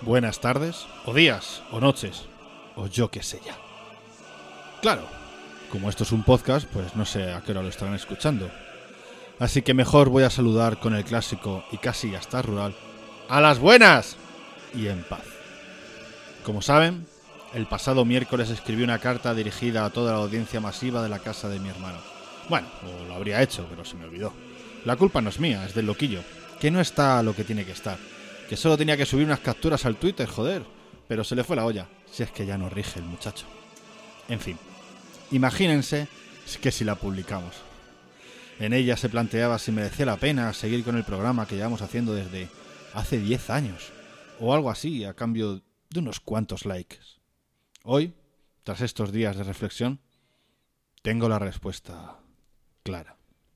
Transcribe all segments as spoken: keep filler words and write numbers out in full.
buenas tardes, o días, o noches, o yo qué sé ya. Claro, como esto es un podcast, pues no sé a qué hora lo estarán escuchando. Así que mejor voy a saludar con el clásico y casi hasta rural: ¡a las buenas! Y en paz. Como saben, el pasado miércoles escribí una carta dirigida a toda la audiencia masiva de la casa de mi hermano. Bueno, o lo habría hecho, pero se me olvidó. La culpa no es mía, es del loquillo, que no está a lo que tiene que estar. Que solo tenía que subir unas capturas al Twitter, joder. Pero se le fue la olla, si es que ya no rige el muchacho. En fin, imagínense que si la publicamos. En ella se planteaba si merecía la pena seguir con el programa que llevamos haciendo desde hace diez años, o algo así, a cambio de unos cuantos likes. Hoy, tras estos días de reflexión, tengo la respuesta clara.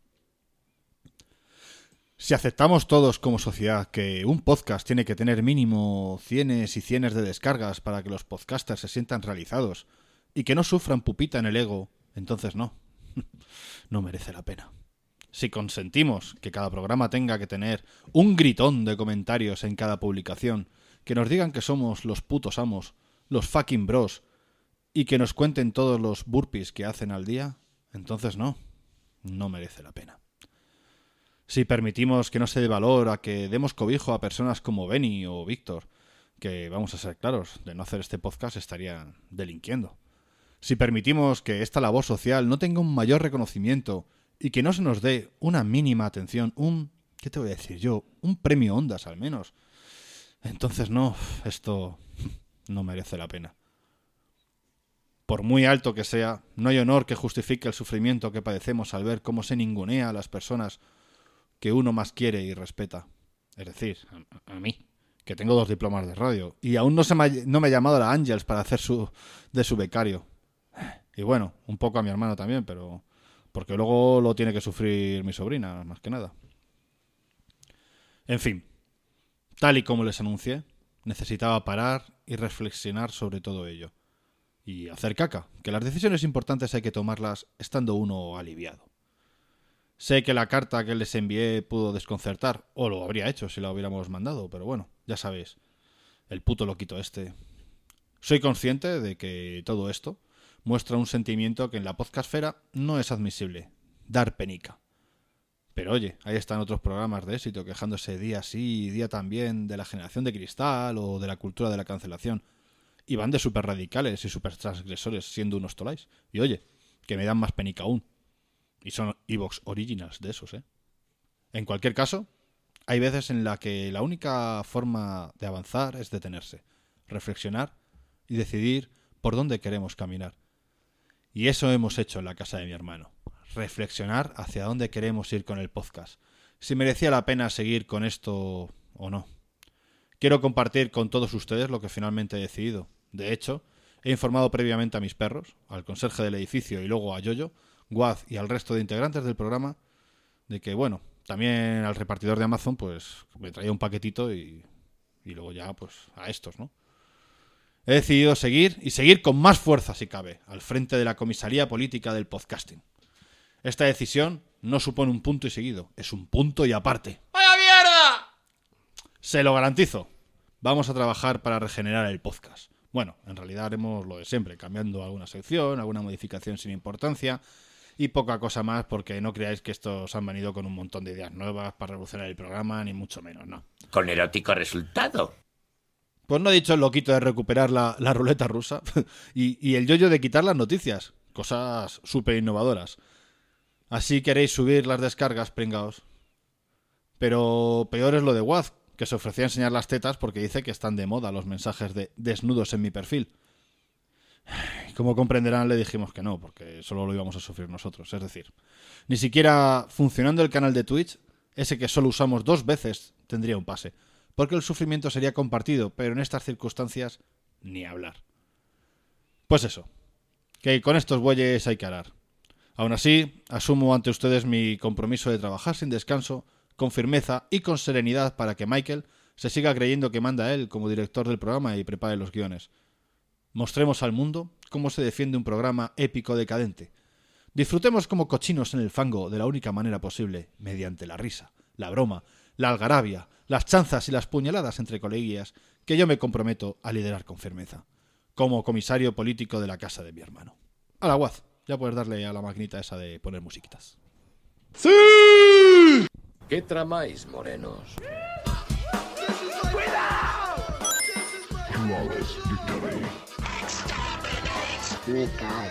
Si aceptamos todos como sociedad que un podcast tiene que tener mínimo cienes y cienes de descargas para que los podcasters se sientan realizados y que no sufran pupita en el ego, entonces no, no merece la pena. Si consentimos que cada programa tenga que tener un gritón de comentarios en cada publicación, que nos digan que somos los putos amos, los fucking bros, y que nos cuenten todos los burpees que hacen al día, entonces no, no merece la pena. Si permitimos que no se dé valor a que demos cobijo a personas como Benny o Víctor, que vamos a ser claros, de no hacer este podcast estarían delinquiendo. Si permitimos que esta labor social no tenga un mayor reconocimiento y que no se nos dé una mínima atención, un, ¿qué te voy a decir yo? Un premio Ondas al menos. Entonces no, esto no merece la pena. Por muy alto que sea, no hay honor que justifique el sufrimiento que padecemos al ver cómo se ningunea a las personas que uno más quiere y respeta. Es decir, a, a mí, que tengo dos diplomas de radio, y aún no, se me, no me ha llamado la Ángels para hacer su, de su becario. Y bueno, un poco a mi hermano también, pero porque luego lo tiene que sufrir mi sobrina, más que nada. En fin, tal y como les anuncié, necesitaba parar y reflexionar sobre todo ello. Y hacer caca, que las decisiones importantes hay que tomarlas estando uno aliviado. Sé que la carta que les envié pudo desconcertar, o lo habría hecho si la hubiéramos mandado, pero bueno, ya sabéis, el puto loquito este. Soy consciente de que todo esto muestra un sentimiento que en la podcastfera no es admisible: dar penica. Pero oye, ahí están otros programas de éxito quejándose día sí y día también de la generación de cristal o de la cultura de la cancelación. Y van de súper radicales y súper transgresores siendo unos tolais. Y oye, que me dan más penica aún. Y son iVoox Originals de esos, ¿eh? En cualquier caso, hay veces en la que la única forma de avanzar es detenerse, reflexionar y decidir por dónde queremos caminar. Y eso hemos hecho en la casa de mi hermano. Reflexionar hacia dónde queremos ir con el podcast. Si merecía la pena seguir con esto o no. Quiero compartir con todos ustedes lo que finalmente he decidido. De hecho, he informado previamente a mis perros, al conserje del edificio y luego a Yoyo, Guaz y al resto de integrantes del programa, de que, bueno, también al repartidor de Amazon, pues me traía un paquetito y, y luego ya, pues, a estos, ¿no? He decidido seguir, y seguir con más fuerza si cabe, al frente de la comisaría política del podcasting. Esta decisión no supone un punto y seguido, es un punto y aparte. ¡Vaya mierda! Se lo garantizo. Vamos a trabajar para regenerar el podcast. Bueno, en realidad haremos lo de siempre, cambiando alguna sección, alguna modificación sin importancia y poca cosa más, porque no creáis que estos han venido con un montón de ideas nuevas para revolucionar el programa, ni mucho menos, no. Con erótico resultado. Pues no he dicho el loquito de recuperar la, la ruleta rusa y, y el yoyo de quitar las noticias, cosas súper innovadoras. Así queréis subir las descargas, pringaos. Pero peor es lo de Waz, que se ofrecía a enseñar las tetas porque dice que están de moda los mensajes de desnudos en mi perfil. Como comprenderán, le dijimos que no, porque solo lo íbamos a sufrir nosotros. Es decir, ni siquiera funcionando el canal de Twitch, ese que solo usamos dos veces, tendría un pase, porque el sufrimiento sería compartido, pero en estas circunstancias, ni hablar. Pues eso, que con estos bueyes hay que arar. Aún así, asumo ante ustedes mi compromiso de trabajar sin descanso, con firmeza y con serenidad para que Michael se siga creyendo que manda él como director del programa y prepare los guiones. Mostremos al mundo cómo se defiende un programa épico decadente. Disfrutemos como cochinos en el fango de la única manera posible, mediante la risa, la broma, la algarabia, las chanzas y las puñaladas entre coleguillas que yo me comprometo a liderar con firmeza, como comisario político de la casa de mi hermano. ¡Hala, Guaz! Ya puedes darle a la maquinita esa de poner musiquitas. ¡Sí! ¿Qué tramáis, morenos? Mi casa.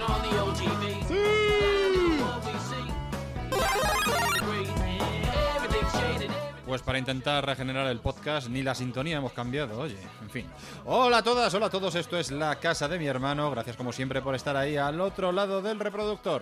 Pues para intentar regenerar el podcast ni la sintonía hemos cambiado, oye, en fin. Hola a todas, hola a todos, esto es La Casa de mi Hermano. Gracias como siempre por estar ahí al otro lado del reproductor.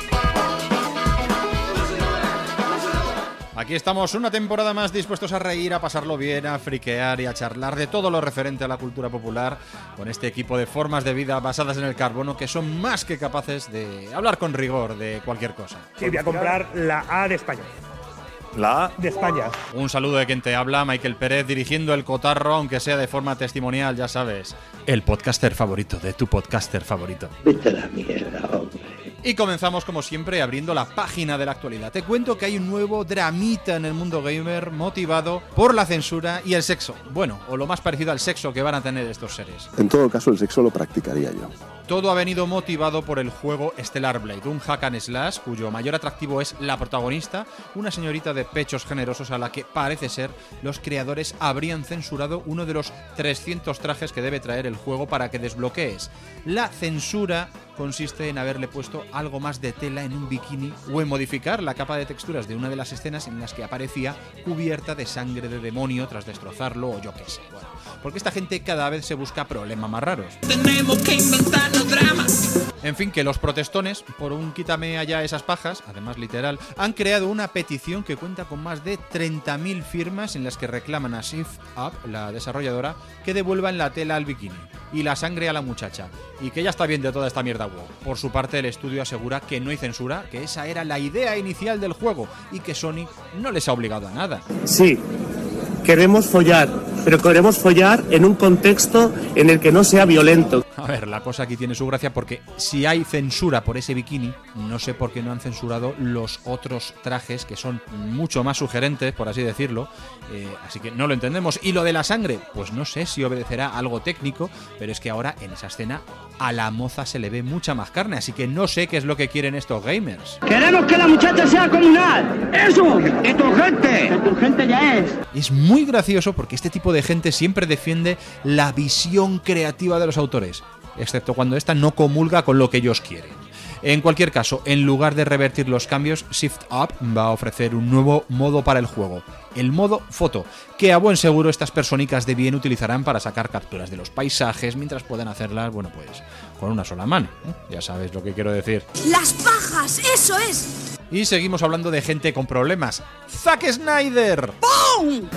Aquí estamos una temporada más dispuestos a reír, a pasarlo bien, a friquear y a charlar de todo lo referente a la cultura popular con este equipo de formas de vida basadas en el carbono que son más que capaces de hablar con rigor de cualquier cosa. Sí, voy a comprar la A de España. La A de España. Un saludo de quien te habla, Michael Pérez, dirigiendo el cotarro, aunque sea de forma testimonial, ya sabes. El podcaster favorito de tu podcaster favorito. Vete a la mierda, hombre. Y comenzamos como siempre abriendo la página de la actualidad. Te cuento que hay un nuevo dramita en el mundo gamer motivado por la censura y el sexo. Bueno, o lo más parecido al sexo que van a tener estos seres. En todo caso, el sexo lo practicaría yo. Todo ha venido motivado por el juego Stellar Blade, un hack and slash cuyo mayor atractivo es la protagonista, una señorita de pechos generosos a la que parece ser los creadores habrían censurado uno de los trescientos trajes que debe traer el juego para que desbloquees. La censura consiste en haberle puesto algo más de tela en un bikini o en modificar la capa de texturas de una de las escenas en las que aparecía cubierta de sangre de demonio tras destrozarlo o yo qué sé. Bueno, porque esta gente cada vez se busca problemas más raros. Tenemos que inventarnos dramas. En fin, que los protestones, por un quítame allá esas pajas, además literal, han creado una petición que cuenta con más de treinta mil firmas en las que reclaman a Shift Up, la desarrolladora, que devuelvan la tela al bikini y la sangre a la muchacha, y que ya está bien de toda esta mierda wow. Por su parte, el estudio asegura que no hay censura, que esa era la idea inicial del juego y que Sony no les ha obligado a nada. Sí, queremos follar, pero queremos follar en un contexto en el que no sea violento. A ver, la cosa aquí tiene su gracia porque si hay censura por ese bikini, no sé por qué no han censurado los otros trajes que son mucho más sugerentes, por así decirlo, eh, así que no lo entendemos. Y lo de la sangre, pues no sé si obedecerá a algo técnico, pero es que ahora en esa escena a la moza se le ve mucha más carne, así que no sé qué es lo que quieren estos gamers. ¡Queremos que la muchacha sea comunal! ¡Eso! ¡Es urgente! ¡Es urgente ya es! Es muy gracioso porque este tipo de gente siempre defiende la visión creativa de los autores, excepto cuando esta no comulga con lo que ellos quieren. En cualquier caso, en lugar de revertir los cambios, Shift Up va a ofrecer un nuevo modo para el juego, el modo foto, que a buen seguro estas personicas de bien utilizarán para sacar capturas de los paisajes mientras puedan hacerlas, bueno pues, con una sola mano. ¿eh? Ya sabes lo que quiero decir. ¡Las pajas! ¡Eso es! Y seguimos hablando de gente con problemas. ¡Zack Snyder! ¡Pum!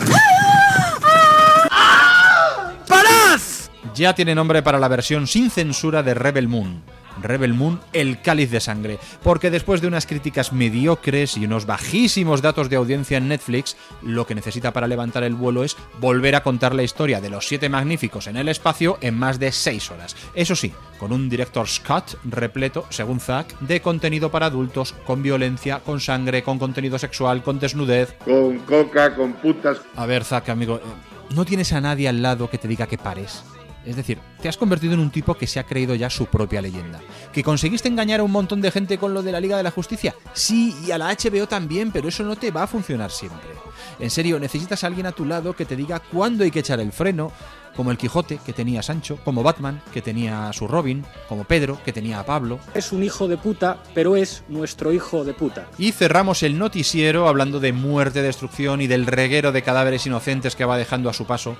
¡Parad! Ya tiene nombre para la versión sin censura de Rebel Moon. Rebel Moon, el cáliz de sangre, porque después de unas críticas mediocres y unos bajísimos datos de audiencia en Netflix, lo que necesita para levantar el vuelo es volver a contar la historia de los siete magníficos en el espacio en más de seis horas. Eso sí, con un director's cut repleto, según Zack, de contenido para adultos, con violencia, con sangre, con contenido sexual, con desnudez. Con coca, con putas. A ver, Zack, amigo, eh, ¿no tienes a nadie al lado que te diga que pares? Es decir, te has convertido en un tipo que se ha creído ya su propia leyenda. ¿Que conseguiste engañar a un montón de gente con lo de la Liga de la Justicia? Sí, y a la H B O también, pero eso no te va a funcionar siempre. En serio, necesitas a alguien a tu lado que te diga cuándo hay que echar el freno, como el Quijote, que tenía a Sancho, como Batman, que tenía a su Robin, como Pedro, que tenía a Pablo. Es un hijo de puta, pero es nuestro hijo de puta. Y cerramos el noticiero hablando de muerte, destrucción y del reguero de cadáveres inocentes que va dejando a su paso.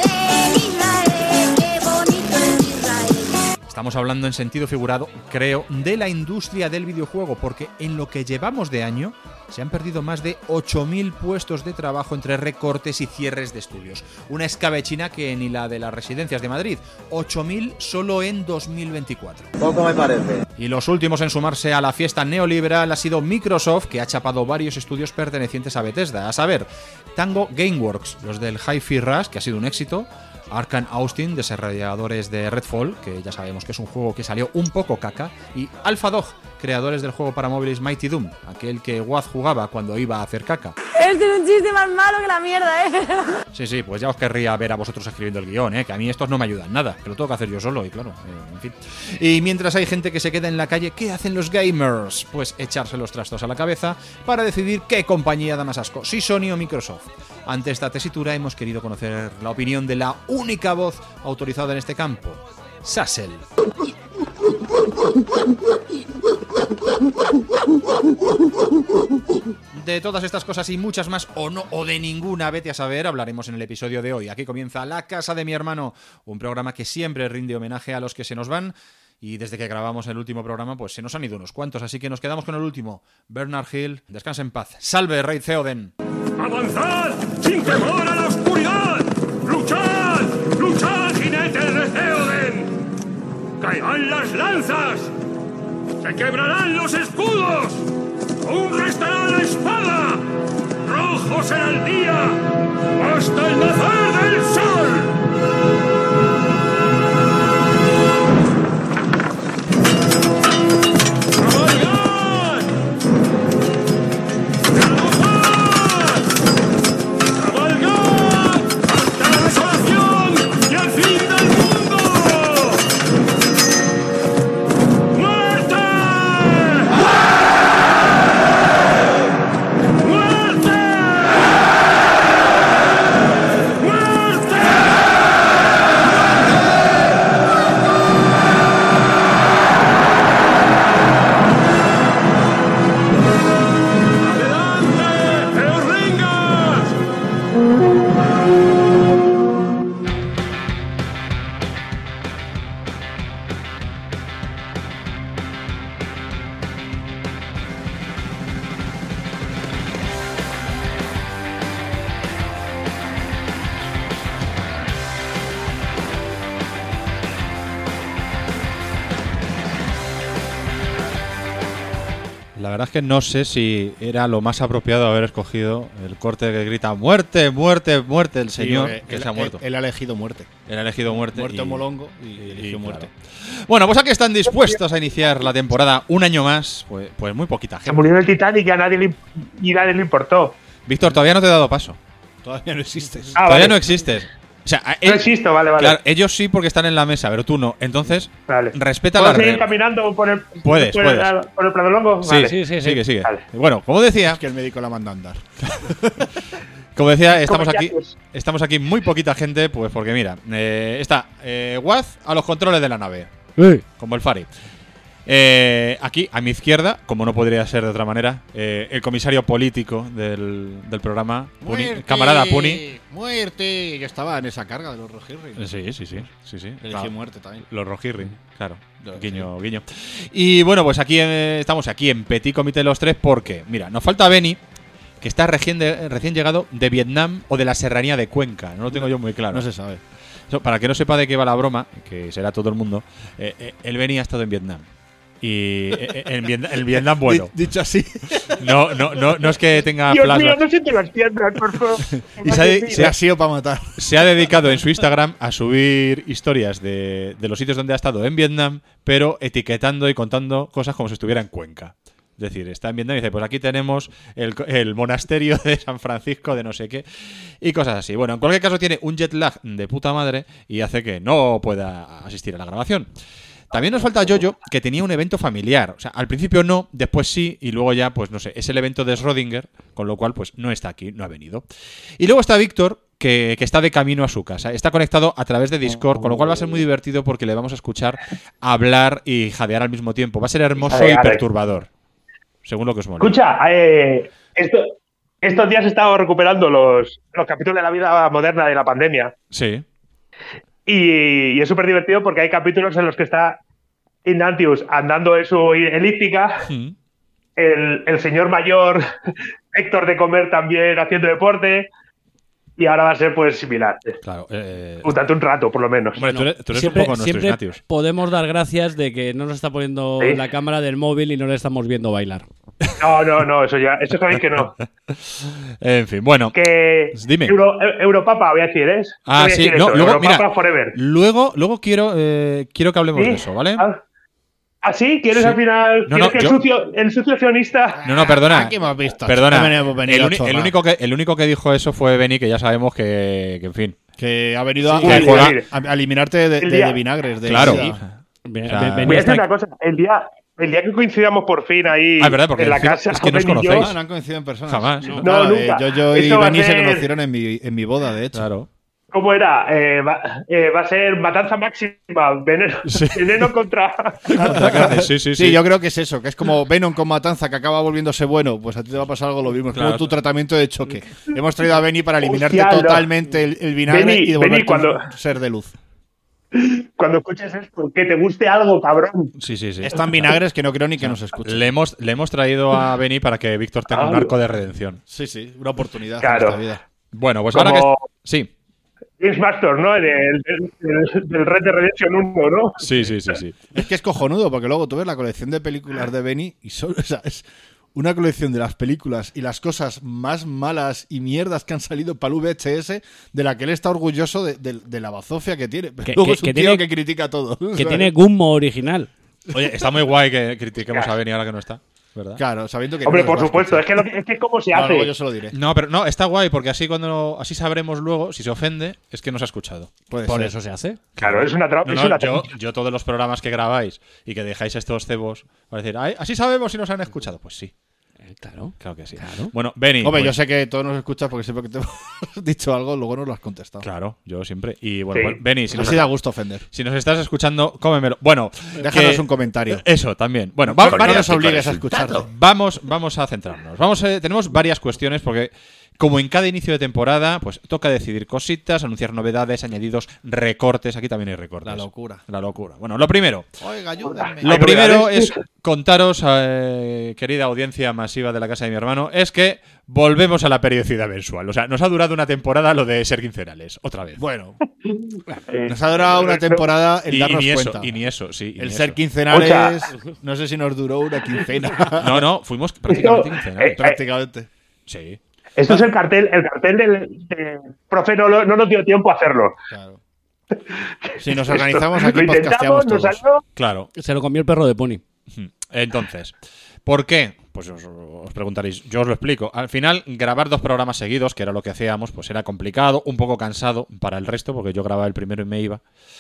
Estamos hablando en sentido figurado, creo, de la industria del videojuego, porque en lo que llevamos de año se han perdido más de ocho mil puestos de trabajo entre recortes y cierres de estudios. Una escabechina que ni la de las residencias de Madrid. ocho mil solo en dos mil veinticuatro. Poco me parece. Y los últimos en sumarse a la fiesta neoliberal ha sido Microsoft, que ha chapado varios estudios pertenecientes a Bethesda. A saber, Tango Gameworks, los del Hi-Fi Rush, que ha sido un éxito, Arkane Austin, desarrolladores de Redfall, que ya sabemos que es un juego que salió un poco caca, y Alpha Dog, creadores del juego para móviles Mighty Doom, aquel que Waz jugaba cuando iba a hacer caca. Este es un chiste más malo que la mierda, ¿eh? Sí, sí, pues ya os querría ver a vosotros escribiendo el guión, ¿eh? Que a mí estos no me ayudan nada, que lo tengo que hacer yo solo y claro, eh, en fin. Y mientras hay gente que se queda en la calle, ¿qué hacen los gamers? Pues echarse los trastos a la cabeza para decidir qué compañía da más asco, si Sony o Microsoft. Ante esta tesitura hemos querido conocer la opinión de la única voz autorizada en este campo, Sassel. De todas estas cosas y muchas más, o no, o de ninguna, vete a saber, hablaremos en el episodio de hoy. Aquí comienza La Casa de mi Hermano, un programa que siempre rinde homenaje a los que se nos van. Y desde que grabamos el último programa, pues se nos han ido unos cuantos, así que nos quedamos con el último. Bernard Hill, descansa en paz. ¡Salve, Rey Theoden! ¡Avanzad sin temor a la oscuridad! ¡Luchad! ¡Luchad, jinetes de Theoden! ¡Caerán las lanzas! ¡Se quebrarán los escudos! ¡Aún restará la espada! ¡Rojo será el día! ¡Hasta el nacer del sol! La verdad es que no sé si era lo más apropiado haber escogido el corte que grita muerte, muerte, muerte el señor sí, que él, se ha muerto. Él, él ha elegido muerte. Él ha elegido muerte. Muerte y, molongo y, y eligió y, muerte. Claro. Bueno, pues aquí están dispuestos a iniciar la temporada un año más. Pues, pues muy poquita gente. Se murió en el Titanic y a nadie le, y nadie le importó. Víctor, todavía no te he dado paso. Todavía no existes. Ah, todavía vale. no existes. O sea, él, no existo, vale, vale. Claro, ellos sí porque están en la mesa, pero tú no. Entonces, vale. respeta la regla. ¿Puedo seguir caminando por el, puedes, por puedes. el, por el Pradolongo? Sí, vale. sí, sí, sí. Sigue, sigue. Vale. Bueno, como decía… Es que el médico la manda a andar. Como decía, estamos aquí, estamos aquí muy poquita gente, pues porque mira, eh, está eh, Waz a los controles de la nave. Sí. Como el Fari. Eh, aquí, a mi izquierda, como no podría ser de otra manera, eh, el comisario político del, del programa, Puni, camarada Puni. ¡Muerte! Yo estaba en esa carga de los Rojirri. Sí, sí, sí. sí, sí. Elegí claro. muerte también. Los Rojirri, claro. Yo, guiño, sí. guiño. Y bueno, pues aquí eh, estamos aquí en Petit Comité los tres porque, mira, nos falta Benny, que está recién, de, recién llegado de Vietnam o de la serranía de Cuenca. No lo tengo yo muy claro. No se sabe. So, para que no sepa de qué va la broma, que será todo el mundo, eh, eh, el Benny ha estado en Vietnam. Y en Vietnam, el Vietnam bueno. Dicho así. No, no, no, no es que tenga Dios plasma. mío, no siento las piernas, por favor. Y se ha, de, se ha sido para matar. Se ha dedicado en su Instagram a subir historias de, de los sitios donde ha estado en Vietnam, pero etiquetando y contando cosas como si estuviera en Cuenca. Es decir, está en Vietnam y dice, pues aquí tenemos el, el monasterio de San Francisco de no sé qué y cosas así. Bueno, en cualquier caso tiene un jet lag de puta madre y hace que no pueda asistir a la grabación. También nos falta Yoyo, que tenía un evento familiar. O sea, al principio no, después sí, y luego ya, pues no sé, es el evento de Schrödinger, con lo cual, pues no está aquí, no ha venido. Y luego está Víctor, que, que está de camino a su casa. Está conectado a través de Discord, con lo cual va a ser muy divertido porque le vamos a escuchar hablar y jadear al mismo tiempo. Va a ser hermoso ver, y perturbador, según lo que os mola. Escucha, eh, esto, estos días he estado recuperando los, los capítulos de la vida moderna de la pandemia. Sí. Y, y es súper divertido porque hay capítulos en los que está Ignatius andando en su elíptica, mm. el, el señor mayor Héctor de Comer también haciendo deporte, y ahora va a ser pues similar. Claro. Eh, Durante un rato, por lo menos. Hombre, tú eres, tú eres siempre, un poco nuestro siempre Ignatius. Podemos dar gracias de que no nos está poniendo ¿Sí? la cámara del móvil y no le estamos viendo bailar. No, no, no, eso ya, eso sabéis que no. En fin, bueno. Que dime. Euro, Europapa, voy a decir, ¿eh? Ah, voy a sí, decir no, eso, luego, Europapa mira, forever. Luego, luego quiero, eh, quiero que hablemos ¿Sí? de eso, ¿vale? Ah, ¿Así? ¿Quieres Sí. al final No, ¿quieres no, que yo- el, sucio, el sucio sionista? No, no, perdona. Aquí hemos visto. Perdona. Hemos venido- venido El, a uni- chorrar. el único que, el único que dijo eso fue Benny, que ya sabemos que, que en fin. Que ha venido a, Sí, a- juega- a- a eliminarte de, El de- día- de vinagres. De Claro. vida. Bien, O sea, bien, bien, Voy a está- decir una cosa. El día, el día que coincidamos por fin ahí Ah, es verdad, porque en la encima casa, es que no os Joven y yo, conocéis. Ah, no han coincidido en persona. Jamás. No, No, nada, nunca. eh, yo, yo y Eso va a Benny se ser- conocieron en mi, en mi boda, de hecho. Claro. ¿Cómo era? Eh, va, eh, va a ser matanza máxima, veneno, veneno contra... Contra carne, sí, sí, sí. Sí, yo creo que es eso, que es como Venom con Matanza que acaba volviéndose bueno, pues a ti te va a pasar algo lo mismo, es Claro. como tu tratamiento de choque. Hemos traído a Benny para eliminarte Hostia, no. totalmente el, el vinagre Benny, y devolverte Benny, cuando- un ser de luz. Cuando escuches esto, que te guste algo, cabrón. Sí, sí, sí. Están vinagres que no creo ni que nos escuchen. Le hemos, le hemos traído a Benny para que Víctor tenga un Claro. arco de redención. Sí, sí, una oportunidad Claro. en esta vida. Bueno, pues Como- ahora que. Sí, James Master, ¿no? En el, del, del- del Red Dead Redemption uno, ¿no? sí, sí, sí, sí. Es que es cojonudo, porque luego tú ves la colección de películas de Benny y solo, o sea, es una colección de las películas y las cosas más malas y mierdas que han salido para el V H S, de la que él está orgulloso de, de- de la bazofia que tiene. Pero Que- luego que- es un que tío tiene- que critica todo. que ¿sabes? tiene Gummo original. Oye, está muy guay que critiquemos a Benny ahora que no está, ¿verdad? Claro, sabiendo que Hombre, no por nos va a supuesto. Es escuchar. que, lo que- es que cómo se No, hace. luego yo se lo diré. No, pero no, está guay porque así cuando así sabremos luego, si se ofende, es que nos ha escuchado. Puede Por ser. eso se hace. Claro, es una trampa. No, es no, una yo, trampa. yo todos los programas que grabáis y que dejáis estos cebos para decir, "Ay, así sabemos si nos han escuchado". Pues sí, Eh, Claro. claro que sí. Claro. Bueno, Benny. Hombre, pues- yo sé que todos nos escuchas porque siempre que te hemos dicho algo, luego nos lo has contestado. Claro, yo siempre. Y bueno, Sí. pues, Benny, si nos, Así da gusto ofender. si nos estás escuchando, cómemelo. Bueno, Déjanos que- un comentario. Eso también. Bueno, No, vamos, no varias- nos obligues a escucharte. Vamos, vamos a centrarnos. Vamos a- tenemos varias cuestiones porque, como en cada inicio de temporada, pues toca decidir cositas, anunciar novedades, añadidos, recortes. Aquí también hay recortes. La locura. La locura. Bueno, lo primero. Oiga, ayúdenme. Lo Hay primero novedades. es contaros, eh, querida audiencia masiva de la casa de mi hermano, es que volvemos a la periodicidad mensual. O sea, nos ha durado una temporada lo de ser quincenales, otra vez. Bueno, Eh, nos ha durado una temporada el y, y darnos ni eso, cuenta. y ni eso, sí. y El ni ser eso. quincenales, no sé si nos duró una quincena. No, no, fuimos prácticamente Esto- quincenales. eh, Prácticamente. Sí. Esto es el cartel, el cartel del de, profe, no, lo- no nos dio tiempo a hacerlo. Claro. Si nos organizamos aquí, Lo intentamos, podcasteamos nos todos. salió. Claro. Se lo comió el perro de Pony. Entonces, ¿por qué? Pues os, os preguntaréis, yo os lo explico. Al final, grabar dos programas seguidos, que era lo que hacíamos, pues era complicado, un poco cansado para el resto, porque yo grababa el primero y me iba.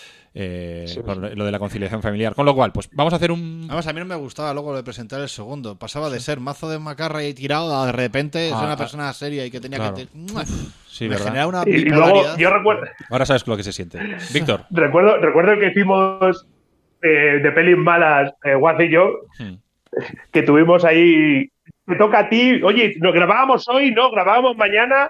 eh, por lo de la conciliación familiar. Con lo cual, pues vamos a hacer un... Además, a mí no me gustaba luego de presentar el segundo. Pasaba de ser mazo de macarra y tirado a de repente Ah, ser una ah, persona seria y que tenía claro. que... ¡Mua! Sí, me ¿verdad? genera una Y, y bipolaridad. luego yo recuerdo, Ahora sabes lo que se siente. Víctor. recuerdo, recuerdo el que hicimos eh, de pelis malas, eh, Guaz y yo, Hmm. que tuvimos ahí. Te toca a ti. Oye, ¿lo grabábamos hoy? ¿No? ¿Grabábamos mañana?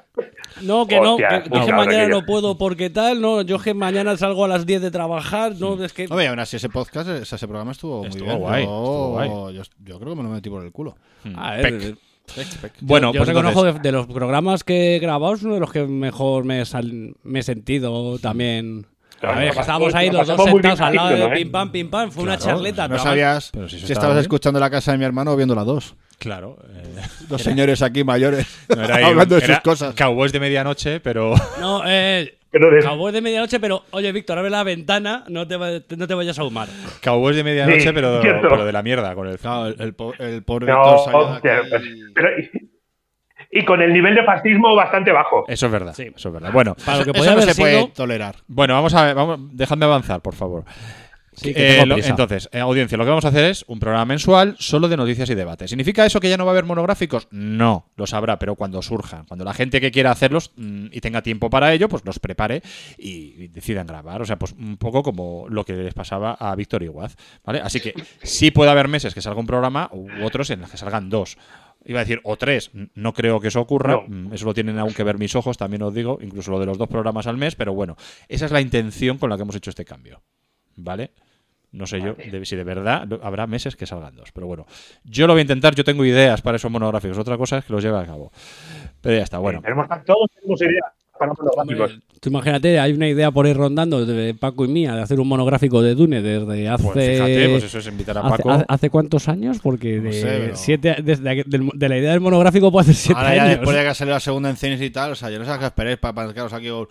No, que no, Hostia, que, no, que claro, mañana que- no puedo porque tal, no, yo que mañana salgo a las diez de trabajar, no, es que... Hombre, aún así ese podcast, ese, ese programa estuvo, Estuvo muy bien. guay, Yo, estuvo guay. Yo, yo creo que me lo metí por el culo. A ver, Pec. eh, Bueno, yo pues reconozco entonces- de, de los programas que he grabado es uno de los que mejor me, sal- me he sentido también. Claro, a ver, lo que estábamos pasamos- ahí lo los dos pasamos muy bien sentados al lado haciendo, de ¿eh? pim pam, pim pam, fue una Claro, charleta. No pero sabías Pero si eso si estaba estabas bien. escuchando la casa de mi hermano o viendo la dos. Claro. eh, Dos señores aquí mayores no era ahí hablando un- de era sus cosas. Cowboys de medianoche, pero... No, eh, Pero de- Cowboy de medianoche, pero oye, Víctor, abre la ventana, no te, va- no te vayas a ahumar. Cowboys de medianoche, Sí, pero, cierto. pero de la mierda. Con el... Claro, el, el, po- el pobre No, Víctor salió de hostia, aquí pues, y- pero, y, y con el nivel de fascismo bastante bajo. Eso es verdad. Sí. Eso es verdad. Bueno, Para lo que Eso podía no haber se puede sido... tolerar. bueno, vamos a ver, vamos, dejadme avanzar, por favor. Sí, que Eh, tengo lo- prisa. entonces, eh, audiencia, lo que vamos a hacer es un programa mensual solo de noticias y debates. ¿Significa eso que ya no va a haber monográficos? No, los habrá, pero cuando surja, cuando la gente que quiera hacerlos mm, y tenga tiempo para ello, pues los prepare y, y decidan grabar. O sea, pues un poco como lo que les pasaba a Víctor y Guaz, ¿vale? Así que sí puede haber meses que salga un programa u otros en los que salgan dos. Iba a decir, o tres, no creo que eso ocurra, No. Mm, eso lo tienen aún que ver mis ojos, también os digo, incluso lo de los dos programas al mes, pero bueno, esa es la intención con la que hemos hecho este cambio, ¿vale? No sé yo de- si de verdad lo- habrá meses que salgan dos, pero bueno, yo lo voy a intentar, yo tengo ideas para esos monográficos, otra cosa es que los lleve a cabo, pero ya está, bueno. Tenemos, todos tenemos ideas. para monográficos. Tú imagínate, hay una idea por ir rondando de Paco y mía de hacer un monográfico de Dune desde hace... Pues fíjate, pues eso es invitar a Paco. ¿Hace, hace cuántos años? Porque de, no sé, pero... siete, desde de, de la idea del monográfico puede hacer siete Ahora ya años. después de que ha salido la segunda en cines y tal, o sea, yo no sé a qué esperéis para marcaros aquí un...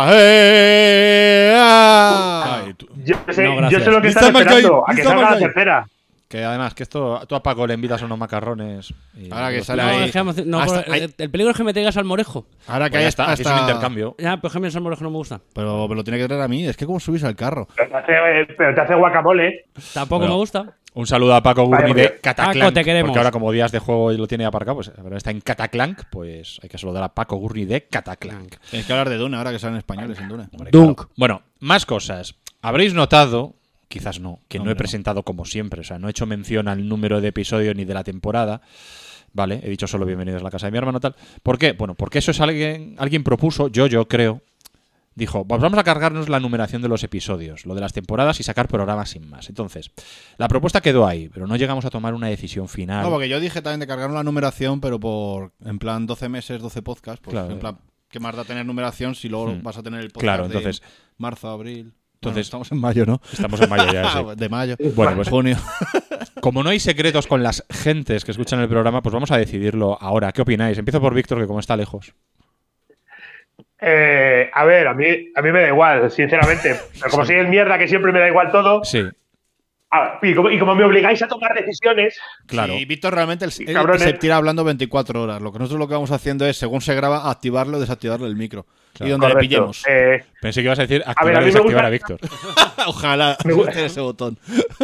Yo sé, no, yo sé lo que están esperando, a que salga la tercera. Que además, que esto, tú a Paco le invitas unos macarrones. Y ahora que sale no, ahí. Dejamos, no, hasta, el, hay... el peligro es que me traigas al morejo. Ahora que pues hay está, hasta... es un intercambio. Ya, pero Géminis al morejo no me gusta. Pero me lo tiene que traer a mí, es que como subís al carro. Pero te hace, pero te hace guacamole. Tampoco bueno, me gusta. Un saludo a Paco Gurney de Cataclank. Paco, te queremos. Porque ahora, como días de juego lo tiene aparcado, pues ahora está en Cataclank, pues hay que saludar a Paco Gurney de Cataclank. Tienes que hablar de Dune ahora que salen españoles en Dune. Dunk. Claro. Bueno, más cosas. Habréis notado. Quizás no, que no, no he no. presentado como siempre, o sea, no he hecho mención al número de episodios ni de la temporada, ¿vale? He dicho solo bienvenidos a la casa de mi hermano, tal. ¿Por qué? Bueno, porque eso es alguien, alguien propuso, yo, yo creo, dijo, pues vamos a cargarnos la numeración de los episodios, lo de las temporadas y sacar programas sin más. Entonces, la propuesta quedó ahí, pero no llegamos a tomar una decisión final. No, porque yo dije también de cargarnos la numeración, pero por, en plan, doce meses, doce podcasts, pues claro. en plan, ¿qué más da tener numeración si luego hmm. vas a tener el podcast claro, entonces, de marzo, abril? Entonces, bueno, estamos en mayo, ¿no? Estamos en mayo ya, sí. De mayo. Bueno, pues junio. Como no hay secretos con las gentes que escuchan el programa, pues vamos a decidirlo ahora. ¿Qué opináis? Empiezo por Víctor, que como está lejos. Eh, a ver, a mí, a mí me da igual, sinceramente. Pero como sí. soy el mierda que siempre me da igual todo. Sí. Ah, y, como, y como me obligáis a tomar decisiones. Claro. Y Víctor realmente él, él, él se tira hablando veinticuatro horas. Lo que nosotros lo que vamos haciendo es, según se graba, activarlo o desactivarlo el micro. Claro. Y donde Correcto. le pillemos. Eh, Pensé que ibas a decir activar o desactivar a Víctor. Ojalá me guste ese botón.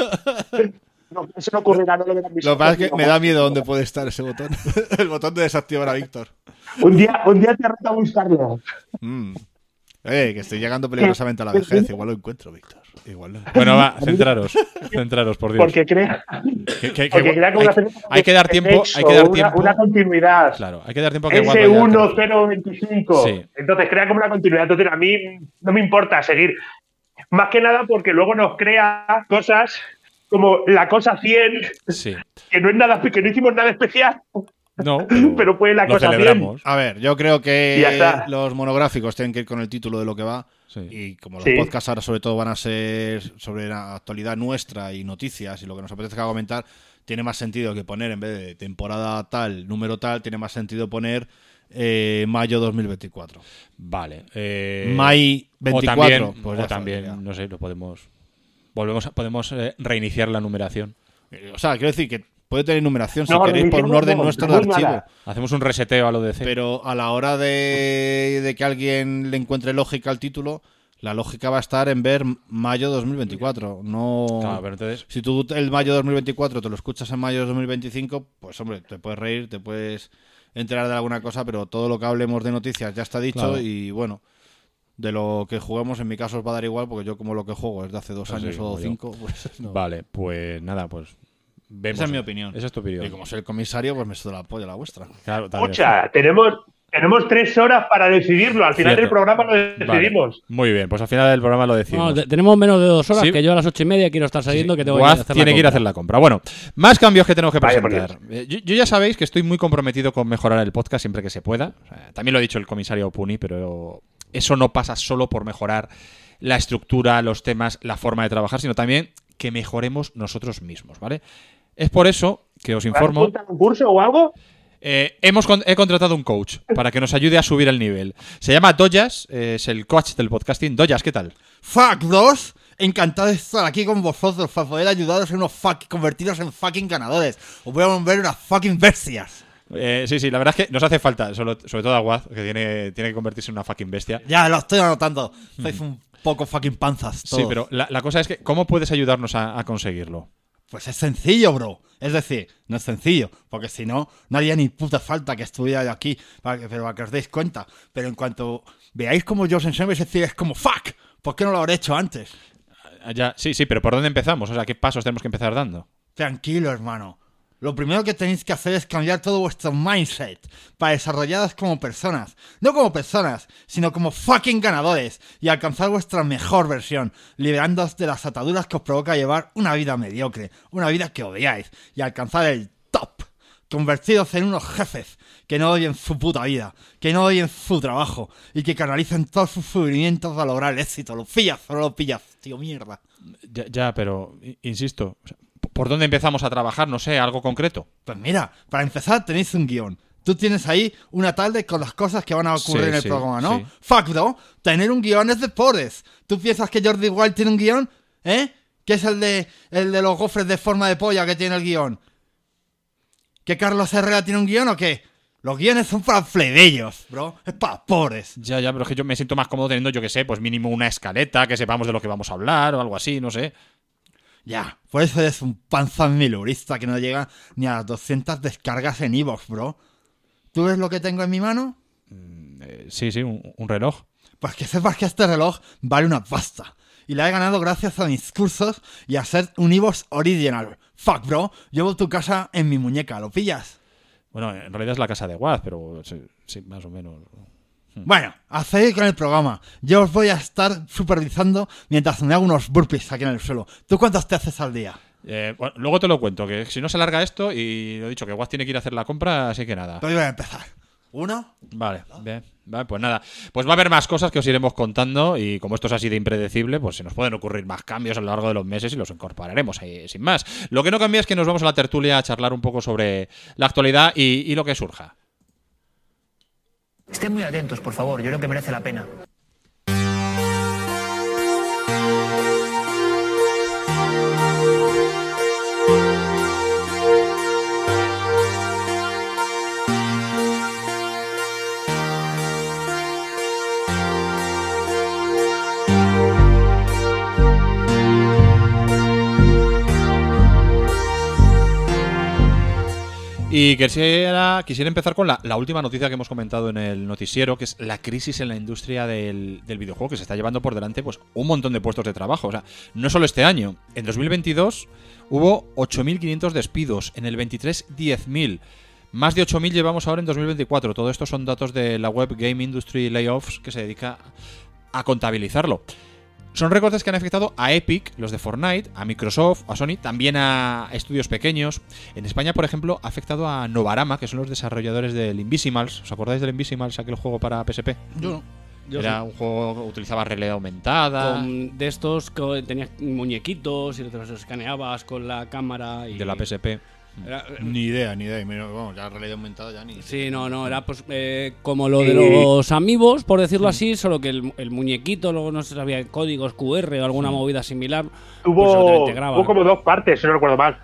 No, eso no ocurrirá, no lo verán mis Lo que pasa es que me da miedo dónde puede estar ese botón. El botón de desactivar a Víctor. Un día, un día te reto a buscarlo. Mm. Eh, que estoy llegando peligrosamente a la vejez. Igual lo encuentro, Víctor. Igual lo... Bueno, va, centraros. Centraros, por Dios. Porque crea, que, que, porque que, crea hay, hay, hay que dar tiempo. Hay que dar una, tiempo. Una continuidad. Claro, hay que dar tiempo a que ese uno cero veinticinco. Sí. Entonces crea como una continuidad. Entonces a mí no me importa seguir. Más que nada porque luego nos crea cosas como la cosa cien. Sí. Que no es nada, que no hicimos nada especial. No, pero, pero fue la cosa bien. A ver, yo creo que los monográficos tienen que ir con el título de lo que va. Sí. Y como los sí. podcasts ahora sobre todo van a ser sobre la actualidad nuestra y noticias y lo que nos apetezca comentar, tiene más sentido que poner en vez de temporada tal, número tal, tiene más sentido poner eh, mayo dos mil veinticuatro. Vale. Eh, May veinticuatro. O también, pues o también ya. No sé, lo podemos... Volvemos a, podemos eh, reiniciar la numeración. O sea, quiero decir que puede tener numeración si no, queréis por un orden no, nuestro de archivo. Nada. Hacemos un reseteo a lo de C. Pero a la hora de, de que alguien le encuentre lógica al título, la lógica va a estar en ver mayo dos mil veinticuatro. No. Claro, pero entonces... Si tú el mayo dos mil veinticuatro te lo escuchas en mayo dos mil veinticinco, pues hombre, te puedes reír, te puedes enterar de alguna cosa, pero todo lo que hablemos de noticias ya está dicho. Claro. Y bueno, de lo que juguemos, en mi caso os va a dar igual, porque yo como lo que juego es de hace dos pues años sí, o cinco. Pues no. Vale, pues nada, pues. Vemos. Esa es mi opinión. Esa es tu opinión. Y como soy el comisario, pues me suda la polla la vuestra. Claro, Escucha, tenemos, tenemos tres horas para decidirlo. Al final Cierto. del programa lo decidimos. Vale. Muy bien, pues al final del programa lo decidimos. No, tenemos menos de dos horas, ¿Sí? que yo a las ocho y media quiero estar saliendo. Sí. Que tengo que ir a hacer tiene la que ir a hacer la compra. Bueno, más cambios que tenemos que presentar. Yo, yo ya sabéis que estoy muy comprometido con mejorar el podcast siempre que se pueda. O sea, también lo ha dicho el comisario Puni, pero eso no pasa solo por mejorar la estructura, los temas, la forma de trabajar, sino también que mejoremos nosotros mismos, ¿vale? Es por eso que os informo... ¿Has un curso o algo? Eh, hemos con, he contratado un coach para que nos ayude a subir el nivel. Se llama Doyas, eh, es el coach del podcasting. Doyas, ¿qué tal? Fuck dos, encantado de estar aquí con vosotros para poder ayudaros en unos fuck, convertiros en fucking ganadores. Os voy a volver unas fucking bestias. Eh, sí, sí, la verdad es que nos hace falta, sobre, sobre todo a Guaz, que tiene, tiene que convertirse en una fucking bestia. Ya, lo estoy anotando. Sois mm. un poco fucking panzas todos. Sí, pero la, la cosa es que, ¿cómo puedes ayudarnos a, a conseguirlo? Pues es sencillo, bro. Es decir, no es sencillo, porque si no, no haría ni puta falta que estuviera yo aquí, para que, pero para que os deis cuenta. Pero en cuanto veáis como yo os enseño, vais a decir, es como, fuck, ¿por qué no lo habré hecho antes? Ya, sí, sí, pero ¿por dónde empezamos? O sea, ¿qué pasos tenemos que empezar dando? Tranquilo, hermano. Lo primero que tenéis que hacer es cambiar todo vuestro mindset para desarrollaros como personas. No como personas, sino como fucking ganadores y alcanzar vuestra mejor versión, liberándoos de las ataduras que os provoca llevar una vida mediocre, una vida que odiáis y alcanzar el top. Convertidos en unos jefes que no odien su puta vida, que no odien su trabajo y que canalicen todos sus sufrimientos a lograr el éxito. ¿Lo pillas o no lo pillas, tío? Mierda. Ya, ya pero, insisto, o sea, ¿por dónde empezamos a trabajar? No sé, algo concreto. Pues mira, para empezar tenéis un guión. Tú tienes ahí una tablet con las cosas que van a ocurrir Sí, en el sí, programa, ¿no? sí. Fuck, bro. Tener un guión es de pobres. ¿Tú piensas que Jordi Wild tiene un guión? ¿Eh? ¿Qué es el de el de los gofres de forma de polla que tiene el guión? ¿Que Carlos Herrera tiene un guión o qué? Los guiones son para plebeyos, bro. Es para pobres. Ya, ya, pero es que yo me siento más cómodo teniendo, yo que sé, pues mínimo una escaleta, que sepamos de lo que vamos a hablar o algo así, no sé. Ya, por eso eres un panza milurista que no llega ni a las doscientas descargas en iVoox, bro. ¿Tú ves lo que tengo en mi mano? Eh, sí, sí, un, un reloj. Pues que sepas que este reloj vale una pasta. Y la he ganado gracias a mis cursos y a ser un iVoox original. Fuck, bro. Llevo tu casa en mi muñeca. ¿Lo pillas? Bueno, en realidad es la casa de Waz, pero sí, sí, más o menos. Bueno, a seguir con el programa. Yo os voy a estar supervisando mientras me hago unos burpees aquí en el suelo. ¿Tú cuántos te haces al día? Eh, bueno, luego te lo cuento, que si no se alarga esto, y lo he dicho, que Waz tiene que ir a hacer la compra, así que nada. Pues voy a empezar. ¿Uno? Vale, bien. Vale, pues nada. Pues va a haber más cosas que os iremos contando, y como esto es así de impredecible, pues se nos pueden ocurrir más cambios a lo largo de los meses y los incorporaremos ahí, sin más. Lo que no cambia es que nos vamos a la tertulia a charlar un poco sobre la actualidad y, y lo que surja. Estén muy atentos, por favor, yo creo que merece la pena. Y quisiera, quisiera empezar con la, la última noticia que hemos comentado en el noticiero, que es la crisis en la industria del, del videojuego, que se está llevando por delante pues un montón de puestos de trabajo. O sea, no solo este año. En dos mil veintidós hubo ocho mil quinientos despidos, en el veintitrés diez mil. Más de ocho mil llevamos ahora en dos mil veinticuatro. Todo esto son datos de la web Game Industry Layoffs, que se dedica a contabilizarlo. Son recortes que han afectado a Epic, los de Fortnite, a Microsoft, a Sony, también a estudios pequeños. En España, por ejemplo, ha afectado a Novarama, que son los desarrolladores del Invisimals. ¿Os acordáis del Invisimals, aquel juego para P S P? Yo no. Yo Era sí. un juego que utilizaba realidad aumentada. Con de estos que tenías muñequitos y los escaneabas con la cámara. Y de la P S P. Era- Ni idea, ni idea. Y mira, vamos, ya realidad aumentada ya ni... Sí, no, no, era pues eh, como lo de los amigos, por decirlo así, solo que el, el muñequito, luego no sé si había códigos Q R o alguna movida similar. pues se lo Tuvo, integraba. tuvo como dos partes, si no recuerdo mal.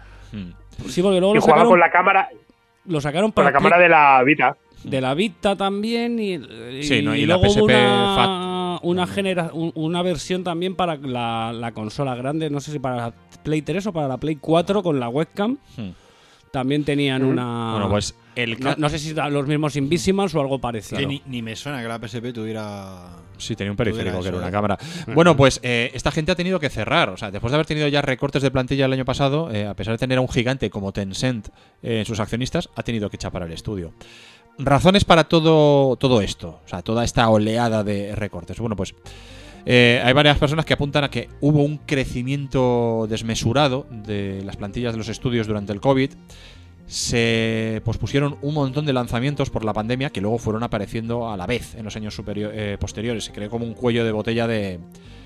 Sí, porque luego Y lo jugaba sacaron, con la cámara, lo sacaron con para la cámara de la Vita. de la Vita también y, y, Sí, no, y la luego P S P una, Fat. una, genera, un- una versión también para la, la consola grande, no sé si para la Play tres o para la Play cuatro con la webcam. Hmm. También tenían una... Bueno, pues el no, no sé si los mismos Invisimals o algo parecido. Que ni, ni me suena que la P S P tuviera... Sí, tenía un periférico Tuviera que era eso, una ¿eh? cámara. Bueno, pues eh, esta gente ha tenido que cerrar. O sea, después de haber tenido ya recortes de plantilla el año pasado, eh, a pesar de tener a un gigante como Tencent eh, en sus accionistas, ha tenido que chapar el estudio. Razones para todo, todo esto, o sea, toda esta oleada de recortes. Bueno, pues eh, hay varias personas que apuntan a que hubo un crecimiento desmesurado de las plantillas de los estudios durante el COVID. Se pospusieron un montón de lanzamientos por la pandemia que luego fueron apareciendo a la vez en los años superior, eh, posteriores. Se creó como un cuello de botella de,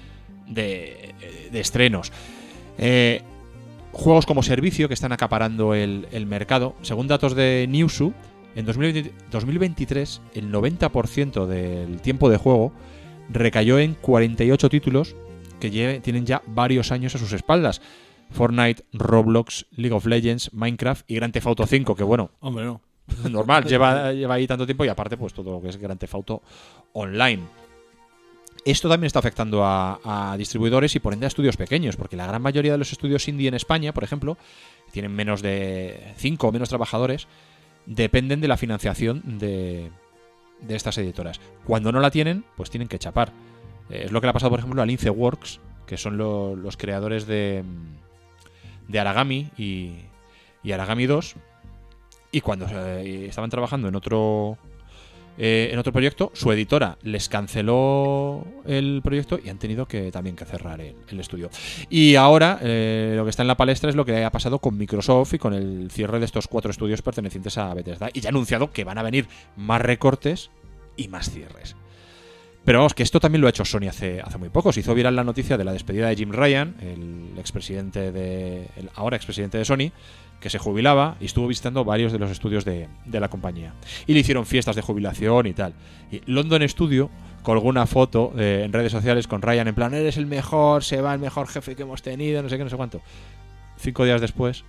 de, de estrenos. Eh, juegos como servicio que están acaparando el, el mercado. Según datos de Newzoo, en dos mil veinte, dos mil veintitrés el noventa por ciento del tiempo de juego recayó en cuarenta y ocho títulos que lleve, tienen ya varios años a sus espaldas. Fortnite, Roblox, League of Legends, Minecraft y Grand Theft Auto cinco, que bueno, Hombre, no. normal, lleva, lleva ahí tanto tiempo y aparte pues todo lo que es Grand Theft Auto Online. Esto también está afectando a, a distribuidores y por ende a estudios pequeños, porque la gran mayoría de los estudios indie en España, por ejemplo, tienen menos de cinco o menos trabajadores, dependen de la financiación de, de estas editoras. Cuando no la tienen, pues tienen que chapar. Eh, es lo que le ha pasado, por ejemplo, a Linceworks, que son lo, los creadores de, de Aragami y, y Aragami dos. Y cuando eh, estaban trabajando en otro eh, en otro proyecto. Su editora les canceló el proyecto y han tenido que también que cerrar el, el estudio. Y ahora eh, lo que está en la palestra es lo que ha pasado con Microsoft y con el cierre de estos cuatro estudios pertenecientes a Bethesda. Y ya ha anunciado que van a venir más recortes y más cierres. Pero vamos, que esto también lo ha hecho Sony hace, hace muy poco. Se hizo viral la noticia de la despedida de Jim Ryan, el expresidente de, el ahora expresidente de Sony, que se jubilaba y estuvo visitando varios de los estudios de, de la compañía. Y le hicieron fiestas de jubilación y tal. Y London Studio colgó una foto eh, en redes sociales con Ryan en plan, eres el mejor, se va el mejor jefe que hemos tenido, no sé qué, no sé cuánto. Cinco días después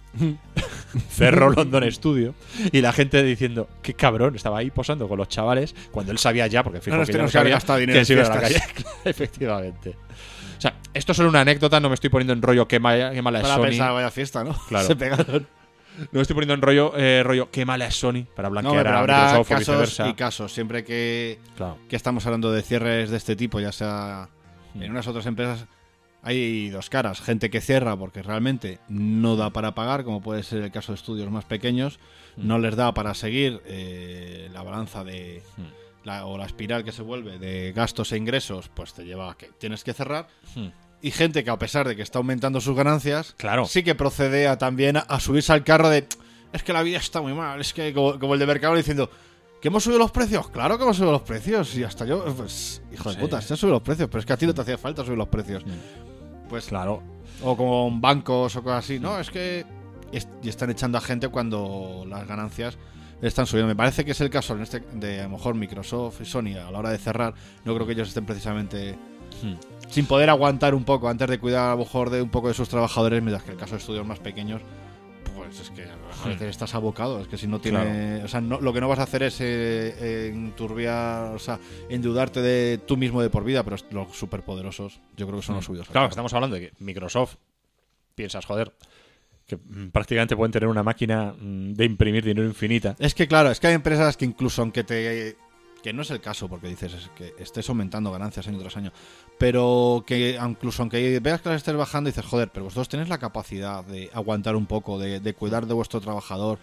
cerró London Studio y la gente diciendo, qué cabrón, estaba ahí posando con los chavales cuando él sabía ya, porque fijo no, que no ya no sabía gastado dinero que se iba a la fiestas. calle. Efectivamente. O sea, esto es solo una anécdota, no me estoy poniendo en rollo qué mala, qué mala es Para Sony. pensar, vaya fiesta, ¿no? Claro. Se pegaron. No me estoy poniendo en rollo, eh, rollo qué mala es Sony para No, blanquear pero a habrá Microsoft o casos viceversa. y casos. Siempre que, Claro. que estamos hablando de cierres de este tipo, ya sea en unas otras empresas, hay dos caras. Gente que cierra porque realmente no da para pagar, como puede ser el caso de estudios más pequeños. Mm. No les da para seguir eh, la balanza de Mm. la, o la espiral que se vuelve de gastos e ingresos, pues te lleva a que tienes que cerrar. Mm. Y gente que, a pesar de que está aumentando sus ganancias, Claro. sí que procede a también a, a subirse al carro de es que la vida está muy mal. Es que como, como el de Mercado diciendo ¿que hemos subido los precios? Claro que hemos subido los precios. Y hasta yo, pues, hijo de Sí. puta, se han subido los precios, pero es que a ti no te hacía falta subir los precios. Pues Claro. o con bancos o cosas así. No, es que est- y están echando a gente cuando las ganancias están subiendo. Me parece que es el caso en este de a lo mejor Microsoft y Sony a la hora de cerrar. No creo que ellos estén precisamente Hmm. sin poder aguantar un poco antes de cuidar a lo mejor de un poco de sus trabajadores, mientras que el caso de estudios más pequeños, pues es que a veces estás abocado. Es que si no tiene, o sea, no, lo que no vas a hacer es eh, eh, enturbiar, o sea, endeudarte de tú mismo de por vida, pero los superpoderosos, yo creo que son los subidos. Claro, que estamos hablando de que Microsoft, piensas, joder, que mm, prácticamente pueden tener una máquina mm, de imprimir dinero infinita. Es que claro, es que hay empresas que incluso aunque te... que no es el caso, porque dices es que estés aumentando ganancias año tras año, pero que incluso aunque veas que las estés bajando, dices, joder, pero vosotros tenéis la capacidad de aguantar un poco, de, de cuidar de vuestro trabajador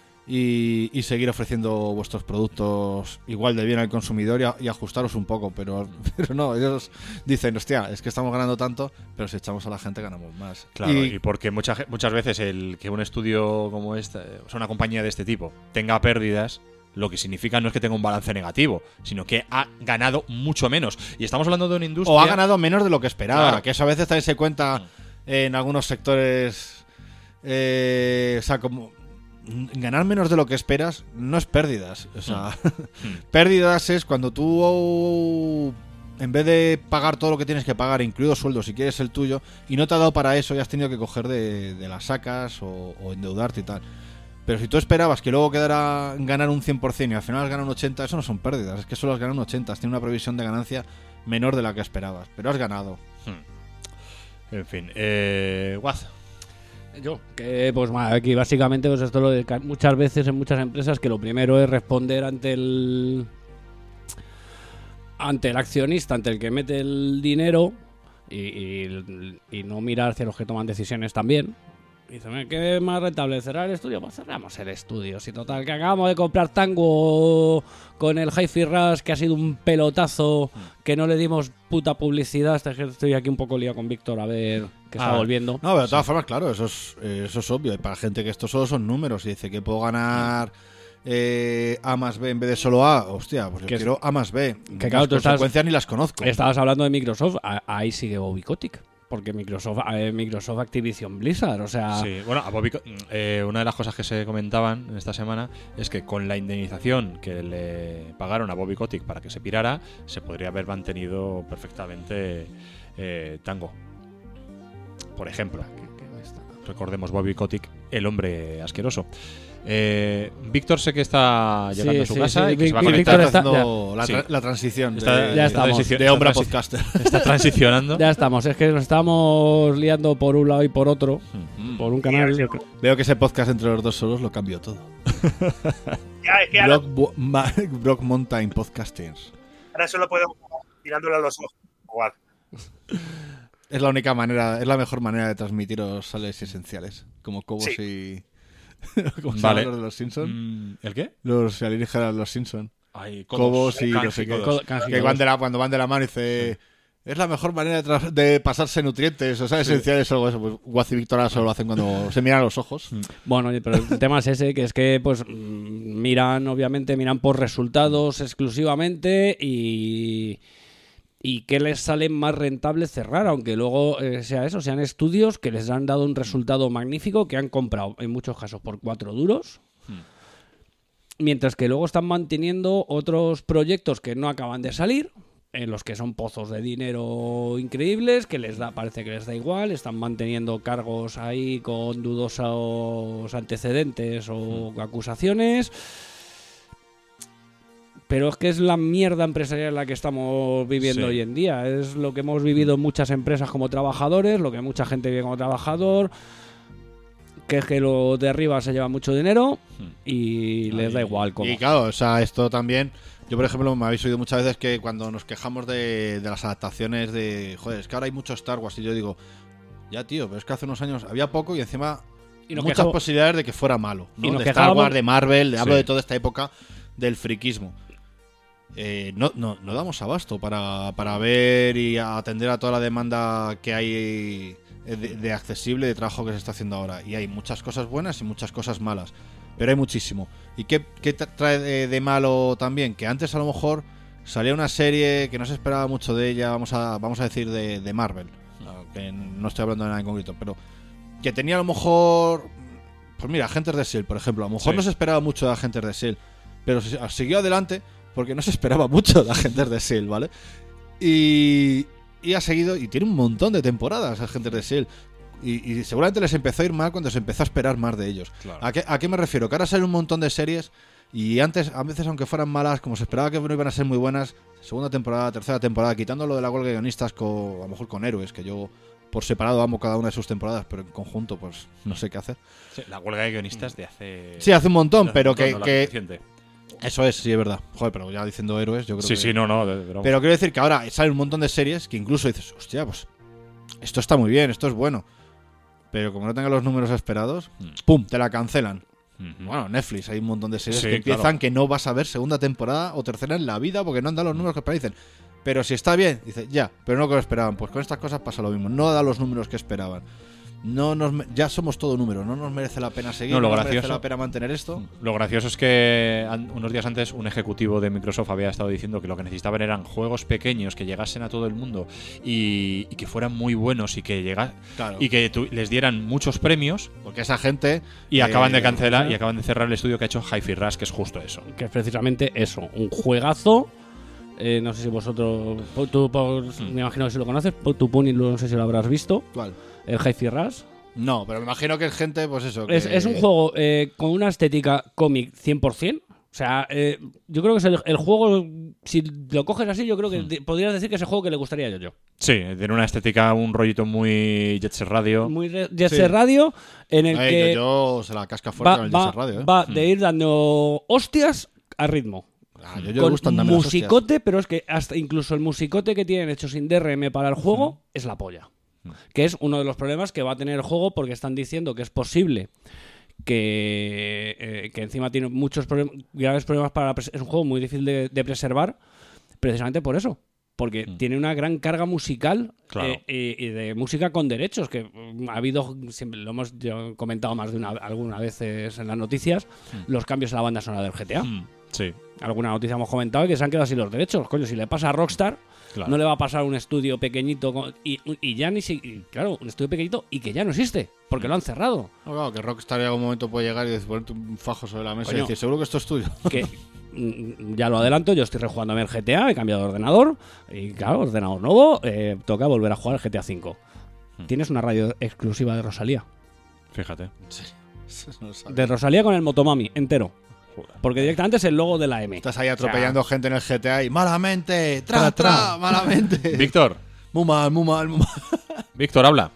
y, y seguir ofreciendo vuestros productos igual de bien al consumidor y, a, y ajustaros un poco, pero, pero no, ellos dicen, hostia, es que estamos ganando tanto, pero si echamos a la gente ganamos más. Claro, y, y porque mucha, ge- muchas veces el que un estudio como este, o sea, una compañía de este tipo, tenga pérdidas, lo que significa no es que tenga un balance negativo, sino que ha ganado mucho menos. Y estamos hablando de una industria... o ha ganado menos de lo que esperaba, Claro. que eso a veces también se cuenta en algunos sectores. Eh, o sea, como ganar menos de lo que esperas no es pérdidas. O sea, pérdidas es cuando tú, en vez de pagar todo lo que tienes que pagar, incluido sueldos, si quieres el tuyo, y no te ha dado para eso y has tenido que coger de, de las sacas o, o endeudarte y tal. Pero si tú esperabas que luego quedara ganar un cien por ciento y al final has ganado un ochenta por ciento, eso no son pérdidas. Es que solo has ganado un ochenta por ciento. Has tenido una previsión de ganancia menor de la que esperabas. Pero has ganado. Hmm. En fin, eh, Guaz. Yo, que pues ma, aquí básicamente pues esto lo de ca- muchas veces en muchas empresas que lo primero es responder ante el ante el accionista, ante el que mete el dinero y, y, y no mirar hacia los que toman decisiones también. Y dicen, ¿qué es más rentable? ¿Cerrar el estudio? Pues cerramos el estudio. Si total, que acabamos de comprar Tango con el Hi-Fi Rush, que ha sido un pelotazo, que no le dimos puta publicidad. Estoy aquí un poco liado con Víctor a ver qué está Ah, volviendo. No, pero de todas formas, claro, eso es, eh, eso es obvio. Y para gente que esto solo son números y dice que puedo ganar eh, A más B en vez de solo A, hostia, pues yo Que es- quiero A más B. Que Las claro, tú estás- consecuencias ni las conozco. Estabas hablando de Microsoft, a- ahí sigue Bobby Kotick. Porque Microsoft, eh, Microsoft Activision Blizzard, o sea... Sí, bueno, a Bobby, Co- eh, una de las cosas que se comentaban en esta semana es que con la indemnización que le pagaron a Bobby Kotick para que se pirara, se podría haber mantenido perfectamente eh, Tango. Por ejemplo, recordemos Bobby Kotick, el hombre asqueroso. Eh, Víctor sé que está llegando Sí, a su sí, casa sí, y que se va a Víctor conectar. está- haciendo la, Sí. tra- la transición Está- de, ya estamos. transición- de hombre a está transi- podcaster. Está transicionando. Ya estamos, es que nos estamos liando por un lado y por otro, por un canal... yo creo- Veo que ese podcast entre los dos solos lo cambió todo. Ya, es que ahora, Brock, Bo- Ma- Brock Mountain Podcasters. ahora solo podemos tirándole a los ojos. Jugar. Es la única manera, es la mejor manera de transmitiros sales esenciales, como Cobos y... ¿Cómo se Vale. llama los de los Simpsons? Mm, ¿El qué? Los alienígenas de los Simpsons. Ay, Cobos y no sé qué. Que van de la, cuando van de la mano dice... Es la mejor manera de, tra- de pasarse nutrientes, o sea, Sí. esenciales o algo eso. Pues Guazi y Víctor ahora solo lo hacen cuando se miran a los ojos. Bueno, oye, pero el tema es ese, que es que pues mm, miran, obviamente, miran por resultados exclusivamente y, y que les sale más rentable cerrar, aunque luego eh, sea eso, sean estudios que les han dado un resultado magnífico, que han comprado en muchos casos por cuatro duros, mientras que luego están manteniendo otros proyectos que no acaban de salir, en los que son pozos de dinero increíbles, que les da, parece que les da igual, están manteniendo cargos ahí con dudosos antecedentes o acusaciones. Pero es que es la mierda empresarial en la que estamos viviendo Sí. hoy en día. Es lo que hemos vivido en muchas empresas como trabajadores, lo que mucha gente vive como trabajador, que es que lo de arriba se lleva mucho dinero y les da igual cómo. Y claro, o sea, esto también... Yo, por ejemplo, me habéis oído muchas veces que cuando nos quejamos de, de las adaptaciones de... Joder, es que ahora hay mucho Star Wars. Y yo digo, ya, tío, pero es que hace unos años había poco y encima Y nos muchas quejamos- posibilidades de que fuera malo, ¿no? y nos De Star quejábamos- Wars, de Marvel, de- hablo Sí. de toda esta época del friquismo. Eh, no, no, no damos abasto para, para ver y atender a toda la demanda que hay de, de accesible de trabajo que se está haciendo ahora. Y hay muchas cosas buenas y muchas cosas malas. Pero hay muchísimo. ¿Y qué, qué tra- trae de, de malo también? Que antes a lo mejor salía una serie que no se esperaba mucho de ella, vamos a, vamos a decir de, de Marvel, que no estoy hablando de nada en concreto, pero que tenía a lo mejor... Pues mira, Agentes de S H I E L D, por ejemplo. A lo mejor Sí. no se esperaba mucho de Agentes de S H I E L D, pero se- siguió adelante porque no se esperaba mucho de Agentes de S H I E L D, ¿vale? Y, y ha seguido, y tiene un montón de temporadas Agentes de S H I E L D. Y, y seguramente les empezó a ir mal cuando se empezó a esperar más de ellos. Claro. ¿A qué, ¿A qué me refiero? Que ahora salen un montón de series y antes, a veces aunque fueran malas, como se esperaba que no iban a ser muy buenas, segunda temporada, tercera temporada, quitando lo de la huelga de guionistas con, a lo mejor con Héroes, que yo por separado amo cada una de sus temporadas, pero en conjunto pues no sé qué hacer. Sí, la huelga de guionistas de hace... Sí, hace un montón, de hace pero un montón, que... no la que suficiente. eso es, sí, es verdad. Joder, pero ya diciendo Héroes, yo creo Sí, que... sí, no, no. de- de- vamos. Pero quiero decir que ahora salen un montón de series que incluso dices, hostia, pues esto está muy bien, esto es bueno. Pero como no tenga los números esperados, ¡pum!, te la cancelan. Ujú. Bueno, Netflix, hay un montón de series Sí, que empiezan claro. que no vas a ver segunda temporada o tercera en la vida porque no han dado los números que esperan. Dicen, pero si está bien, dice, ya, pero no lo que lo esperaban. Pues con estas cosas pasa lo mismo, no da los números que esperaban. No nos, me- ya somos todo números, no nos merece la pena seguir, No, no, lo nos merece gracioso- la pena mantener esto. Lo gracioso es que an- unos días antes un ejecutivo de Microsoft había estado diciendo que lo que necesitaban eran juegos pequeños que llegasen a todo el mundo y, y que fueran muy buenos y que llega, Claro. y que tu- les dieran muchos premios, Porque esa gente... y eh, acaban de cancelar y acaban de cerrar el estudio que ha hecho Hi-Fi Rush, que es justo eso. Que es precisamente eso, un juegazo. Eh, no sé si vosotros, tú, por- me imagino que si lo conoces, tú Puni, no sé si lo habrás visto, ¿Cuál? el Hi-Fi Rush. No, pero me imagino que es gente, pues eso. Es, que- es un juego eh, con una estética cómic cien por ciento. O sea, eh, yo creo que es el, el juego, si lo coges así, yo creo que de- podrías decir que es el juego que le gustaría a Yo-Yo. Sí, tiene una estética, un rollito muy Jet Set Radio. Muy re- Jet Sí. Set Radio, en el Ay, que yo, yo se la casca fuerte va, con el va- Jet Set Radio, ¿eh? va de ir dando hostias a ritmo. Ah, yo, yo le Con gustan también las hostias. musicote, pero es que hasta incluso el musicote que tienen hecho sin D R M para el juego es la polla. Que es uno de los problemas que va a tener el juego, porque están diciendo que es posible que, eh, que encima tiene muchos problem- graves problemas para... pres- Es un juego muy difícil de, de preservar, precisamente por eso. Porque tiene una gran carga musical, Claro. eh, y, y de música con derechos, que mm, ha habido, siempre lo hemos yo he comentado más de una algunas veces en las noticias, los cambios en la banda sonora del G T A. Mm, sí. Alguna noticia hemos comentado que se han quedado sin los derechos. Coño, si le pasa a Rockstar, Claro. no le va a pasar a un estudio pequeñito con- y, y ya ni si, y, claro, un estudio pequeñito y que ya no existe, porque lo han cerrado. No, claro, que Rockstar en algún momento puede llegar y decir, ponerte un fajo sobre la mesa Coño. y decir, seguro que esto es tuyo. Que mm, ya lo adelanto, yo estoy rejugando el G T A, he cambiado de ordenador y claro, ordenador nuevo, eh, toca volver a jugar el G T A cinco. Tienes una radio exclusiva de Rosalía. Fíjate. No lo sabía. De Rosalía con el Motomami entero. Porque directamente es el logo de la M. Estás ahí atropellando gente en el G T A y malamente, tra, tra, malamente. Víctor, Muy mal, muy mal, muy mal. Víctor, habla.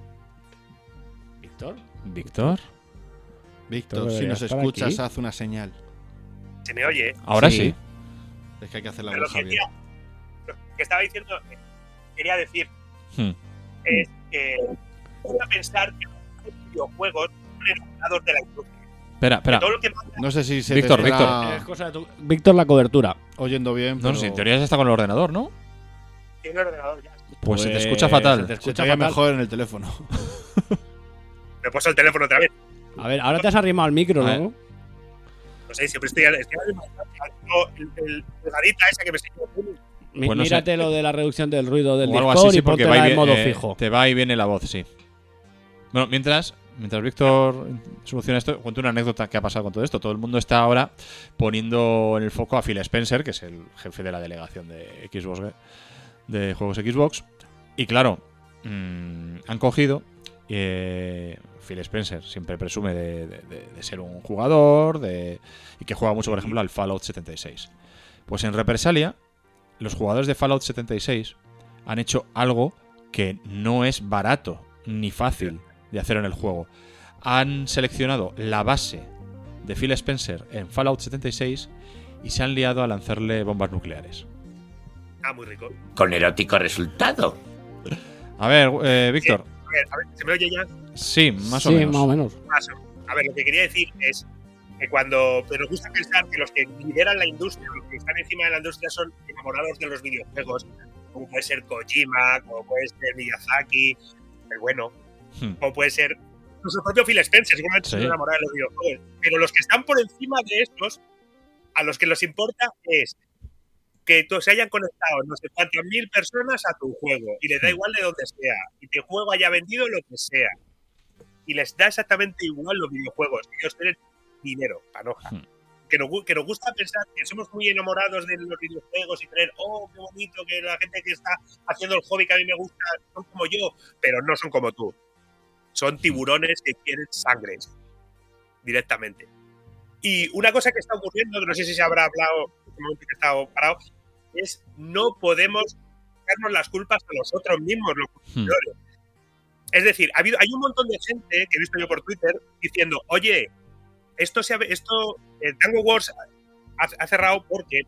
¿Víctor? Víctor. Víctor, Pero si debería nos estar escuchas, aquí. haz una señal. Se me oye. Ahora Sí. sí. Es que hay que hacer la Pero voz, lo que, Javier. decía- lo que estaba diciendo, eh, quería decir, Hmm. es que voy a pensar que los videojuegos son enamorados de la industria. Espera, espera. Todo lo que... No sé si se Víctor, te estará Víctor. Es cosa de tu- Víctor, la cobertura. oyendo bien. No, pero... no, si en teoría ya está con el ordenador, ¿no? Tiene el ordenador ya. Pues, se te Pues escucha fatal. se te Se escucha te oye fatal. mejor en el teléfono. Me he puesto el teléfono otra vez. A ver, ahora te has arrimado al micro, A ver. ¿no? No sé, siempre estoy... estoy el, el, el garita esa que me estoy poniendo. Mi- Pues no sé. mírate lo de la reducción del ruido del O algo Discord así, sí, y porque póntela va y en vi- modo eh, fijo. te va y viene la voz, sí. Bueno, mientras, mientras Víctor soluciona esto, cuento una anécdota que ha pasado con todo esto. Todo el mundo está ahora poniendo en el foco a Phil Spencer, que es el jefe de la delegación de Xbox, de juegos Xbox. Y claro, mmm, han cogido. Eh, Phil Spencer siempre presume de, de- de- de ser un jugador de, y que juega mucho, por ejemplo, al Fallout setenta y seis. Pues en represalia, los jugadores de Fallout setenta y seis han hecho algo que no es barato ni fácil de hacer en el juego. Han seleccionado la base de Phil Spencer en Fallout setenta y seis y se han liado a lanzarle bombas nucleares. Ah, muy rico. Con erótico resultado. A ver, eh, Víctor. A ver, a ver, ¿se me oye ya? Sí, más o Sí, menos. más o menos. Más o- A ver, lo que quería decir es que cuando... Pero nos gusta pensar que los que lideran la industria, los que están encima de la industria son enamorados de los videojuegos, como puede ser Kojima, como puede ser Miyazaki, el bueno, Hmm. como puede ser incluso el propio Phil Spencer, seguramente Sí. se enamorado de los videojuegos. Pero los que están por encima de estos, a los que les importa es que to- se hayan conectado no sé cuántas mil personas a tu juego y les da igual de donde sea y que el juego haya vendido lo que sea y les da exactamente igual los videojuegos. Ellos tienen dinero, panoja. Hmm. Que nos, gu- que nos gusta pensar que somos muy enamorados de los videojuegos y creer, oh, qué bonito, que la gente que está haciendo el hobby que a mí me gusta son como yo, pero no son como tú. Son tiburones que quieren sangre directamente. Y una cosa que está ocurriendo, que no sé si se habrá hablado en el momento que he estado parado, es no podemos darnos las culpas a nosotros mismos, los consumidores. Es decir, ha habido, hay un montón de gente que he visto yo por Twitter diciendo, oye, esto se ha, esto el Tango Wars ha, ha cerrado porque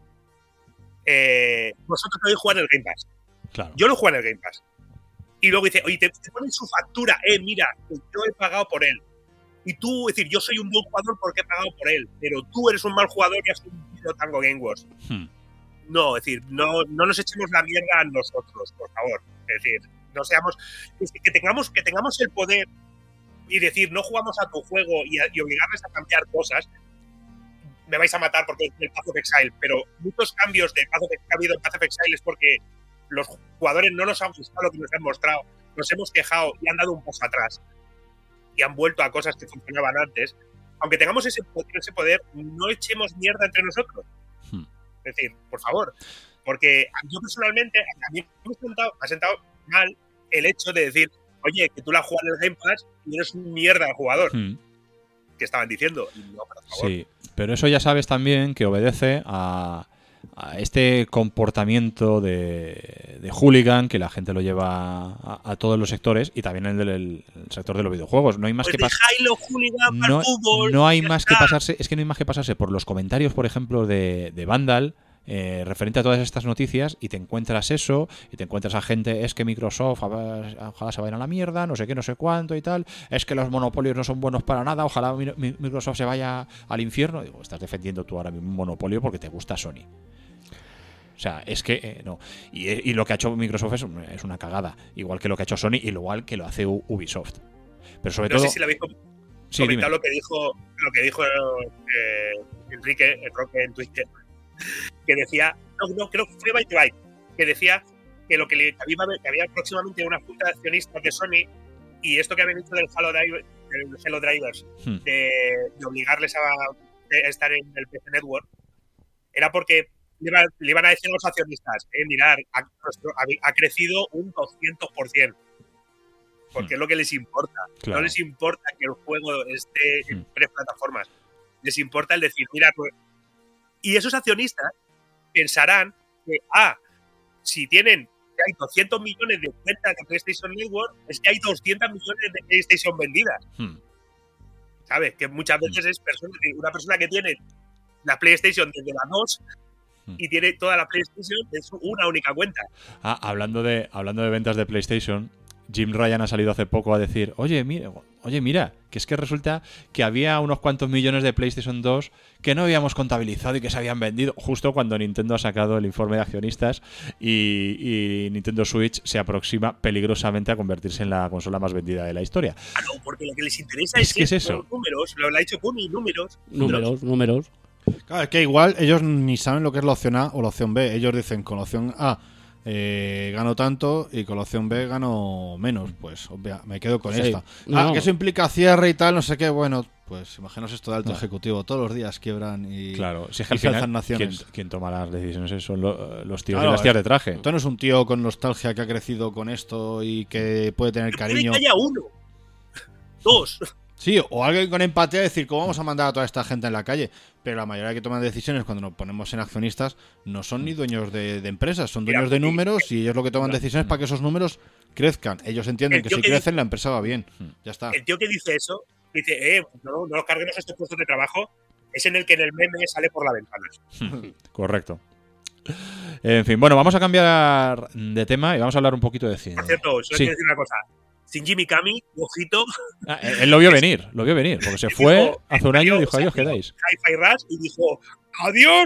eh, vosotros podéis jugar en el Game Pass. Claro. Yo lo juego en el Game Pass. Y luego dice, oye, te, te ponen su factura, eh, mira, que yo he pagado por él. Y tú, es decir, yo soy un buen jugador porque he pagado por él, pero tú eres un mal jugador y has cumplido Tango Game Wars. Hmm. No, es decir, no, no nos echemos la mierda a nosotros, por favor. Es decir, no seamos, es que, que tengamos, que tengamos el poder y decir, no jugamos a tu juego y, a, y obligarles a cambiar cosas. Me vais a matar porque es el Path of Exile, pero muchos cambios de Path of, que ha habido en Path of Exile es porque los jugadores no nos han gustado lo que nos han mostrado, nos hemos quejado y han dado un paso atrás y han vuelto a cosas que funcionaban antes. Aunque tengamos ese poder, ese poder no echemos mierda entre nosotros. Hmm. Es decir, por favor, porque yo personalmente, a mí me ha sentado, me ha sentado mal el hecho de decir, oye, que tú la juegas en el Game Pass y eres un mierda de jugador. Hmm. Que estaban diciendo. Y no, por favor. Sí, pero eso ya sabes también que obedece a, a este comportamiento de, de hooligan que la gente lo lleva a, a todos los sectores y también en el, el- el sector de los videojuegos. No hay más Pues que pasar. dejáislo, hooligan, para No, el fútbol. no hay ya más que está. pasarse, es que no hay más que pasarse por los comentarios, por ejemplo, de, de Vandal, eh, referente a todas estas noticias, y te encuentras eso, y te encuentras a gente, es que Microsoft, a ver, ojalá se vayan a la mierda, no sé qué, no sé cuánto y tal, es que los monopolios no son buenos para nada, ojalá mi- mi- Microsoft se vaya al infierno. Digo, estás defendiendo tú ahora mismo un monopolio porque te gusta Sony. O sea, es que eh, no. Y, y lo que ha hecho Microsoft es, un- es una cagada, igual que lo que ha hecho Sony y igual que lo hace U- Ubisoft. Pero sobre No todo... sé si lo habéis com- Sí, comentado dime. lo que dijo, lo que dijo eh, Enrique, el Roque en Twitter, que decía, no, no, creo que fue Byte Byte, que decía que lo que, le, que, había, que había próximamente una junta de accionistas de Sony y esto que habían hecho del Halo, Driver, del Halo Drivers, Hmm. de, de obligarles a, a estar en el P C Network, era porque le, iba, le iban a decir a los accionistas, eh, mirar, ha, nuestro- ha, ha crecido un doscientos por ciento. Porque es lo que les importa. Claro. No les importa que el juego esté en Hmm. tres plataformas. Les importa el decir, mira, pues... Y esos accionistas pensarán que, ah, si tienen, que hay doscientos millones de cuentas de PlayStation Network, es que hay doscientos millones de PlayStation vendidas. Hmm. ¿Sabes? Que muchas veces es persona, una persona que tiene la PlayStation desde la dos Hmm. y tiene toda la PlayStation de una única cuenta. Ah, hablando de, hablando de ventas de PlayStation, Jim Ryan ha salido hace poco a decir, oye, mira, oye, mira, que es que resulta que había unos cuantos millones de PlayStation dos que no habíamos contabilizado y que se habían vendido, justo cuando Nintendo ha sacado el informe de accionistas y, y Nintendo Switch se aproxima peligrosamente a convertirse en la consola más vendida de la historia. Ah, no, porque lo que les interesa es, es que es eso. Los números, lo ha dicho Puni, números. Números, números. Claro, es que igual ellos ni saben lo que es la opción A o la opción B. Ellos dicen, con la opción A eh, gano tanto y con la opción B gano menos. Pues obvia, me quedo con Sí. esta. No. Ah, que eso implica cierre y tal, no sé qué. Bueno, pues imaginaos esto de alto No. ejecutivo. Todos los días quiebran y, Claro, si es que y al final alzan naciones. quien, quien toma las decisiones son lo- los tíos Claro, y las tías es- de traje. Esto no es un tío con nostalgia que ha crecido con esto y que puede tener cariño. Puede que haya uno. Dos. Sí, o alguien con empatía decir, ¿cómo vamos a mandar a toda esta gente en la calle? Pero la mayoría que toman decisiones cuando nos ponemos en accionistas no son ni dueños de, de empresas, son dueños de números y ellos lo que toman decisiones para que esos números crezcan. Ellos entienden El que tío si que crecen la empresa va bien. Ya está. El tío que dice eso, dice, eh, no, no nos carguemos estos puestos de trabajo, es en el que en el meme sale por la ventana. Correcto. En fin, bueno, vamos a cambiar de tema y vamos a hablar un poquito de cine. Por cierto, solo Sí. quiero decir una cosa. Sin Jimmy Kami, ojito. Ah, él lo vio venir, lo vio venir, porque se fue Dijo, hace un año y dijo, salió adiós, quedáis. Hi-Fi Rush y dijo, adiós,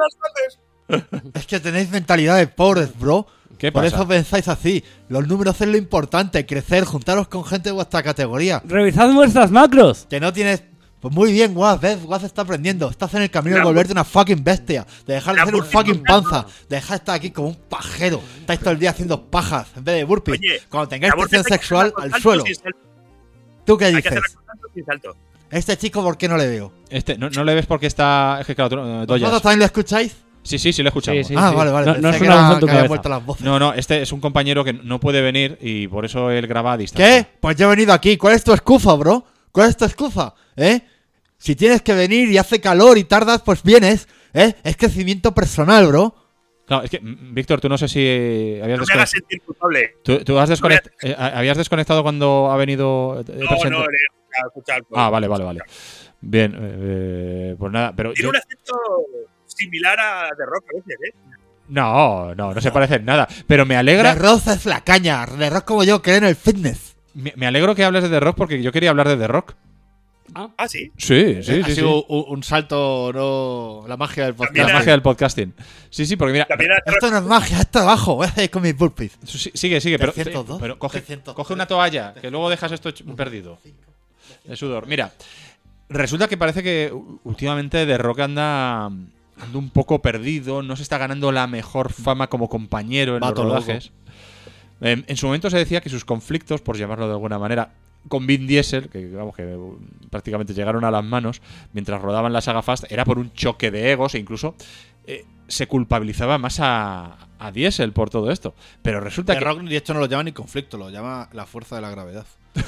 buenas tardes. Es que tenéis mentalidad de pobres, bro. ¿Qué Por pasa? eso pensáis así. Los números es lo importante, crecer, juntaros con gente de vuestra categoría. Revisad vuestras macros. Que no tienes... Pues muy bien, Waz, ves, Waz está aprendiendo. Estás en el camino de La- volverte una fucking bestia. De dejar de La ser un burpee fucking no- panza. De dejar de estar aquí como un pajero. Estáis todo el día haciendo pajas en vez de burpees. Oye, Cuando tengáis la burpee tensión hay que sexual, hacerla con al salto suelo. sin salto. ¿Tú qué Hay que dices? hacerla con salto sin salto. Este chico, ¿por qué no le veo? Este, no, no le ves porque está. Es que claro, tú, eh, Doyas. ¿Vosotros también lo escucháis? Sí, sí, sí, lo escuchamos. Sí, sí. ah, vale, vale. No- Pensé no es que una era- voz en tu que había cabeza. muerto las voces. No, no, este es un compañero que no puede venir y por eso él graba a distancia. ¿Qué? Pues yo he venido aquí. ¿Cuál es tu excusa, bro? ¿Cuál es tu excusa? ¿Eh? Si tienes que venir y hace calor y tardas, pues vienes. ¿Eh? Es crecimiento personal, bro. Claro, es que, mm, Víctor, tú no sé si eh, habías No me hagas desconectado. sentir culpable. ¿Tú, tú has desconect- eh, habías desconectado cuando ha venido. eh, No, presenta- no, he escuchado. Ah, vale, vale, vale. Bien, eh, pues nada, pero. Tiene yo- un acento similar a The Rock a veces, ¿eh? No, no, no se parece en nada. Pero me De alegra. Rock es la caña. De Rock como yo, creen en el fitness. Me, me alegro que hables de The Rock porque yo quería hablar de The Rock. Ah, sí. Sí, sí, ha sí. sido sí. un, un salto, no. La magia del podcast. La Mira, magia del podcasting. Sí, sí, porque mira. También a- Esto no es magia, es trabajo. Voy a hacer con mis burpees. Sí, sigue, sigue, pero, trescientos dos, pero coge, trescientos coge una toalla, que luego dejas esto ch- perdido. De sudor. Mira, resulta que parece que u- últimamente The Rock anda, anda un poco perdido, no se está ganando la mejor fama como compañero en Vato los loco. rodajes. En, en su momento se decía que sus conflictos, por llamarlo de alguna manera, con Vin Diesel, que vamos que uh, prácticamente llegaron a las manos mientras rodaban la saga Fast, era por un choque de egos e incluso eh, se culpabilizaba más a, a Diesel por todo esto. Pero resulta The que Rock, de hecho, no lo llama ni conflicto, lo llama la fuerza de la gravedad.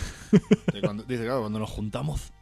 De cuando- dice, claro, cuando nos juntamos.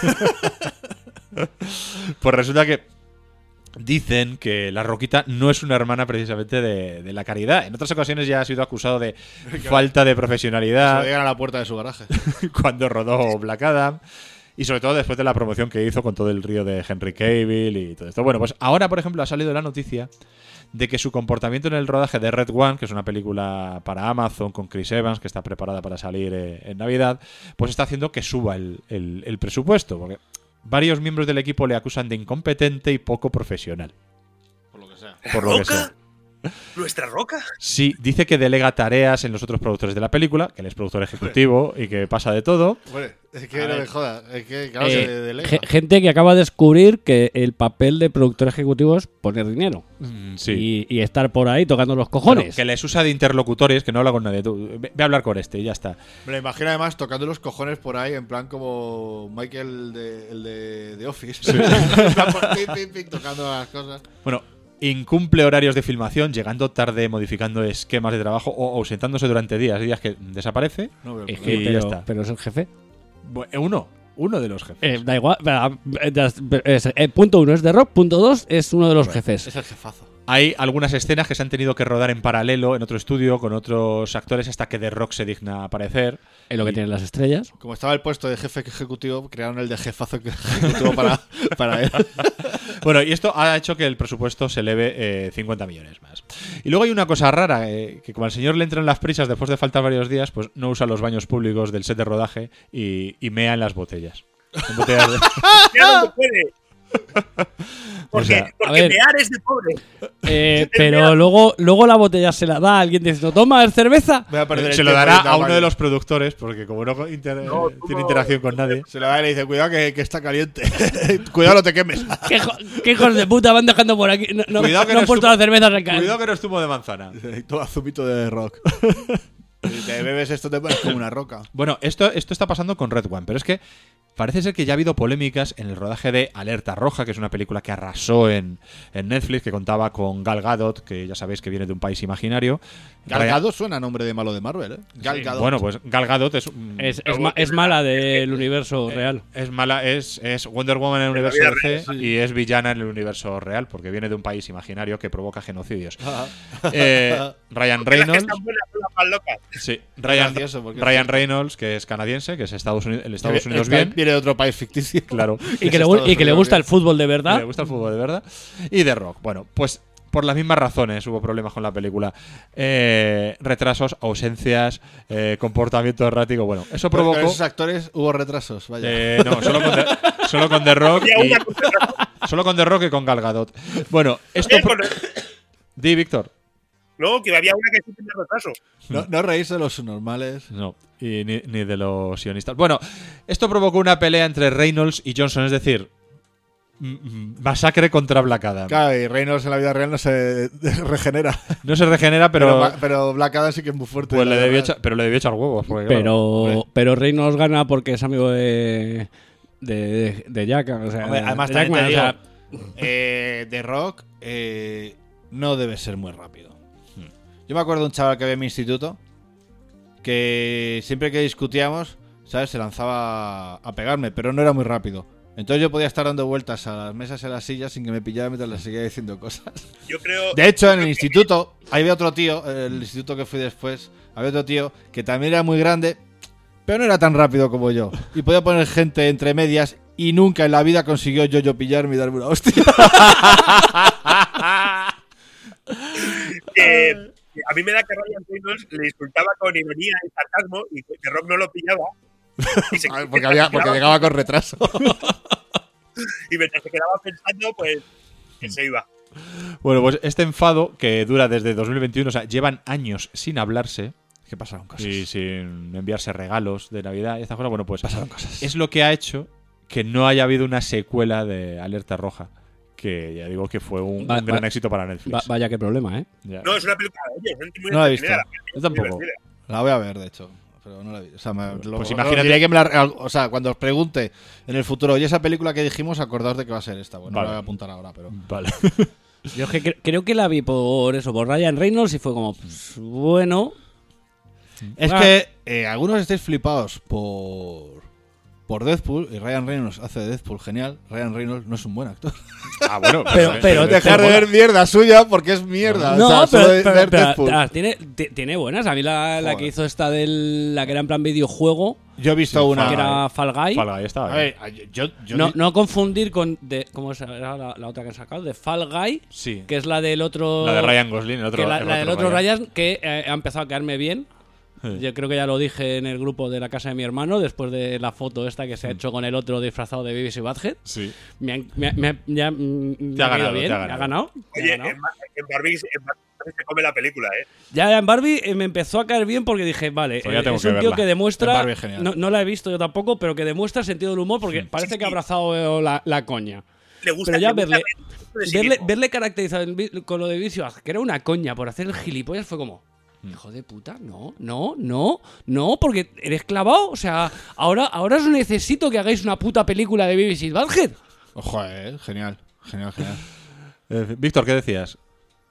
Pues resulta que dicen que la Roquita no es una hermana precisamente de, de la caridad. En otras ocasiones ya ha sido acusado de falta de Se lo profesionalidad llegan a la puerta de su garaje. cuando rodó Black Adam. Y sobre todo después de la promoción que hizo con todo el río de Henry Cavill y todo esto. Bueno, pues ahora, por ejemplo, ha salido la noticia de que su comportamiento en el rodaje de Red One, que es una película para Amazon con Chris Evans, que está preparada para salir eh, en Navidad, pues está haciendo que suba el, el- el presupuesto. Porque varios miembros del equipo le acusan de incompetente y poco profesional. Por lo que sea. Por lo que ¿Roca? sea. ¿Nuestra Roca? Sí, dice que delega tareas en los otros productores de la película, que él es productor ejecutivo y que pasa de todo. Bueno, es que A no ver. me jodas. Es que, claro, Eh, se delega. ge- gente que acaba de descubrir que el papel de productor ejecutivo es poner dinero. Mm, sí. Y, y estar por ahí tocando los Bueno, cojones. que les usa de interlocutores, que no habla con nadie. Tú, ve, ve a hablar con este y ya está. Me lo imagino además tocando los cojones por ahí, en plan como Michael, de, el de, de Office. En plan, por pim, pim, pim, tocando las cosas. Bueno, incumple horarios de filmación, llegando tarde, modificando esquemas de trabajo o ausentándose durante días, días que desaparece. No veo el Es problema. que, y ya pero, está. pero es el jefe. Bu- Uno, uno de los jefes. Eh, da igual. pero, eh, das- es- eh, punto uno es de Rock. Punto dos es uno de los jefes. Es el jefazo. Hay algunas escenas que se han tenido que rodar en paralelo en otro estudio con otros actores hasta que The Rock se digna a aparecer. Es lo que Y- tienen las estrellas. Como estaba el puesto de jefe ejecutivo, crearon el de jefazo ejecutivo para, para él. Bueno, y esto ha hecho que el presupuesto se eleve eh, cincuenta millones más. Y luego hay una cosa rara, eh, que como al señor le entran las prisas después de faltar varios días, pues no usa los baños públicos del set de rodaje y, y mea en las botellas. En botellas de- Ya no se puede. O Porque, sea, a porque ver. mear es de pobre. Eh, Es pero mear. luego, luego la botella se la da a alguien diciendo, toma, es cerveza. Voy a perder el se lo tiempo dará yendo al a uno baño. de los productores, porque como no, inter- No, tú tiene no- interacción con nadie. Se lo da y le dice, cuidado que, que está caliente. Cuidado, no te quemes. ¿Qué, jo- qué hijos de puta van dejando por aquí? No, no, Cuidado que no no han es puesto tu- las cervezas en casa. Cuidado que no es zumo de manzana. Todo zumito de rock. Si te bebes esto te pones como una roca. Bueno, esto, esto está pasando con Red One, pero es que parece ser que ya ha habido polémicas en el rodaje de Alerta Roja, que es una película que arrasó en, en Netflix, que contaba con Gal Gadot, que ya sabéis que viene de un país imaginario. Gal Ryan- Gadot suena a nombre de malo de Marvel, ¿eh? Gal Gadot. Bueno, pues Gal Gadot es, un- Es, es, ma- es mala del universo real. es mala, es, es Wonder Woman en el En la universo vida D C real, y es villana en el universo real, porque viene de un país imaginario que provoca genocidios. Ajá. Eh, Ryan Porque las que Reynolds. están buenas son las más locas. Sí, Ryan, gracioso, porque Ryan es- Reynolds, que es canadiense, que es Estados Unidos, el Estados Unidos Está- bien. Viene de otro país ficticio. Claro. Y que, le, gu- y que le gusta el fútbol de verdad. Le gusta el fútbol de verdad. Y The Rock. Bueno, pues por las mismas razones hubo problemas con la película. Eh, retrasos, ausencias, eh, comportamiento errático. Bueno, eso Pero con provocó. esos actores hubo retrasos, vaya. Eh, no, solo con, The, solo con The Rock. Había Y, una cosa- solo con The Rock y con Gal Gadot. Bueno, esto. Eh, pro- con- Di, Víctor. No, que había una que sí tenía retraso. No, no reírse de los normales. No, y ni, ni de los sionistas. Bueno, esto provocó una pelea entre Reynolds y Johnson, es decir, m- m- masacre contra Black Adam. Claro, y Reynolds en la vida real no se regenera. No se regenera, Pero, pero, Ba- pero Black Adam sí que es muy fuerte. pues en le la vida debió real. echar, pero le debió echar huevos. porque, claro, Pero, hombre. pero Reynolds gana porque es amigo de, de, de, de Jack. O sea, Hombre, de- además de también te Jackman, o digo, sea, eh, The Rock eh, no debe ser muy rápido. Yo me acuerdo de un chaval que había en mi instituto que siempre que discutíamos, ¿sabes? Se lanzaba a pegarme, pero no era muy rápido. Entonces yo podía estar dando vueltas a las mesas y a las sillas sin que me pillara mientras le seguía diciendo cosas. Yo creo. De hecho, en el creo que- instituto, ahí había otro tío, el instituto que fui después, había otro tío que también era muy grande, pero no era tan rápido como yo. Y podía poner gente entre medias y nunca en la vida consiguió yo yo pillarme y darme una hostia. que- que a mí me da que Ryan Reynolds le insultaba con ironía y sarcasmo y que Rock no lo pillaba. Y, se- porque, había, porque llegaba con retraso. y mientras se quedaba pensando, pues que se iba. Bueno, pues este enfado que dura desde dos mil veintiuno, o sea, llevan años sin hablarse. ¿Qué pasaron cosas? Y sin enviarse regalos de Navidad y estas cosas, bueno, pues Pasaron cosas. es lo que ha hecho que no haya habido una secuela de Alerta Roja, que ya digo que fue un, Va- un gran va- éxito para Netflix. va- vaya qué problema, ¿eh? Ya. No, es una película oye, es muy No la he visto. entretenida, la Yo película, tampoco. muy divertida. La voy a ver, de hecho. Pero no la vi. O sea, me, lo, Pues lo imagínate- diré que me la- o sea, cuando os pregunte en el futuro, oye, esa película que dijimos, acordaos de que va a ser esta. Bueno, Vale. no la voy a apuntar ahora, pero. Vale. Yo es que cre- creo que la vi por eso, por Ryan Reynolds y fue como, pues, bueno. Es Ah. que eh, algunos estáis flipados por. Por Deadpool, y Ryan Reynolds hace de Deadpool genial. Ryan Reynolds no es un buen actor. Ah, bueno, Pero- pero- Dejar de ver mierda suya porque es mierda. No, o sea, pero, solo de pero- ver pero- Deadpool. ah, tiene, ti- tiene buenas. A mí la, la Joder. que hizo esta del. La que era en plan videojuego, Yo he visto una. que era Fall Guy. Fall Guy estaba A bien. ver, yo. yo No, vi- no confundir con. De, ¿Cómo es era la, la otra que han sacado? De Fall Guy, Sí. que es la del otro. La de Ryan Gosling, el otro, que la, el la del otro Ryan. Ryan, que eh, ha empezado a quedarme bien. Sí. Yo creo que ya lo dije en el grupo de la casa de mi hermano, después de la foto esta que se ha hecho con el otro disfrazado de Beavis y Butthead. Sí. Me han- me ha- me ha- ya, mm, me Te ha ha ido ganado, bien, te ha me ha ganado. ganado. me ha Oye, ganado. en, Bar- en Barbie, en Barbie se come la película, ¿eh? Ya en Barbie eh, me empezó a caer bien porque dije, vale, Pues ya eh, tengo es que un tío verla. que En demuestra. Barbie es genial. No, no la he visto yo tampoco, pero que demuestra sentido del humor porque parece que ha abrazado eh, la, la coña. Le gusta, Pero ya le gusta verle, ver de sí verle, mismo. verle caracterizado en vi- con lo de Vicio, que era una coña por hacer el gilipollas, fue como. Hijo de puta, no, no, no, no, porque eres clavado. O sea, ahora, ahora os necesito que hagáis una puta película de Beavis y Butthead. Ojo, eh, genial. Genial, genial. Eh, Víctor, ¿qué decías?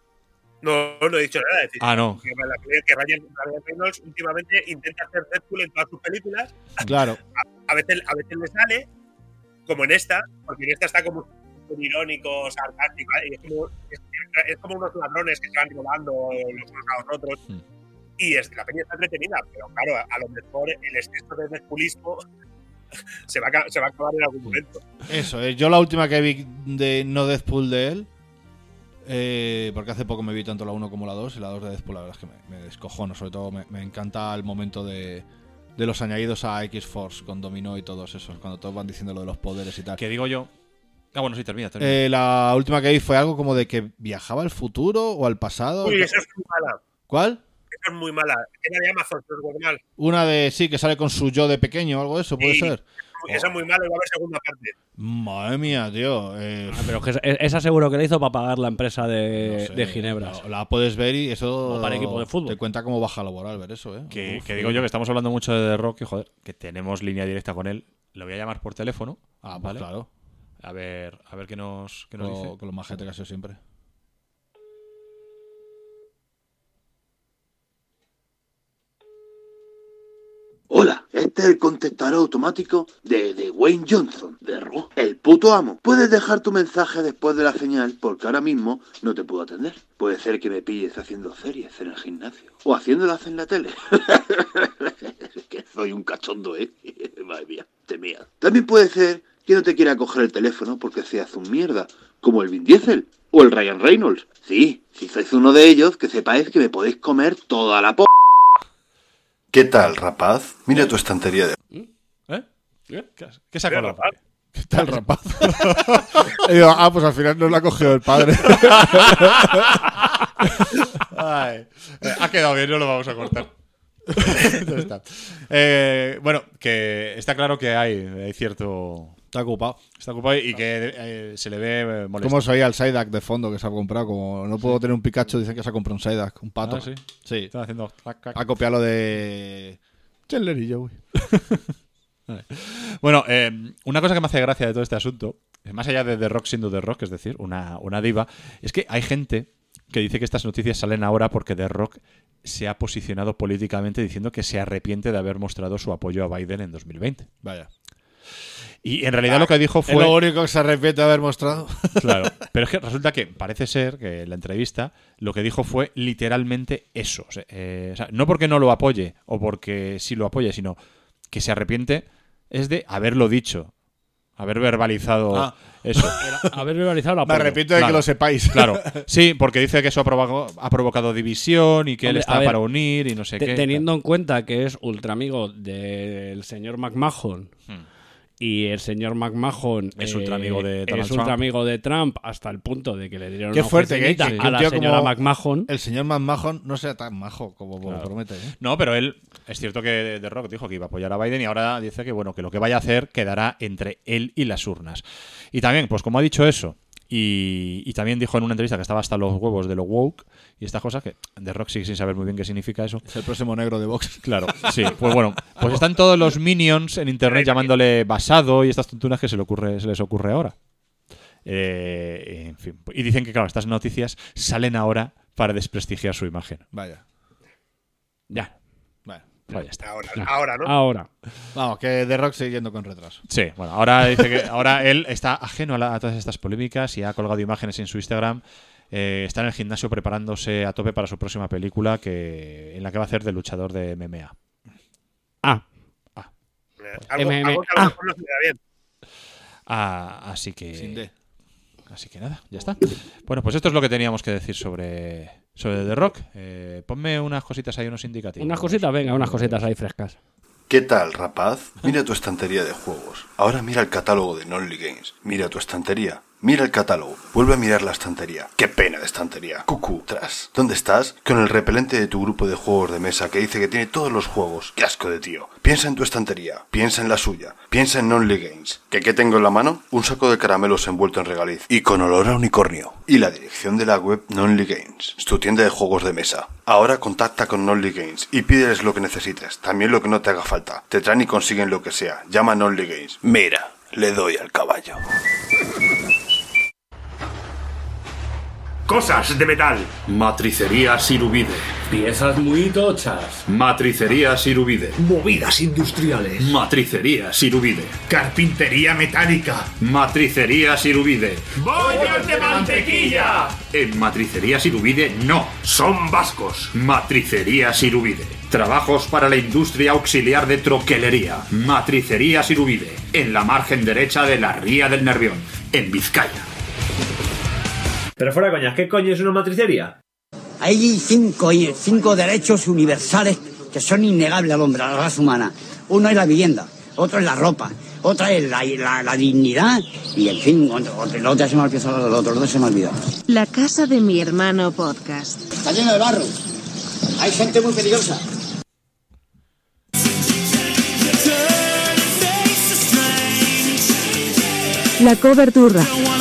No, no he dicho nada. Es decir, Ah, no. Que, la- que Ryan, Ryan Reynolds últimamente intenta hacer Deadpool en todas sus películas. Claro. A veces, a veces le sale, como en esta, porque en esta está como súper irónico, sarcástico, ¿vale? Y es como, es- es como unos ladrones que se van robando los unos a los otros. Hmm. Y es, la peña está entretenida, pero claro, a lo mejor el exceso de Deadpoolismo se va, a, se va a acabar en algún momento. Eso, eh, yo la última que vi de no Deadpool de él, eh, porque hace poco me vi tanto la uno como la dos, y la dos de Deadpool la verdad es que me, me descojono, sobre todo me, me encanta el momento de, de los añadidos a X-Force con Dominó y todos esos, cuando todos van diciendo lo de los poderes y tal. Que digo yo... Ah, bueno, sí, termina, termina. Eh, la última que vi fue algo como de que viajaba al futuro o al pasado. Uy, esa es muy mala. ¿Cuál? Esa es muy mala. Era de Amazon, pero es muy mal. Una de, sí, que sale con su yo de pequeño o algo de eso, ¿puede sí, ser? Esa es muy mala y va a haber segunda parte. Madre mía, tío. Eh, ah, pero que esa seguro que la hizo para pagar la empresa de, no sé, de Ginebra. La, la puedes ver y eso o para equipo de fútbol. Te cuenta como baja laboral ver eso, ¿eh? Que, Uf, que digo yo que estamos hablando mucho de The Rock y joder, que tenemos línea directa con él. Lo voy a llamar por teléfono. Ah, pues ¿vale? Claro. A ver, a ver qué nos, qué nos con, dice. Con lo más gente que ha sido siempre. Hola, este es el contestador automático de, de Wayne Johnson, de Raw, el puto amo. Puedes dejar tu mensaje después de la señal porque ahora mismo no te puedo atender. Puede ser que me pilles haciendo series en el gimnasio o haciéndolas en la tele. Es que soy un cachondo, ¿eh? Madre mía, te mía. También puede ser que no te quiera coger el teléfono porque seas un mierda, como el Vin Diesel o el Ryan Reynolds. Sí, si sois uno de ellos, que sepáis que me podéis comer toda la p***. ¿Qué tal, rapaz? Mira tu estantería de... ¿Eh? ¿Qué, ¿Qué sacó la rapaz? ¿Qué tal, rapaz? Y digo, ah, pues al final no la ha cogido el padre. Ay, eh, ha quedado bien, no lo vamos a cortar. está. Eh, bueno, que está claro que hay, hay cierto... Está ocupado. Está ocupado y que eh, se le ve eh, molesto. ¿Cómo se oía el Psyduck de fondo que se ha comprado? Como no puedo sí. tener un Pikachu, dicen que se ha comprado un Psyduck, un pato. Ah, sí. Sí. Están haciendo... Clac, clac. Ha copiado lo de... Chandler y Joey. Bueno, eh, una cosa que me hace gracia de todo este asunto, más allá de The Rock siendo The Rock, es decir, una, una diva, es que hay gente que dice que estas noticias salen ahora porque The Rock se ha posicionado políticamente diciendo que se arrepiente de haber mostrado su apoyo a Biden en dos mil veinte. Vaya. Y en realidad ah, lo que dijo fue... Es lo único que se arrepiente de haber mostrado. Claro, pero es que resulta que parece ser que en la entrevista lo que dijo fue literalmente eso. O sea, eh, o sea, no porque no lo apoye o porque sí lo apoye, sino que se arrepiente es de haberlo dicho. Haber verbalizado ah. eso. Haber verbalizado la Me arrepiento de claro, que lo sepáis. Claro. Sí, porque dice que eso ha provocado, ha provocado división y que Hombre, él está ver, para unir y no sé te, qué. Teniendo en cuenta que es ultra amigo del señor McMahon. Hmm. Y el señor McMahon es ultra amigo de Donald es Trump. ultra amigo de Trump hasta el punto de que le dieron Qué una fuerte que, que, a la señora McMahon. El señor McMahon no sea tan majo como claro. promete. ¿eh? No, pero él es cierto que The Rock dijo que iba a apoyar a Biden y ahora dice que bueno que lo que vaya a hacer quedará entre él y las urnas. Y también, pues como ha dicho eso, y, y también dijo en una entrevista que estaba hasta los huevos de lo woke y estas cosas que The Rock sigue sin saber muy bien qué significa eso. Es el próximo negro de Vox. Claro, sí. Pues bueno, pues están todos los minions en internet llamándole basado y estas tonturas que se, le ocurre, se les ocurre ahora. Eh, en fin. Y dicen que, claro, estas noticias salen ahora para desprestigiar su imagen. Vaya. Ya. Vale. Pues ya está. Ahora, ahora, ¿no? Ahora. Vamos, que The Rock sigue yendo con retraso. Sí, bueno, ahora dice que ahora él está ajeno a, la, a todas estas polémicas y ha colgado imágenes en su Instagram. Eh, está en el gimnasio preparándose a tope para su próxima película que en la que va a hacer de luchador de M M A. Ah. Ah. Algo, M M A. algo que a lo mejor no se me da bien. Ah, así que... Sin D. Así que nada, ya está. Bueno, pues esto es lo que teníamos que decir sobre, sobre The Rock. Eh, ponme unas cositas ahí, unos indicativos. Unas cositas, venga, unas cositas ahí frescas. ¿Qué tal, rapaz? Mira tu estantería de juegos. Ahora mira el catálogo de Nonly Games. Mira tu estantería. Mira el catálogo. Vuelve a mirar la estantería. ¡Qué pena de estantería! Cucú, tras. ¿Dónde estás? Con el repelente de tu grupo de juegos de mesa que dice que tiene todos los juegos. ¡Qué asco de tío! Piensa en tu estantería. Piensa en la suya. Piensa en Nonly Games. ¿Que qué tengo en la mano? Un saco de caramelos envuelto en regaliz y con olor a unicornio. Y la dirección de la web Nonly Games. Es tu tienda de juegos de mesa. Ahora contacta con Nonly Games y pídeles lo que necesites. También lo que no te haga falta. Te traen y consiguen lo que sea. Llama a Nonly Games. Mira, le doy al caballo. Cosas de metal. Matricería Sirubide. Piezas muy tochas. Matricería Sirubide. Movidas industriales. Matricería Sirubide. Carpintería metálica. Matricería Sirubide. ¡Bollos de mantequilla! En Matricería Sirubide no. Son vascos. Matricería Sirubide. Trabajos para la industria auxiliar de troquelería. Matricería Sirubide. En la margen derecha de la Ría del Nervión, en Vizcaya. Pero fuera coñas, ¿qué coño es una matricería? Hay cinco, cinco derechos universales que son innegables al hombre, a la raza humana. Uno es la vivienda, otro es la ropa, otra es la, la, la dignidad y, en fin, otro, otro, otro se me ha olvidado, los otros dos se me ha olvidado. La casa de mi hermano podcast. Está lleno de barro. Hay gente muy peligrosa. La cobertura.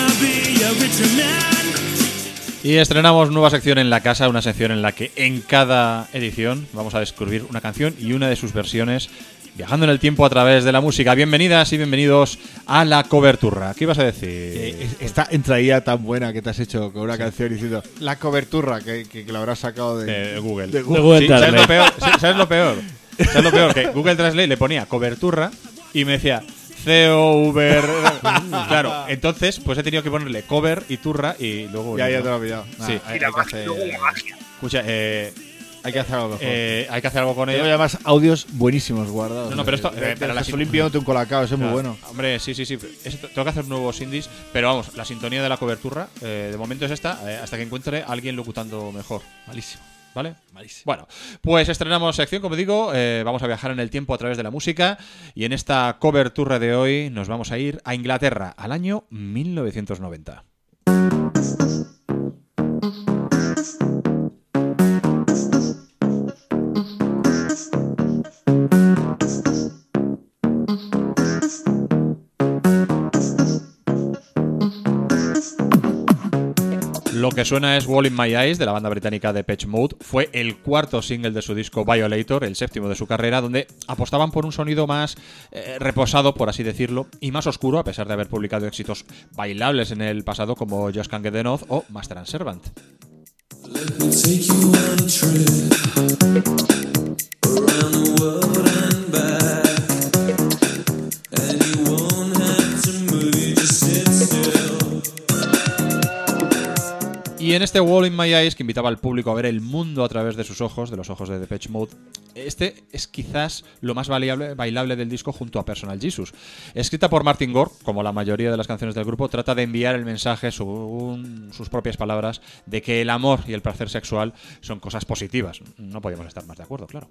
Y estrenamos nueva sección en la casa, una sección en la que en cada edición vamos a descubrir una canción y una de sus versiones, viajando en el tiempo a través de la música. Bienvenidas y bienvenidos a La Cobertura. ¿Qué ibas a decir? Eh, esta entradilla tan buena que te has hecho con una sí. canción diciendo La Cobertura, que, que, que la habrás sacado de, de Google. De Google. De Google sí, ¿sabes lo peor? ¿Sabes lo peor? ¿Sabes lo peor? Que Google Translate le ponía cobertura y me decía C O V R. Claro, entonces pues he tenido que ponerle cover y turra y luego... Ya, ya te lo he pillado. Sí, nah, hay, hay que hacer... Escucha, eh... Hay que hacer algo mejor. Eh, hay que hacer algo con ello. Tengo ya más audios buenísimos guardados. No, no, pero esto... Eh, para la estoy limpiándote un colacao, eso es no, muy bueno. Hombre, sí, sí, sí. Eso, tengo que hacer nuevos indies, pero vamos, la sintonía de La Cobertura, eh, de momento es esta, eh, hasta que encuentre a alguien locutando mejor. Malísimo. ¿Vale? Malísimo. Bueno, pues estrenamos sección, como digo, eh, vamos a viajar en el tiempo a través de la música y en esta cobertura de hoy nos vamos a ir a Inglaterra, al año mil novecientos noventa. Lo que suena es Wall in My Eyes, de la banda británica Depeche Mode. Fue el cuarto single de su disco Violator, el séptimo de su carrera, donde apostaban por un sonido más eh, reposado, por así decirlo, y más oscuro, a pesar de haber publicado éxitos bailables en el pasado como Just Can't Get Enough o Master and Servant. Let me take you on a trip around the world and back, and you won't have to move, just sit still. Y en este Wall in My Eyes, que invitaba al público a ver el mundo a través de sus ojos, de los ojos de Depeche Mode, este es quizás lo más bailable, bailable del disco junto a Personal Jesus. Escrita por Martin Gore, como la mayoría de las canciones del grupo, trata de enviar el mensaje, según sus propias palabras, de que el amor y el placer sexual son cosas positivas. No podíamos estar más de acuerdo, claro.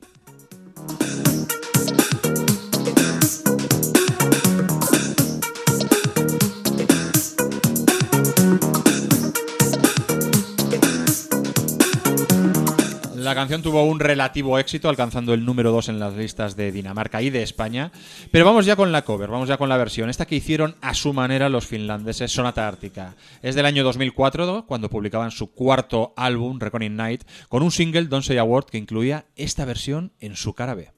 La canción tuvo un relativo éxito, alcanzando el número dos en las listas de Dinamarca y de España. Pero vamos ya con la cover, vamos ya con la versión. Esta que hicieron a su manera los finlandeses, Sonata Ártica. Es del año dos mil cuatro, cuando publicaban su cuarto álbum, Reckoning Night, con un single, Don't Say a Word, que incluía esta versión en su cara B.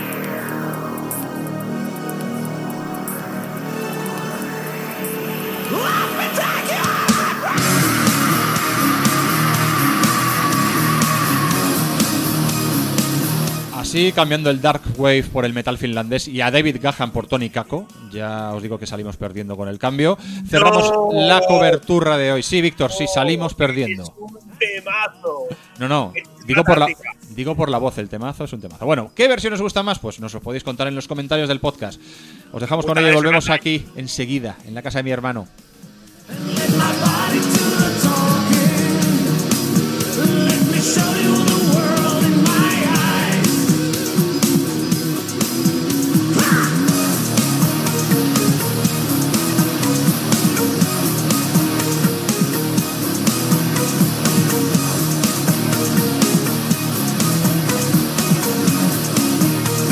Así, cambiando el Dark Wave por el metal finlandés y a David Gahan por Tony Kakko, ya os digo que salimos perdiendo con el cambio. Cerramos no. la cobertura de hoy. Sí, Víctor, sí, salimos perdiendo. Es un temazo. No, no, digo por, la, digo por la voz, el temazo es un temazo. Bueno, ¿qué versión os gusta más? Pues nos lo podéis contar en los comentarios del podcast. Os dejamos con ello y volvemos aquí enseguida, en la casa de mi hermano.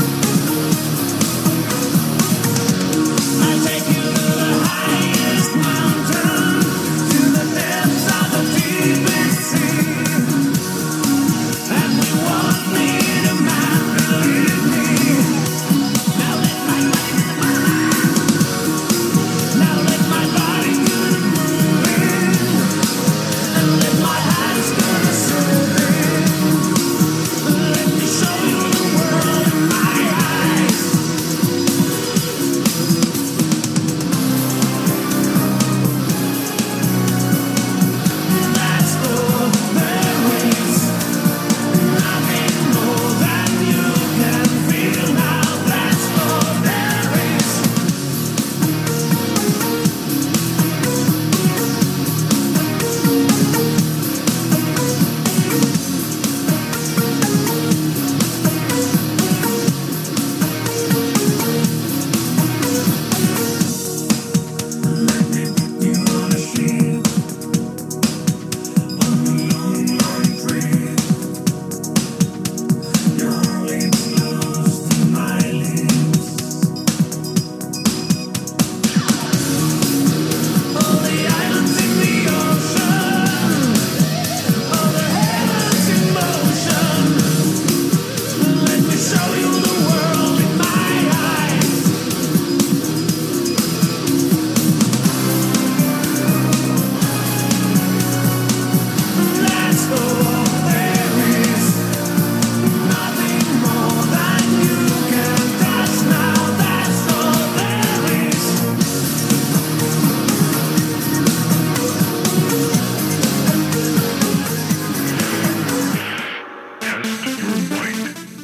I'll take you to the highest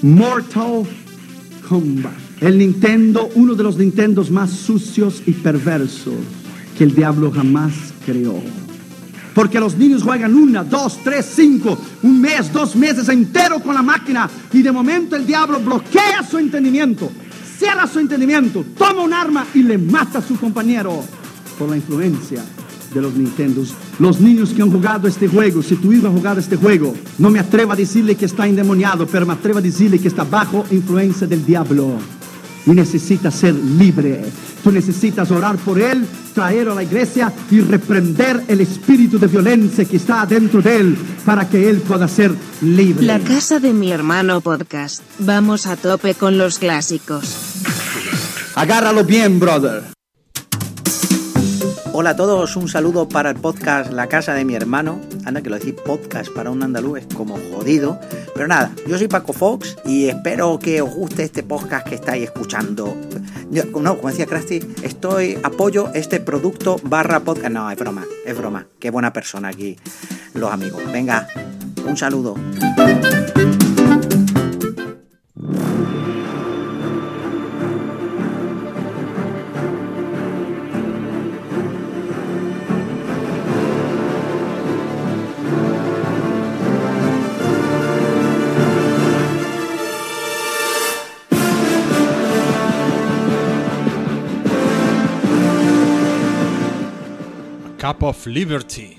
Mortal Kombat. El Nintendo, uno de los Nintendos más sucios y perversos que el diablo jamás creó. Porque los niños juegan una, dos, tres, cinco, un mes, dos meses entero con la máquina y de momento el diablo bloquea su entendimiento, cierra su entendimiento, toma un arma y le mata a su compañero por la influencia de los Nintendos. Los niños que han jugado este juego, si tu hijo ha jugado este juego, no me atrevo a decirle que está endemoniado, pero me atrevo a decirle que está bajo influencia del diablo y necesita ser libre. Tú necesitas orar por él, traerlo a la iglesia y reprender el espíritu de violencia que está dentro de él para que él pueda ser libre. La casa de mi hermano podcast. Vamos a tope con los clásicos. Agárralo bien, brother. Hola a todos, un saludo para el podcast La Casa de mi Hermano. Anda, que lo decís podcast para un andaluz es como jodido. Pero nada, yo soy Paco Fox y espero que os guste este podcast que estáis escuchando. Yo, no, como decía Krusty, estoy, apoyo este producto barra podcast. No, es broma, es broma. Qué buena persona aquí, los amigos. Venga, un saludo. Cup of Liberty.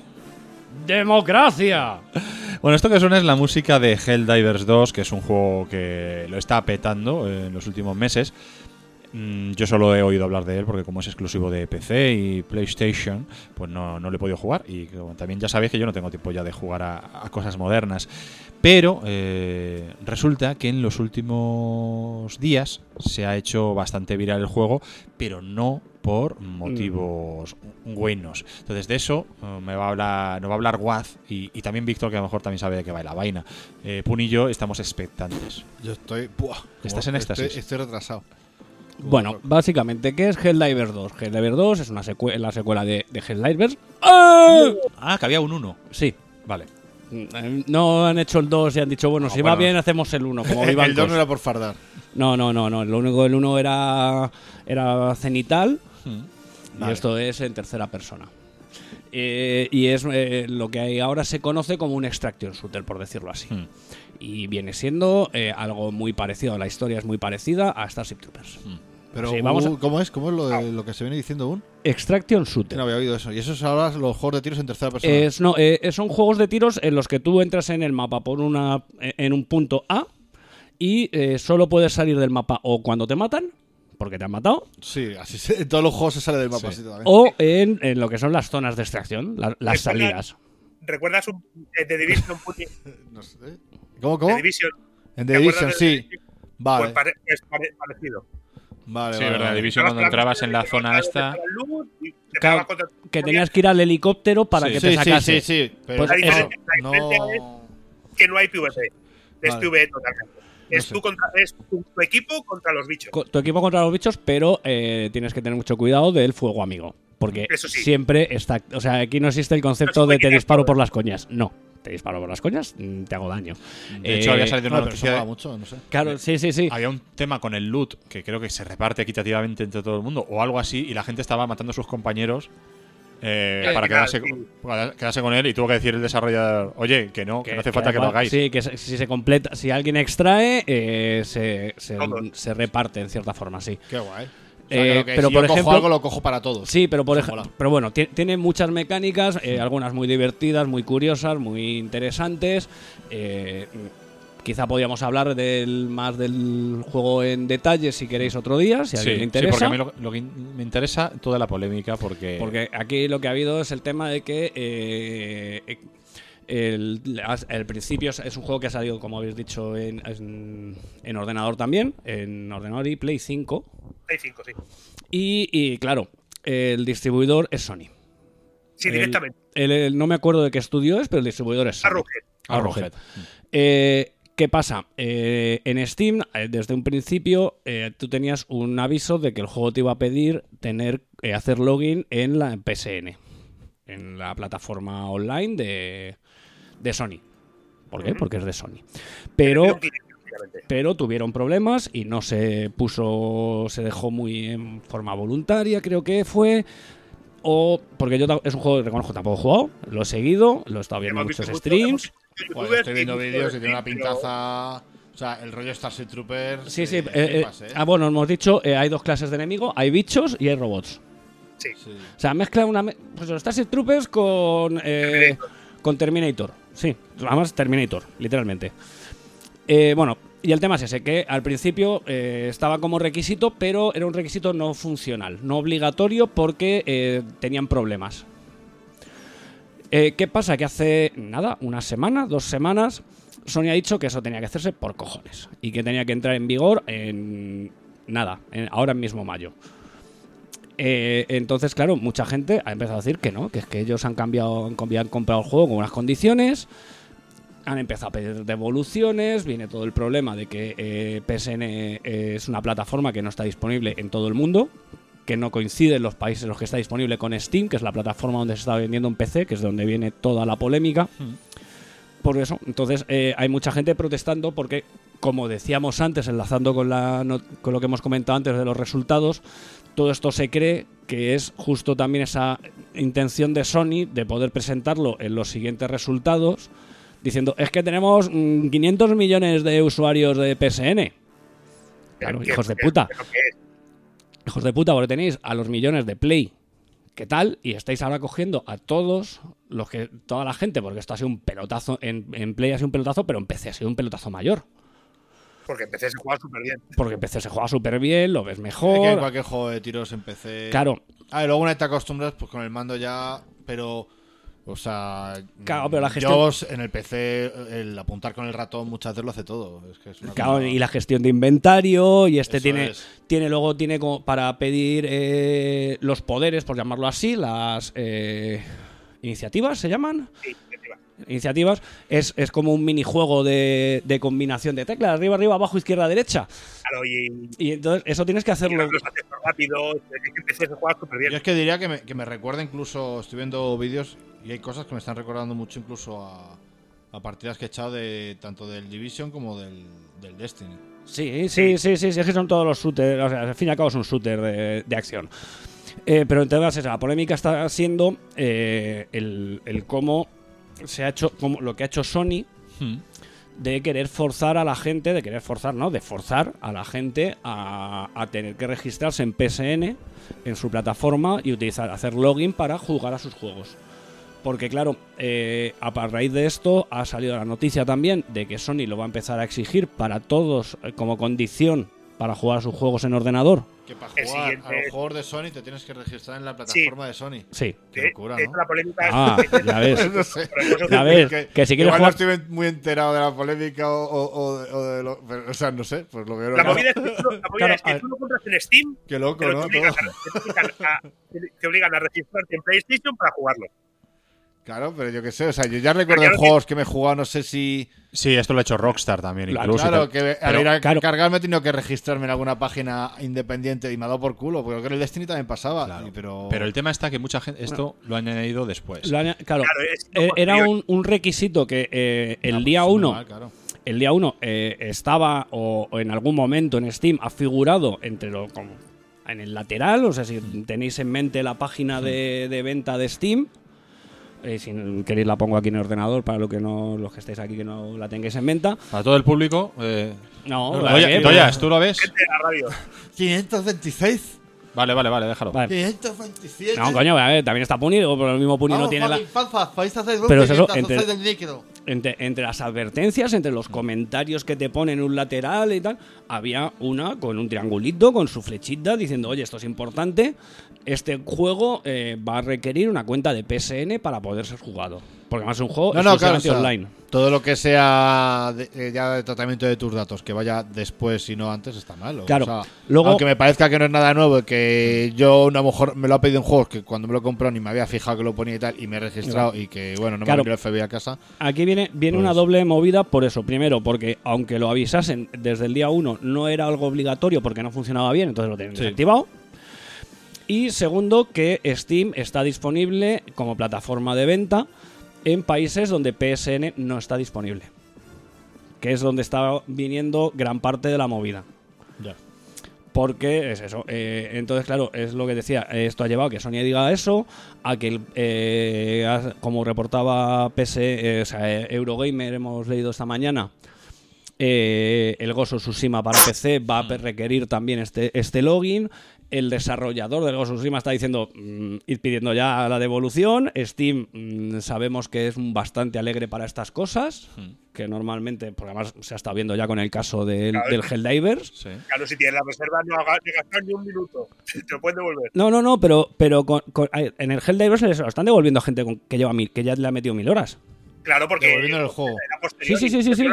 ¡Democracia! Bueno, esto que suena es la música de Helldivers dos, que es un juego que lo está petando en los últimos meses. Yo solo he oído hablar de él porque como es exclusivo de P C y PlayStation, pues no, no lo he podido jugar. Y también ya sabéis que yo no tengo tiempo ya de jugar a, a cosas modernas. Pero eh, resulta que en los últimos días se ha hecho bastante viral el juego, pero no por motivos mm. buenos. Entonces de eso uh, me va a hablar, nos va a hablar Waz y, y también Víctor, que a lo mejor también sabe de qué va la vaina. Eh, Pun y yo estamos expectantes. Yo estoy... Buah, ¿Estás en éxtasis? Estoy, estoy retrasado. Bueno, básicamente, ¿qué es Helldivers dos? Helldivers dos es una secue la secuela de, de Helldivers. ¡Ah! Ah, que había un uno. Sí. Vale. No han hecho el dos y han dicho, bueno, no, si bueno, va bien hacemos el uno, como El dos no era por fardar. No, no, no, no. Lo único del uno era, era cenital hmm. vale. Y esto es en tercera persona. Eh, y es eh, lo que hay ahora se conoce como un extraction shooter, por decirlo así. Hmm. Y viene siendo eh, algo muy parecido. La historia es muy parecida a Starship Troopers. Hmm. Pero sí, vamos a... ¿cómo es? ¿Cómo es lo, de, lo que se viene diciendo un? Extraction Shooter. No había oído eso. Y eso es ahora los juegos de tiros en tercera persona. Es, no, eh, son juegos de tiros en los que tú entras en el mapa por una en un punto A y eh, solo puedes salir del mapa o cuando te matan, porque te han matado. Sí, así se, en todos los juegos se sale del mapa. Sí. Así o en, en lo que son las zonas de extracción, la, las salidas. ¿Recuerdas un eh, The Division? No sé. ¿Cómo, cómo? The Division. En The Division, sí. Division? Vale. Pues pare es pare parecido. Vale, sí, vale, verdad, vale. Division cuando entrabas en la zona esta claro, que tenías que ir al helicóptero para sí, que sí, te sacase. Sí, sí, sí. Pero pues la eso, diferencia, la diferencia no... es que no hay PvP. Es vale. PvE totalmente. No es, sé. tú contra, es tu, tu equipo contra los bichos. Tu equipo contra los bichos, pero eh, tienes que tener mucho cuidado del fuego amigo. Porque sí. siempre está... O sea, aquí no existe el concepto no de te disparo por las coñas. No. Te disparo por las coñas, te hago daño. De hecho, eh, había salido una no, noticia. De... Mucho, no sé. Claro, sí, sí, sí. Había un tema con el loot que creo que se reparte equitativamente entre todo el mundo o algo así, y la gente estaba matando a sus compañeros eh, eh, para quedarse, sí. para quedarse con él, y tuvo que decir el desarrollador: oye, que no, que, que no hace que falta que lo hagáis. Sí, que si se completa, si alguien extrae, eh, se, se, se reparte en cierta forma, sí. Qué guay. O sea, eh, que pero si por yo ejemplo, cojo algo lo cojo para todos. Sí, pero por ejemplo, pero bueno, tiene muchas mecánicas, eh, algunas muy divertidas, muy curiosas, muy interesantes. Eh, quizá podríamos hablar del más del juego en detalle si queréis otro día, si a alguien sí, le interesa. Sí, porque a mí lo, lo que me interesa toda la polémica, porque porque aquí lo que ha habido es el tema de que eh, El, el principio es un juego que ha salido, como habéis dicho, en, en, en ordenador también, en ordenador y Play cinco. Play cinco, sí. Y, y claro, el distribuidor es Sony. Sí, el, directamente. El, el, no me acuerdo de qué estudio es, pero el distribuidor es Sony. Arrowhead. Arrowhead. Eh, ¿Qué pasa? Eh, en Steam, eh, desde un principio, eh, tú tenías un aviso de que el juego te iba a pedir tener eh, hacer login en la P S N, en la plataforma online de... de Sony. ¿Por qué? Porque es de Sony. Pero pero tuvieron problemas y no se puso, se dejó muy en forma voluntaria, creo que fue. O porque yo es un juego que reconozco, tampoco he jugado, lo he seguido, lo he estado viendo en muchos streams. Pues estoy viendo vídeos y tiene una pintaza. O sea, el rollo Starship Troopers. Sí, sí. Eh, Eh, flipas, eh, eh. ah, bueno, hemos dicho, eh, hay dos clases de enemigo, hay bichos y hay robots. Sí. Sí. O sea, mezcla una. me- Pues los Starship Troopers con. Eh, con Terminator. Sí, además Terminator, literalmente. Eh, bueno, y el tema es ese, que al principio eh, estaba como requisito, pero era un requisito no funcional, no obligatorio porque eh, tenían problemas. Eh, ¿Qué pasa? Que hace, nada, una semana, dos semanas, Sony ha dicho que eso tenía que hacerse por cojones y que tenía que entrar en vigor en. Nada, en- ahora mismo mayo. Eh, entonces, claro, mucha gente ha empezado a decir que no, que es que ellos han cambiado, han, cambiado- han comprado el juego con unas condiciones, han empezado a pedir devoluciones, viene todo el problema de que eh, P S N es una plataforma que no está disponible en todo el mundo, que no coincide en los países en los que está disponible con Steam, que es la plataforma donde se está vendiendo en P C, que es de donde viene toda la polémica. Por eso, entonces eh, hay mucha gente protestando porque, como decíamos antes, enlazando con, la no- con lo que hemos comentado antes de los resultados, todo esto se cree que es justo también esa intención de Sony de poder presentarlo en los siguientes resultados, diciendo, es que tenemos mm, quinientos millones de usuarios de P S N. Claro, hijos de puta. Hijos de puta, porque tenéis a los millones de Play. ¿Qué tal? Y estáis ahora cogiendo a todos los que. Toda la gente, porque esto ha sido un pelotazo. En, en Play ha sido un pelotazo, pero en P C ha sido un pelotazo mayor. Porque en P C se juega súper bien. Porque en P C se juega súper bien, lo ves Es mejor. que en cualquier juego de tiros en P C. Claro. Ah, y luego una vez te acostumbras, pues con el mando ya. Pero. O sea. Claro, pero la gestión- Yo en el P C, el apuntar con el ratón muchas veces lo hace todo. Es que es una Claro, cosa- y la gestión de inventario, y este Eso tiene, es. tiene luego tiene como para pedir eh, los poderes, por llamarlo así, las eh, iniciativas, ¿se llaman? Sí, iniciativa. Iniciativas, es, es como un minijuego de, de combinación de teclas, arriba, arriba, abajo, izquierda, derecha. Claro, y, Y entonces eso tienes que y hacerlo. los accesos rápidos, es que en P C se juega súper bien. Yo es que diría que me, que me recuerda incluso. Estoy viendo vídeos y hay cosas que me están recordando mucho incluso a, a partidas que he echado de tanto del Division como del, del Destiny. Sí, sí, sí, sí, sí, es que son todos los shooters, o sea, al fin y al cabo es un shooter de, de acción. Eh, pero entonces la polémica está siendo eh, el, el cómo se ha hecho, como lo que ha hecho Sony de querer forzar a la gente, de querer forzar, no, de forzar a la gente a, a tener que registrarse en P S N, en su plataforma y utilizar, hacer login para jugar a sus juegos. Porque claro, eh, a raíz de esto ha salido la noticia también de que Sony lo va a empezar a exigir para todos eh, como condición para jugar a sus juegos en ordenador. Que para El jugar siguiente- a los juegos de Sony te tienes que registrar en la plataforma de Sony. Sí. Qué De- locura, de ¿no? hecho, la polémica es- Ah, ya ves. No sé. Ya ves, que si quieres Igual jugar- no estoy muy enterado de la polémica o, o- o de, o de lo. pero, o sea, no sé, pues lo veo. La movida es que, tú, la movida Claro, es que a ver. tú lo compras en Steam, Qué loco, pero ¿no? te obligan, Todo. a, te, obligan a, te obligan a registrarte en PlayStation para jugarlo. Claro, pero yo qué sé, o sea, yo ya recuerdo Pero en claro que- juegos que me he jugado, no sé si. Sí, esto lo ha hecho Rockstar también, Claro, incluso. y Claro, tal. que al Pero- ir a claro. cargarme he tenido que registrarme en alguna página independiente y me ha dado por culo, porque creo que en el Destiny también pasaba. Claro. y- Pero... Pero el tema está que mucha gente esto lo han añadido después. Lo han- claro, Claro, es eh, era posterior. un, un requisito que eh, el Ah, día pues, uno normal, claro. el día uno eh, estaba o, o en algún momento en Steam ha figurado entre lo, como en el lateral, o sea, si tenéis en mente la página de, de venta de Steam, eh, si queréis la pongo aquí en el ordenador para lo que no, los que estéis aquí que no la tengáis en venta. Para todo el público. Eh, No, no, ¿para Doya- qué? Doyas, ¿tú lo ves? Gente de la radio. quinientos veintiséis. Vale, vale, vale, déjalo. Vale. quinientos veintisiete. No, coño, a ver, también está punido, pero el mismo Puni no Vamos, tiene la... fucking falsas, podéis hacer Pero es eso, mientras entre- hacéis el líquido. Entre, entre las advertencias, entre los comentarios que te ponen en un lateral y tal, había una con un triangulito, con su flechita, diciendo, oye, esto es importante, este juego eh, va a requerir una cuenta de P S N para poder ser jugado. Porque además es un juego No, no, claro, o exclusivamente sea, online. todo lo que sea de, eh, ya de tratamiento de tus datos, que vaya después y no antes, está mal. o Claro, sea, luego- aunque me parezca que no es nada nuevo, que yo a lo mejor me lo ha pedido en juegos que cuando me lo compró ni me había fijado que lo ponía y tal, y me he registrado y que, bueno, no Claro. me ha venido el F B I a casa. Aquí viene, viene Pues- una doble movida por eso. Primero, porque aunque lo avisasen desde el día uno, no era algo obligatorio porque no funcionaba bien, entonces lo tenían Sí. desactivado. Y segundo, que Steam está disponible como plataforma de venta en países donde P S N no está disponible. que es donde está viniendo gran parte de la movida. Ya. Porque es eso. Eh, entonces, claro, es lo que decía. Esto ha llevado a que Sony diga eso, a que, el, eh, como reportaba P S, eh, o sea, Eurogamer, hemos leído esta mañana, eh, el Ghost of Tsushima para P C va a requerir también este, este login. El desarrollador del Ghost of Tsushima está diciendo, mmm, ir pidiendo ya la devolución. Steam mmm, sabemos que es bastante alegre para estas cosas, mm. que normalmente, porque además se ha estado viendo ya con el caso del, claro, del Helldivers. Sí. Claro, si tienes la reserva no hagas ni gastar ni un minuto, te lo pueden devolver. No, no, no, pero, pero con, con, en el Helldivers se lo están devolviendo a gente con, que lleva mil, que ya le ha metido mil horas. Claro, porque devolviendo el juego. Sí, sí, sí, sí, sí.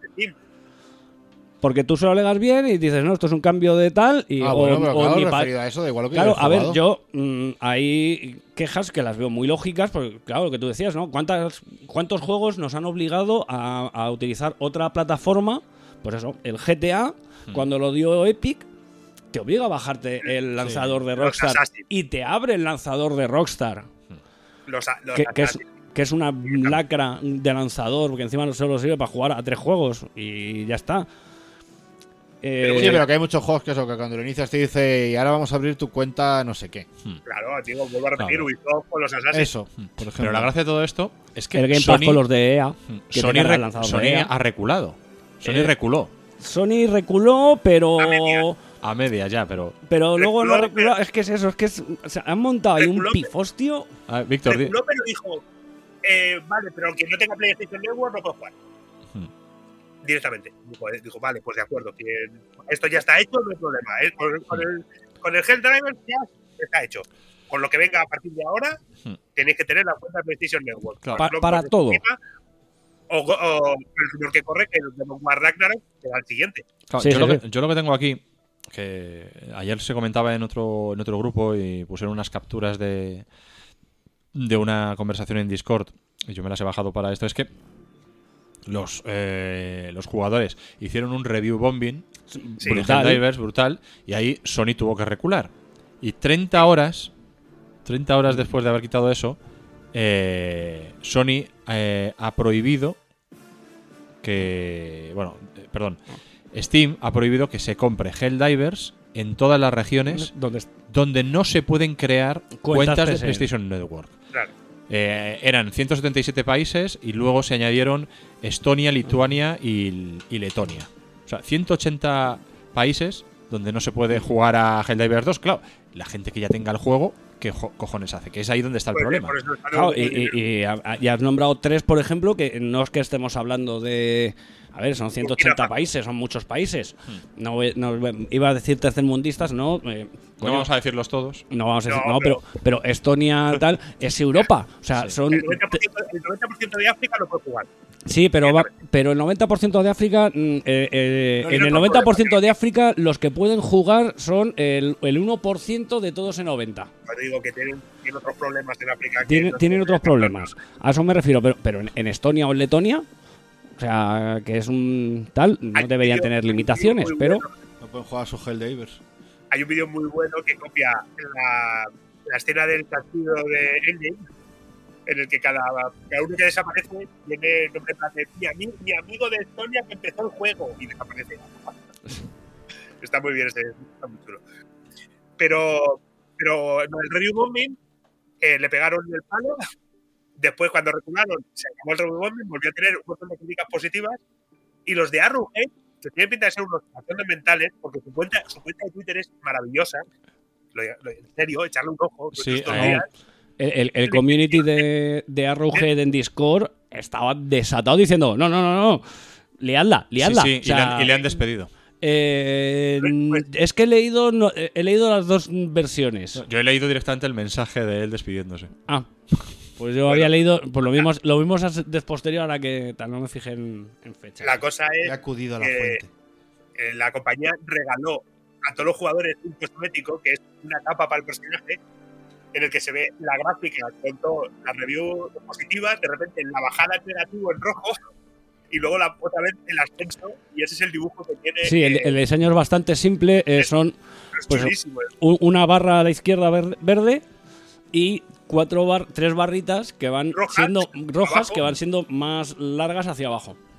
Porque tú solo alegas bien y dices, no, esto es un cambio de tal. Y, ah, o, bueno, pero o claro, ni referido a eso, da igual lo que claro, yo he a ver, jugado. yo mmm, hay quejas que las veo muy lógicas, porque claro, lo que tú decías, ¿no? ¿Cuántas, ¿Cuántos juegos nos han obligado a, a utilizar otra plataforma? Pues eso, el G T A, hmm. cuando lo dio Epic, te obliga a bajarte el lanzador sí. de Rockstar y te abre el lanzador de Rockstar. Los, los que, que es que es una lacra de lanzador, porque encima solo sirve para jugar a tres juegos y ya está. Eh, sí, pero que hay muchos juegos que eso, que cuando lo inicias te dice y ahora vamos a abrir tu cuenta no sé qué. Claro, digo, vuelvo a repetir, claro. Ubisoft con los Assassin's. Eso, por ejemplo. Pero la gracia de todo esto es que el Game Sony, Pass con los de E A, que Sony, re, Sony de E A. ha reculado. Sony eh, reculó. Sony reculó, pero a media, a media ya, pero pero luego reculó, no reculó, es que es eso, es que es, o sea, han montado ahí un pifostio. Ah, Víctor, reculó, pero dijo, eh, vale, pero aunque no tenga PlayStation Network no puede jugar. Directamente. Dijo, dijo, vale, pues de acuerdo, que esto ya está hecho, no hay problema. ¿eh? Con, con el, con el Helldivers ya está hecho. Con lo que venga a partir de ahora, hmm. tenéis que tener la cuenta de PlayStation Network. Claro. Pa para todo. O, o el señor que corre, que es de War Ragnarok, que va al siguiente. Claro, sí, yo, sí, lo sí. que, yo lo que tengo aquí, que ayer se comentaba en otro, en otro grupo y pusieron unas capturas de, de una conversación en Discord, y yo me las he bajado para esto, es que Los, eh, los jugadores hicieron un review bombing sí, brutal. Helldivers, brutal, y ahí Sony tuvo que recular. Y treinta horas treinta horas después de haber quitado eso, eh, Sony eh, ha prohibido que, bueno, eh, perdón, Steam ha prohibido que se compre Helldivers en todas las regiones donde, donde no se pueden crear cuentas, cuentas de PlayStation Network. Claro. Eh, eran ciento setenta y siete países y luego se añadieron Estonia, Lituania y, y Letonia. O sea, ciento ochenta países donde no se puede jugar a Helldivers dos. Claro, la gente que ya tenga el juego, ¿qué cojones hace? Que es ahí donde está el pues problema. Claro, y, y, y, y has nombrado tres, por ejemplo, que no es que estemos hablando de... A ver, son ciento ochenta países, son muchos países. Hmm. No, no iba a decir tercermundistas, no. Eh, no vamos a decirlos todos. No vamos a decir, no, no pero, pero Estonia tal es Europa. O sea, sí. son. El noventa por ciento, el noventa por ciento de África no puede jugar. Sí, pero va, pero el noventa por ciento de África, eh, eh, no, en el noventa por ciento de África, los que pueden jugar son el, el uno por ciento de todos en noventa. Yo digo que tienen, tienen otros problemas en África. Tienen, tienen otros problemas. A eso me refiero, pero, pero en, en Estonia o en Letonia. O sea, que es un tal, no hay deberían video, tener limitaciones, pero... Bueno. No pueden jugar a sus Helldivers. Hay un vídeo muy bueno que copia la, la escena del castillo de Endgame, en el que cada, cada uno que desaparece tiene el nombre de mi amigo, mi amigo de Estonia que empezó el juego y desaparece. Está muy bien, está muy chulo. Pero, pero no, el review bombing eh, le pegaron el palo. Después, cuando recularon, se acabó el review bombing, volvió a tener un montón de críticas positivas. Y los de Arrowhead, que tienen pinta de ser unos pasiones mentales, porque su cuenta, su cuenta de Twitter es maravillosa. Lo, lo, en serio, echarle un ojo. Sí, estos eh, días, el, el, el community de, de Arrowhead en Discord estaba desatado diciendo: no, no, no, no, liadla, liadla. Sí, sí, o sea, y, le han, y le han despedido. Eh, pues, es que he leído, no, he leído las dos versiones. Yo he leído directamente el mensaje de él despidiéndose. Ah. Pues yo bueno, había leído, pues lo vimos, lo vimos de posterior a que tal, no me fijé en, en fecha. La cosa es He acudido a la que fuente. Eh, la compañía regaló a todos los jugadores un cosmético que es una capa para el personaje en el que se ve la gráfica con todas las reviews positivas, de repente la bajada en negativo en rojo y luego la otra vez el ascenso, y ese es el dibujo que tiene. Sí, el, el diseño es bastante simple, eh, es, son pues, un, una barra a la izquierda verde, verde y cuatro bar, tres barritas que van rojas, siendo rojas abajo. que van siendo más largas hacia abajo.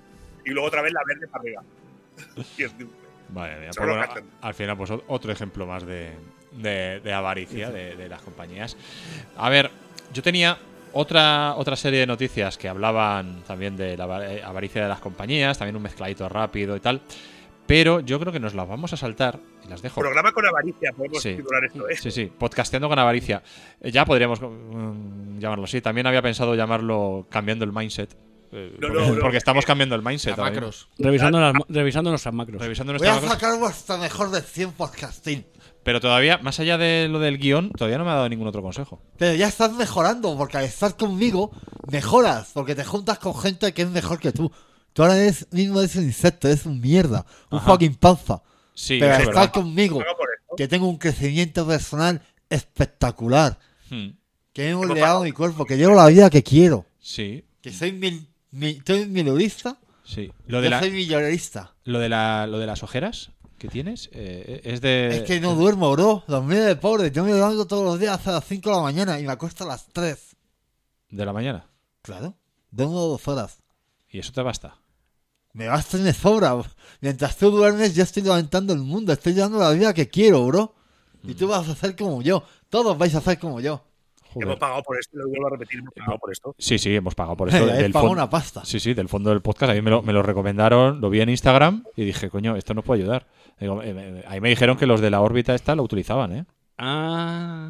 y luego otra vez la verde para arriba. Y es, Vale, mira, pues bueno, al final, pues otro ejemplo más de, de, de avaricia de, de las compañías. A ver, yo tenía otra, otra serie de noticias que hablaban también de la avaricia de las compañías, también un mezcladito rápido y tal. Pero yo creo que nos las vamos a saltar y las dejo. Programa con avaricia, podemos sí. titular esto, ¿eh? Sí, sí, podcasteando con avaricia. Ya podríamos um, llamarlo así. También había pensado llamarlo cambiando el mindset. Eh, no, porque, no, no. porque estamos cambiando el mindset. La macros. Revisando, las, revisando nuestras macros. Revisando Voy nuestras a macros. sacar vuestra mejor versión podcasting. Pero todavía, más allá de lo del guión, todavía no me ha dado ningún otro consejo. Pero ya estás mejorando, porque al estar conmigo, mejoras, porque te juntas con gente que es mejor que tú. Tú ahora eres, mismo eres un insecto, eres un mierda, un Ajá. fucking panza. Sí, pero eso al es estar verdad. conmigo, que tengo un crecimiento personal espectacular, Hmm. que he moldeado mi cuerpo, que llevo la vida que quiero, Sí, que soy mil, mi, soy minorista, sí. Lo yo de, la, soy millonerista. lo de, la, lo de las ojeras que tienes eh, es de. Es que no duermo, bro, dormir de pobre, yo me levanto todos los días a las cinco de la mañana y me acuesto a las tres. De la mañana. Claro, duermo dos horas. Y eso te basta. Me basta y me sobra. Mientras tú duermes, yo estoy levantando el mundo. Estoy llevando la vida que quiero, bro. Y tú vas a hacer como yo. Todos vais a hacer como yo. Joder. Hemos pagado por esto, lo vuelvo a repetir, hemos pagado por esto. Sí, sí, hemos pagado por esto. He del pagado fon- una pasta. Sí, sí, del fondo del podcast. A mí me lo, me lo recomendaron, lo vi en Instagram y dije, coño, esto nos puede ayudar. Digo, eh, eh, ahí me dijeron que los de la órbita esta lo utilizaban, ¿eh? Ah.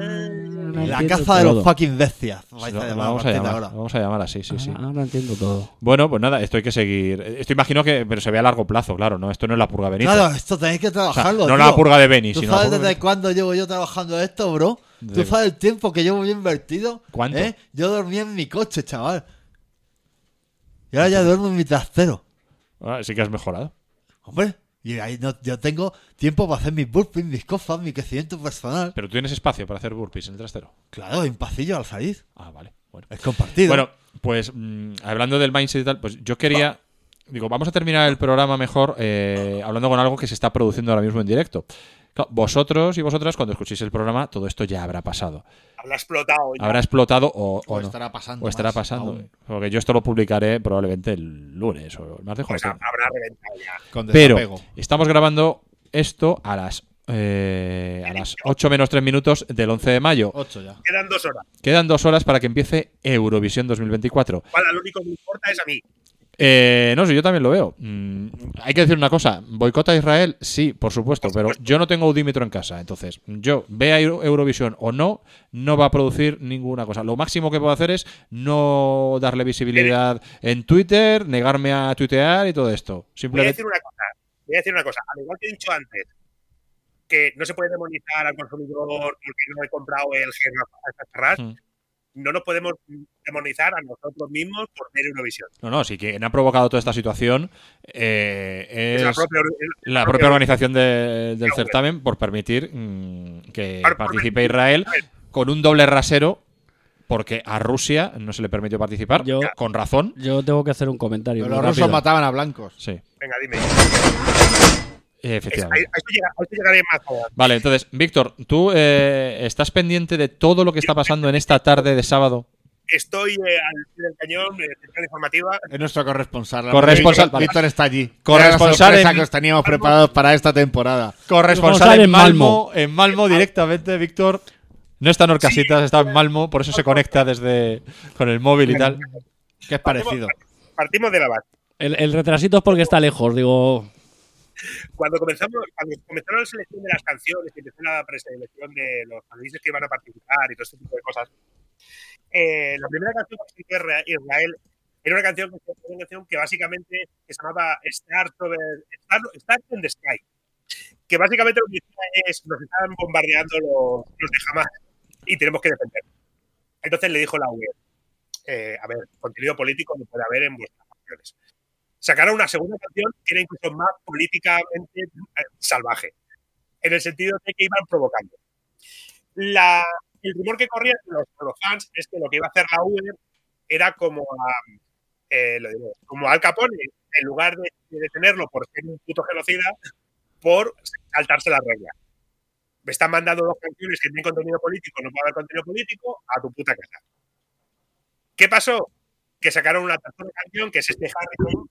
La caza de los fucking bestias. Vais Lo- a lo llamar vamos, a a partir de llamar, ahora. vamos a llamar así, sí, sí. Ah, ahora entiendo todo. Bueno, pues nada, esto hay que seguir. Esto imagino que, pero se ve a largo plazo, claro, ¿no? Esto no es la purga Benito. Claro, esto tenéis que O sea, trabajarlo. no tío. la purga de Beni, ¿Tú sino la sabes purga desde Benito. cuándo llevo yo trabajando esto, bro? De- ¿Tú sabes el tiempo que llevo yo invertido? ¿Cuánto? ¿Eh? Yo dormía en mi coche, chaval. Y ahora ya duermo en mi trastero. Ah, sí que has mejorado. Hombre, y ahí no, yo tengo tiempo para hacer mis burpees, mis cosas, mi crecimiento personal. Pero tú tienes espacio para hacer burpees en el trastero. Claro, hay un pasillo al salir. Ah, vale. Bueno. Es compartido. Bueno, pues mm, hablando del mindset y tal, pues yo quería. Digo, vamos a terminar el programa mejor eh, hablando con algo que se está produciendo ahora mismo en directo. Claro, vosotros y vosotras, cuando escuchéis el programa, todo esto ya habrá pasado. Habrá explotado. Ya. Habrá explotado o, o O no. estará pasando O estará más pasando. aún. Porque yo esto lo publicaré probablemente el lunes o el martes. Pues cuando esté. habrá reventado ya. Con Pero desapego. estamos grabando esto a las eh, a las ocho menos tres minutos del once de mayo. ocho ya. Quedan dos horas. Quedan dos horas para que empiece Eurovisión dos mil veinticuatro. Para, lo único que me importa es a mí. Eh, no sé, yo también lo veo. Mm, hay que decir una cosa. ¿Boicota a Israel? Sí, por supuesto, Por pero supuesto. yo no tengo audímetro en casa. Entonces, yo vea Euro- Eurovisión o no, no va a producir ninguna cosa. Lo máximo que puedo hacer es no darle visibilidad en Twitter, negarme a tuitear y todo esto. Voy a Simplemente. decir una cosa. Voy a decir una cosa. Al igual que he dicho antes, que no se puede demonizar al consumidor porque no he comprado el G a estas terras, Mm. no nos podemos demonizar a nosotros mismos por ver Eurovisión. No, no, sí, quien ha provocado toda esta situación eh, es Es la propia, la la propia organización de- del la certamen por permitir mm, que Por- por participe permitir- Israel a ver. con un doble rasero porque a Rusia no se le permitió participar, Yo- con razón. Yo tengo que hacer un comentario. Pero muy los rusos rápido. mataban a blancos. Sí, Venga, dime. eh, Es- a, efectivamente. a esto llega- a esto llegaré más adelante. Vale, entonces, Víctor, ¿tú eh, estás pendiente de todo lo que está pasando en esta tarde de sábado? Estoy eh, al pie del cañón, de central informativa. Es nuestro corresponsal. Corresponsal, Víctor, vale. Víctor está allí. Corresponsal Era la sorpresa en- que os teníamos preparados para esta temporada. Corresponsal Corresponsal en en Malmo, Malmo. en Malmo directamente, Víctor. No está en Orcasitas, está en Malmo, por eso se conecta desde con el móvil y tal. Que es parecido. Partimos de la base. El, el retrasito es porque está lejos, digo. Cuando comenzamos, cuando comenzaron la selección de las canciones y empezó la preselección de los países que iban a participar y todo este tipo de cosas, eh, la primera canción que hizo Israel era una canción, una canción que básicamente que se llamaba Stars Over Star, Stars in the Sky, que básicamente lo que decía es nos están bombardeando los, los de Hamas y tenemos que defender. Entonces le dijo la U E, eh, a ver, contenido político no puede haber en vuestras canciones. Sacaron una segunda canción que era incluso más políticamente eh, salvaje, en el sentido de que iban provocando. La, el rumor que corría entre los, los fans es que lo que iba a hacer la U E era como a, eh, lo diré, como Al Capone, en lugar de, de detenerlo por ser un puto genocida, por saltarse la regla. Me están mandando dos canciones que tienen contenido político, no puede haber contenido político, a tu puta casa. ¿Qué pasó? Que sacaron una tercera canción, que es este Harry,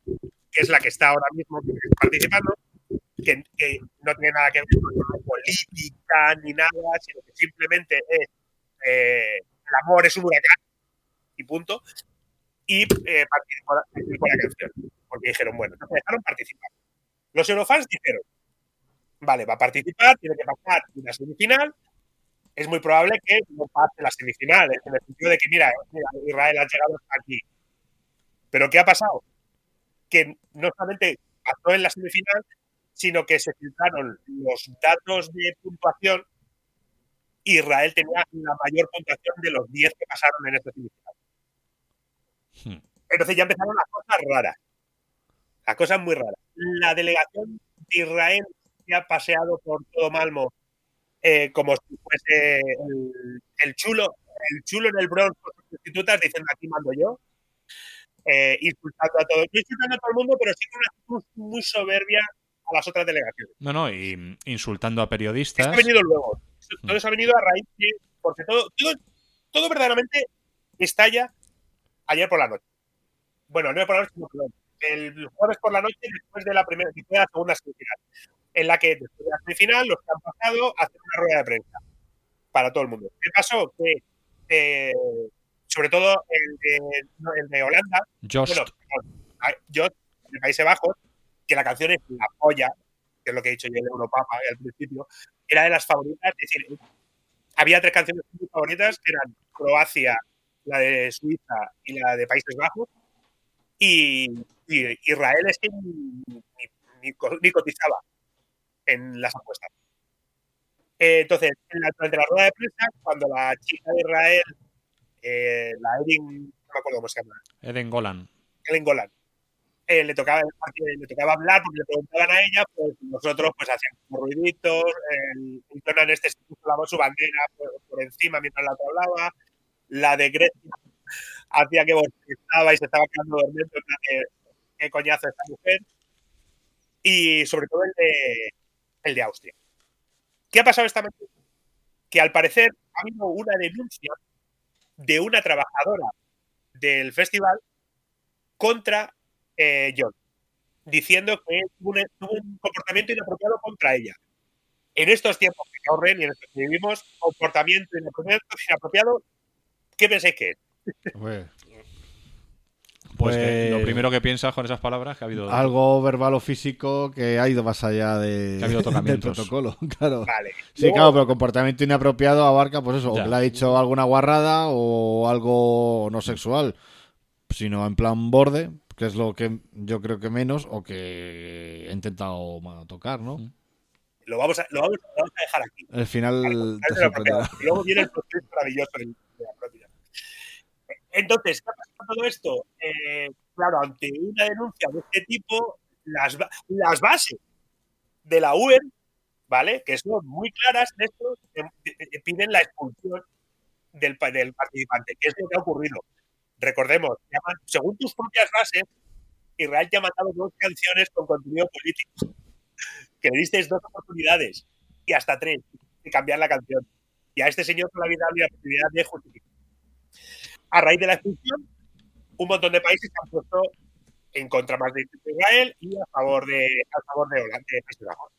que es la que está ahora mismo participando, que, que no tiene nada que ver con política ni nada, sino que simplemente es eh, el amor es un huracán y punto. Y eh, participó, participó la canción, porque dijeron, bueno, no se dejaron participar. Los Eurofans dijeron, vale, va a participar, tiene que pasar una semifinal, es muy probable que no pase la semifinal, en el sentido de que, mira, mira, Israel ha llegado hasta aquí. Pero ¿qué ha pasado? Que no solamente pasó en la semifinal, sino que se filtraron los datos de puntuación y Israel tenía la mayor puntuación de los diez que pasaron en esta semifinal. Hmm. Entonces ya empezaron las cosas raras. Las cosas muy raras. La delegación de Israel se ha paseado por todo Malmo eh, como si fuese el, el chulo el chulo en el Bronx con sus prostitutas diciendo aquí mando yo. Eh, insultando a todos. No insultando a todo el mundo, pero sí con una actitud muy soberbia a las otras delegaciones. No, no, y insultando a periodistas. Esto ha venido luego. Todo eso ha venido a raíz de... Porque todo, todo, todo verdaderamente estalla ayer por la noche. Bueno, no por la noche, no, perdón. El jueves por la noche, después de la primera, después de la segunda semifinal, en la que después de la semifinal los que han pasado hacen una rueda de prensa para todo el mundo. ¿Qué pasó? Que eh, sobre todo el de, el de Holanda, Just. bueno, Just, de Países Bajos, que la canción es la polla, que es lo que he dicho yo el Europapa al principio, era de las favoritas, es decir, había tres canciones muy favoritas que eran Croacia, la de Suiza y la de Países Bajos, y, y Israel es que ni, ni, ni, ni cotizaba en las apuestas. Eh, entonces, en la, durante la rueda de prensa, cuando la chica de Israel, eh, la Erin, no me acuerdo cómo se llama. Eden Golan. Eden Golan. Eh, le, tocaba, le tocaba hablar porque le preguntaban a ella, pues nosotros pues hacían como ruiditos, el Jonan este se puso su bandera por, por encima mientras la otra hablaba, la de Grecia hacía que estaba y se estaba quedando dormido, que qué coñazo esta mujer, y sobre todo el de, el de Austria. ¿Qué ha pasado esta mañana? Que al parecer ha habido una denuncia de una trabajadora del festival contra eh, John, diciendo que tuvo un, tuvo un comportamiento inapropiado contra ella. En estos tiempos que corren y en estos que vivimos, comportamiento inapropiado, ¿qué pensáis que es? Pues, pues que lo primero que piensas con esas palabras que ha habido algo verbal o físico que ha ido más allá de, que ha habido del protocolo, claro. Vale. Sí, Luego, claro, pero comportamiento inapropiado abarca, pues eso, ya. O que le ha dicho alguna guarrada o algo no sexual, sino en plan borde, que es lo que yo creo que menos, o que he intentado tocar, ¿no? Lo vamos a, lo vamos, lo vamos a dejar aquí. Al final vale, te sorprenderá. Y luego viene el proceso maravilloso de la propia. Entonces, ¿qué pasa con todo esto? Eh, claro, ante una denuncia de este tipo, las, las bases de la Uber, ¿vale? Que son muy claras en esto, eh, piden la expulsión del, del participante. ¿Qué es lo que ha ocurrido? Recordemos, llaman, según tus propias bases, Israel te ha matado dos canciones con contenido político. Que le diste dos oportunidades y hasta tres de cambiar la canción. Y a este señor no le había dado la posibilidad de justificar. A raíz de la expulsión, un montón de países se han puesto en contra más de Israel y a favor de, a favor de Holanda, de Países Bajos.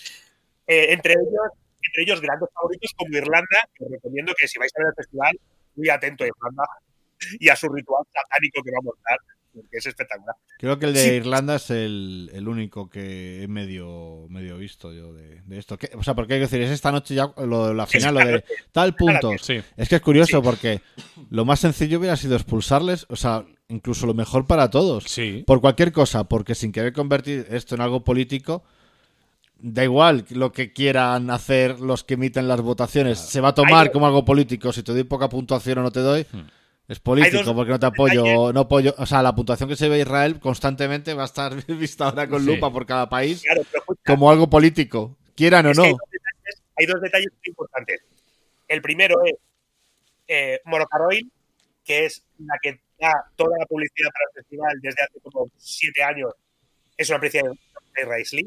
Eh, entre ellos, entre ellos grandes favoritos como Irlanda, que os recomiendo que si vais a ver el festival, muy atento a Irlanda y a su ritual satánico que va a montar, porque es espectacular. Creo que el de sí. Irlanda es el, el único que he medio, medio visto yo de, de esto. ¿Qué? O sea, porque hay que decir, es esta noche ya lo, la final, lo de noche. Tal punto. Sí. Es que es curioso sí. porque lo más sencillo hubiera sido expulsarles, o sea, incluso lo mejor para todos. Sí. Por cualquier cosa, porque sin querer convertir esto en algo político, da igual lo que quieran hacer los que emiten las votaciones. Claro. Se va a tomar como algo político. Si te doy poca puntuación o no te doy... Hmm. Es político, porque no te apoyo, no apoyo, o sea, la puntuación que se ve Israel constantemente va a estar vista ahora con sí. lupa por cada país claro, pero, como algo político, quieran es o no. Hay dos, detalles, hay dos detalles muy importantes. El primero es eh, Morocaroil, que es la que da toda la publicidad para el festival desde hace como siete años. Es una publicidad israelí,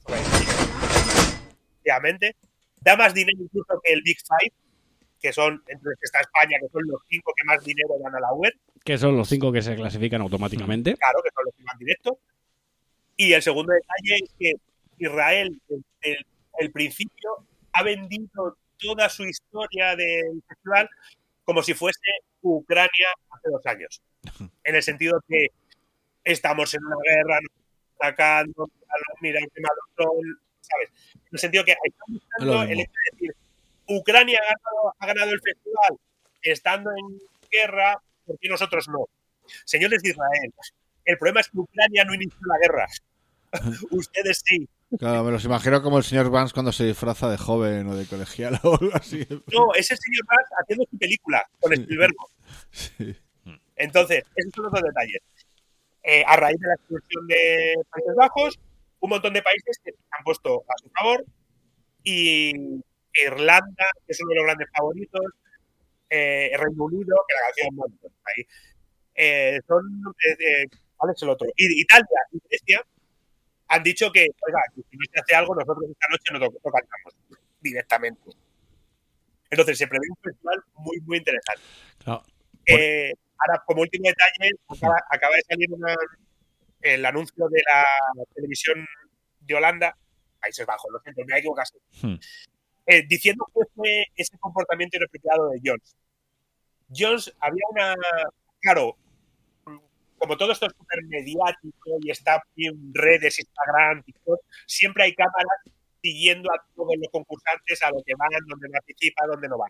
obviamente. Da más dinero incluso que el Big Five, que son, entre los que está España, que son los cinco que más dinero dan a la Uber. Que son los cinco que se clasifican automáticamente. Claro, que son los que van directo. Y el segundo detalle es que Israel, desde el, el principio, ha vendido toda su historia del festival como si fuese Ucrania hace dos años. En el sentido que estamos en una guerra, nos están atacando, mira el tema del sol, ¿sabes? En el sentido que están buscando el hecho de decir, Ucrania ha ganado, ha ganado el festival estando en guerra, ¿por qué nosotros no? Señores de Israel, el problema es que Ucrania no inició la guerra. Ustedes sí. Claro, me los imagino como el señor Vance cuando se disfraza de joven o de colegial o algo así. No, es el señor Vance haciendo su película con Spielberg. Sí. Entonces, esos son los dos detalles. Eh, a raíz de la expulsión de Países Bajos, un montón de países que se han puesto a su favor y Irlanda, que es uno de los grandes favoritos, eh, Reino Unido, que la canción bueno, ahí, eh, son eh, eh, ¿cuál es el otro? Y Italia y Grecia han dicho que, oiga, si no se hace algo, nosotros esta noche no, to- no cantamos directamente. Entonces se prevé un festival muy, muy interesante. Claro. Eh, ahora, como último detalle, acaba, acaba de salir una, el anuncio de la televisión de Holanda, Países Bajos, lo siento, me he equivocado, Hmm. eh, diciendo que fue ese comportamiento inapropiado de Jones. Jones había una... Claro, como todo esto es súper mediático y está en redes, Instagram, TikTok, siempre hay cámaras siguiendo a todos los concursantes, a lo que van, donde participan, donde no van.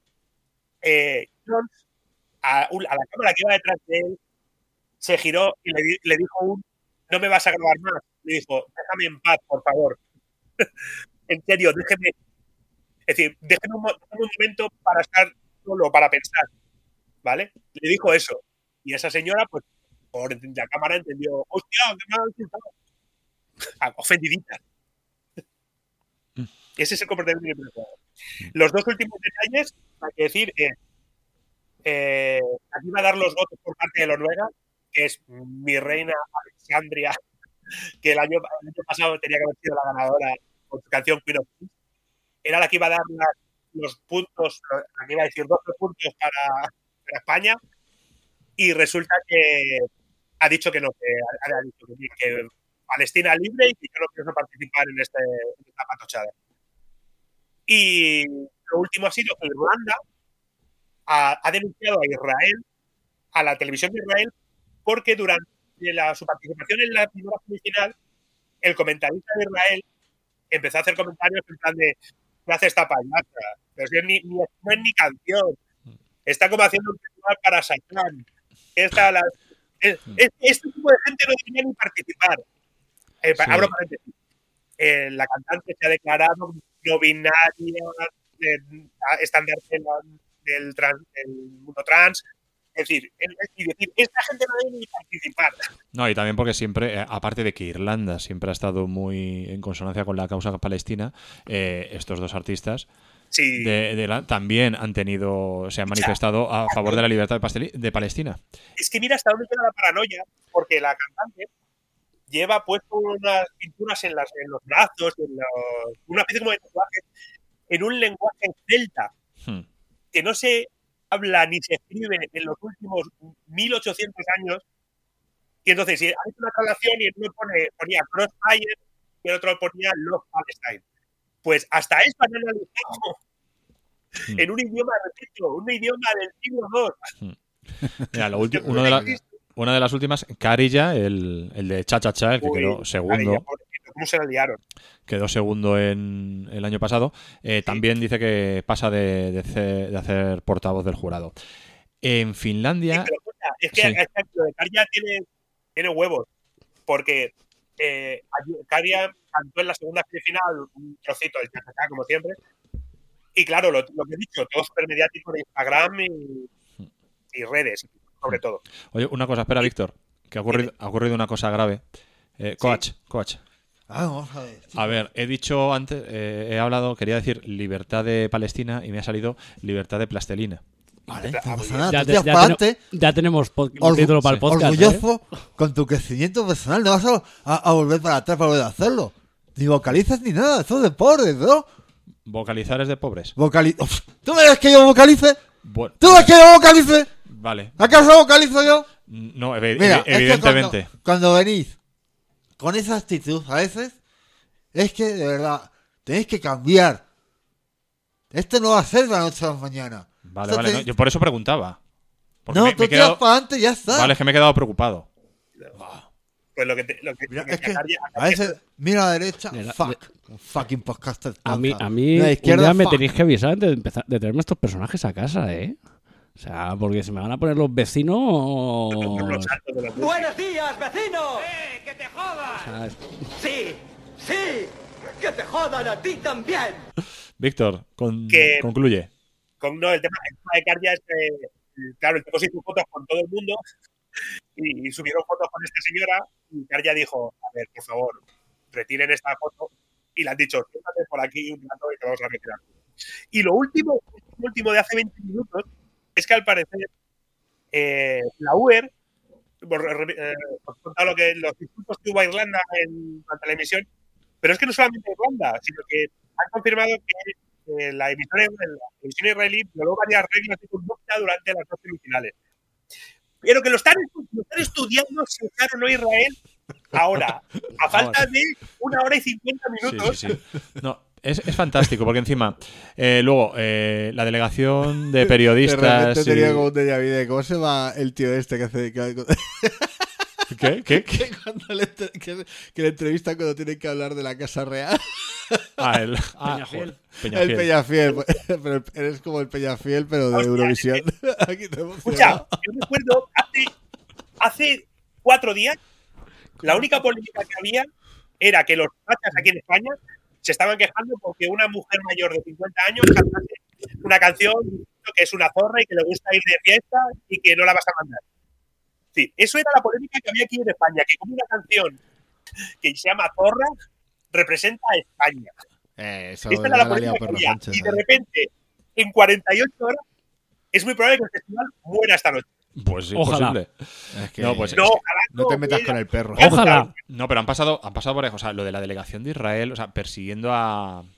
Eh, Jones, a, un- a la cámara que iba detrás de él, se giró y le, di- le dijo un, no me vas a grabar más. Le dijo, déjame en paz, por favor. En serio, déjeme. Es decir, déjeme un, mo- déjeme un momento para estar solo, para pensar. ¿Vale? Le dijo eso. Y esa señora, pues, por la cámara entendió, hostia, que me ha insultado. Ofendidita. Ese es el comportamiento que me Los dos últimos detalles, hay que decir, es, eh, aquí va a dar los votos por parte de Noruega, que es mi reina Alexandria, que el año, el año pasado tenía que haber sido la ganadora con su canción Queen of Kings. Era la que iba a dar las- los puntos, la que iba a decir doce puntos para, para España, y resulta que ha dicho que no, que ha, ha dicho que, que Palestina libre y que yo no quiero participar en, este, en esta patochada. Y lo último ha sido que Irlanda ha, ha denunciado a Israel, a la televisión de Israel, porque durante la, su participación en la primera semifinal, el comentarista de Israel empezó a hacer comentarios en plan de ¿qué hace esta payasa? Pero si es ni, ni- no es ni canción. Está como haciendo un festival para Satán. Esta, las, es- es- este tipo de gente no debería ni participar. Eh, pa- Sí. Abro paréntesis. Eh, la cantante se ha declarado no binaria, eh, estandarte del, del, trans, del mundo trans. Es decir, es, es decir, esta gente no debe ni participar. No, y también porque siempre, eh, aparte de que Irlanda siempre ha estado muy en consonancia con la causa palestina, eh, estos dos artistas Sí. de, de la- también han tenido, se han manifestado a favor de la libertad de, Pasteli- de Palestina. Es que mira hasta dónde queda la paranoia, porque la cantante lleva puesto unas pinturas en, las, en los brazos, en los, una especie como de tatuaje, en un lenguaje celta, Hmm. que no se habla ni se escribe en los últimos mil ochocientos años. Y entonces, si hay una traslación y uno pone, ponía Crossfire y el otro ponía Love Palestine. Pues hasta eso han analizado Hmm. en un idioma, repito, un idioma del siglo dos. Mira, lo ulti- uno de la- una de las últimas, Carilla, el, el de Cha Cha Cha, el que Uy, quedó segundo. Carilla, pobrecito, ¿cómo se la liaron? Quedó segundo en el año pasado. Eh, también dice que pasa de, de hacer, de hacer portavoz del jurado. En Finlandia. Pero, escucha, es que Sí. es que lo de Caria tiene, tiene huevos, porque eh, Caria cantó en la segunda semifinal un trocito del chacacá, como siempre, y claro, lo, lo que he dicho, todo súper mediático de Instagram y, y redes, sobre todo. Oye, una cosa, espera, Víctor, que ha ocurrido, ha ocurrido una cosa grave. Eh, coach, coach. Ah, vamos a ver. A ver, he dicho antes, eh, he hablado, quería decir libertad de Palestina y me ha salido libertad de plastelina. Vale, no pasa nada. Ya, Tú te- tiras ya para teno- adelante. ya tenemos pod- Orgu- título para el sí. podcast. Orgulloso con tu crecimiento personal. No vas a, a- a volver para atrás para volver a hacerlo. Ni vocalizas ni nada. Eso es de pobres, ¿no? Vocalizar es de pobres. Vocali Uf, ¿Tú me ves que yo vocalice? Bueno, ¿Tú ves que yo vocalice? vale. ¿Acaso vocalizo yo? No, evi- Mira, evi- evidentemente. es que cuando, cuando venís con esa actitud a veces, es que de verdad, tenéis que cambiar. Esto no va a ser de la noche a la mañana. Vale, Esto vale. te- No, yo por eso preguntaba. Porque No, me, tú me he tiras quedado... para adelante y ya está. Vale, es que me he quedado preocupado. Pues lo que te, lo que, Mira, lo que es que Arcadia- a veces, mira a la derecha, Mira, fuck. Un fucking podcaster. A mí, tonta. a mí Mira a la un izquierda, día me fuck. tenéis que avisar antes de, empezar, de traerme estos personajes a casa, ¿eh? O sea, porque se me van a poner los vecinos... ¡Buenos días, vecino! ¡Eh, que te jodas! O sea, es- ¡Sí! ¡Sí! ¡Que te jodan a ti también! Víctor, con- Que- concluye. Con, no, el tema, el tema de Cardia es que, claro, el tipo se hizo fotos con todo el mundo y, y subieron fotos con esta señora y Cardia dijo, a ver, por favor, retiren esta foto y le han dicho, siéntate por aquí un rato y te vamos a retirar. Y lo último, lo último de hace veinte minutos es que al parecer eh, la Uber, por, eh, os he contado lo que, los discursos que hubo a Irlanda en la televisión, pero es que no solamente Irlanda, sino que han confirmado que eh, la, emisora, la televisión israelí violó varias reglas de conducta durante las dos semifinales. Pero que lo están, lo están estudiando si echar o no a Israel ahora, a falta Ahora. de una hora y cincuenta minutos. Sí, sí, sí. No, es, es fantástico, porque encima, eh, luego, eh, la delegación de De periodistas. repente tenía y- como un déjà vu de cómo se llama el tío este que hace. Que, ¿Qué? ¿Qué? que cuando le, entre- que, que le entrevista cuando tienen que hablar de la Casa Real. Ah, el. Ah, Peñafiel. joder, Peñafiel. El Peñafiel. Pero eres como el Peñafiel, pero de Hostia, Eurovisión. Aquí te hemos Escucha, yo recuerdo hace, hace cuatro días, la única polémica que había era que los fachas aquí en España se estaban quejando porque una mujer mayor de cincuenta años cantase una canción que es una zorra y que le gusta ir de fiesta y que no la vas a mandar. Sí, eso era la polémica que había aquí en España, que como una canción que se llama Zorra representa a España. Eh, eso Esta ya era la la ha liado polémica que Pedro había. Sánchez, Y de ¿eh? repente, en cuarenta y ocho horas, es muy probable que el festival muera esta noche. Pues sí, Ojalá. posible. Es que No, pues No, es que- ojalá no te metas mira. con el perro. Ojalá. No, pero han pasado, han pasado por, o sea, lo de la delegación de Israel, o sea, persiguiendo a, a,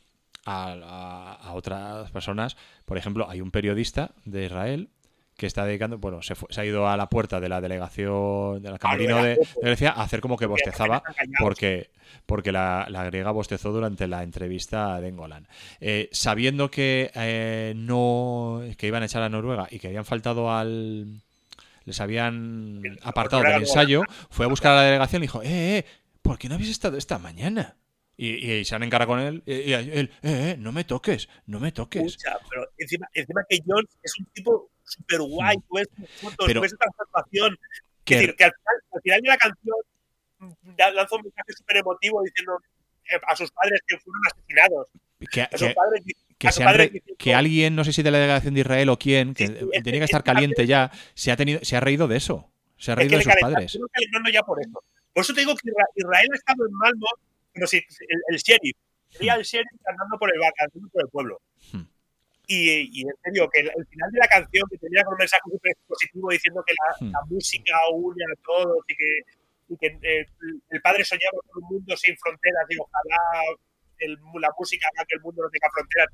a- a otras personas. Por ejemplo, hay un periodista de Israel que está dedicando, bueno, se, fue- se ha ido a la puerta de la delegación, del camerino de, de Grecia a hacer como que bostezaba, porque, porque la, la griega bostezó durante la entrevista de Engolan. Eh, sabiendo que eh, no que iban a echar a Noruega y que habían faltado al... les habían apartado del ensayo, fue a buscar a la delegación y dijo, eh, eh, ¿por qué no habéis estado esta mañana? Y, y se han encarado con él, y, y él, eh, eh, no me toques, no me toques. Escucha, pero encima, encima que Jones es un tipo súper guay, tú ves sus fotos, Pero- tú ves esa transformación. Que- Es decir, que al final, al final de la canción mm, ya lanza un mensaje súper emotivo diciendo eh, a sus padres que fueron asesinados. Que, A sus que- padres, que a sus se han padres re- diciendo- que alguien, no sé si de la delegación de Israel o quién, que es- tenía que es- estar es- caliente ya, se ha tenido, se ha reído de eso. Se ha Es reído que de le sus calentaron, padres. yo creo que calentando ya por eso. Por eso te digo que Isra- Israel ha estado en Malmo, pero sí, el, el sheriff. Sería el sheriff andando por el bar, andando por el pueblo. Hmm. Y, y en serio, que el, el final de la canción, que tenía con un mensaje súper positivo diciendo que la, Hmm. la música une a todos y que, y que eh, el padre soñaba con un mundo sin fronteras y ojalá el- la música haga que el mundo no tenga fronteras.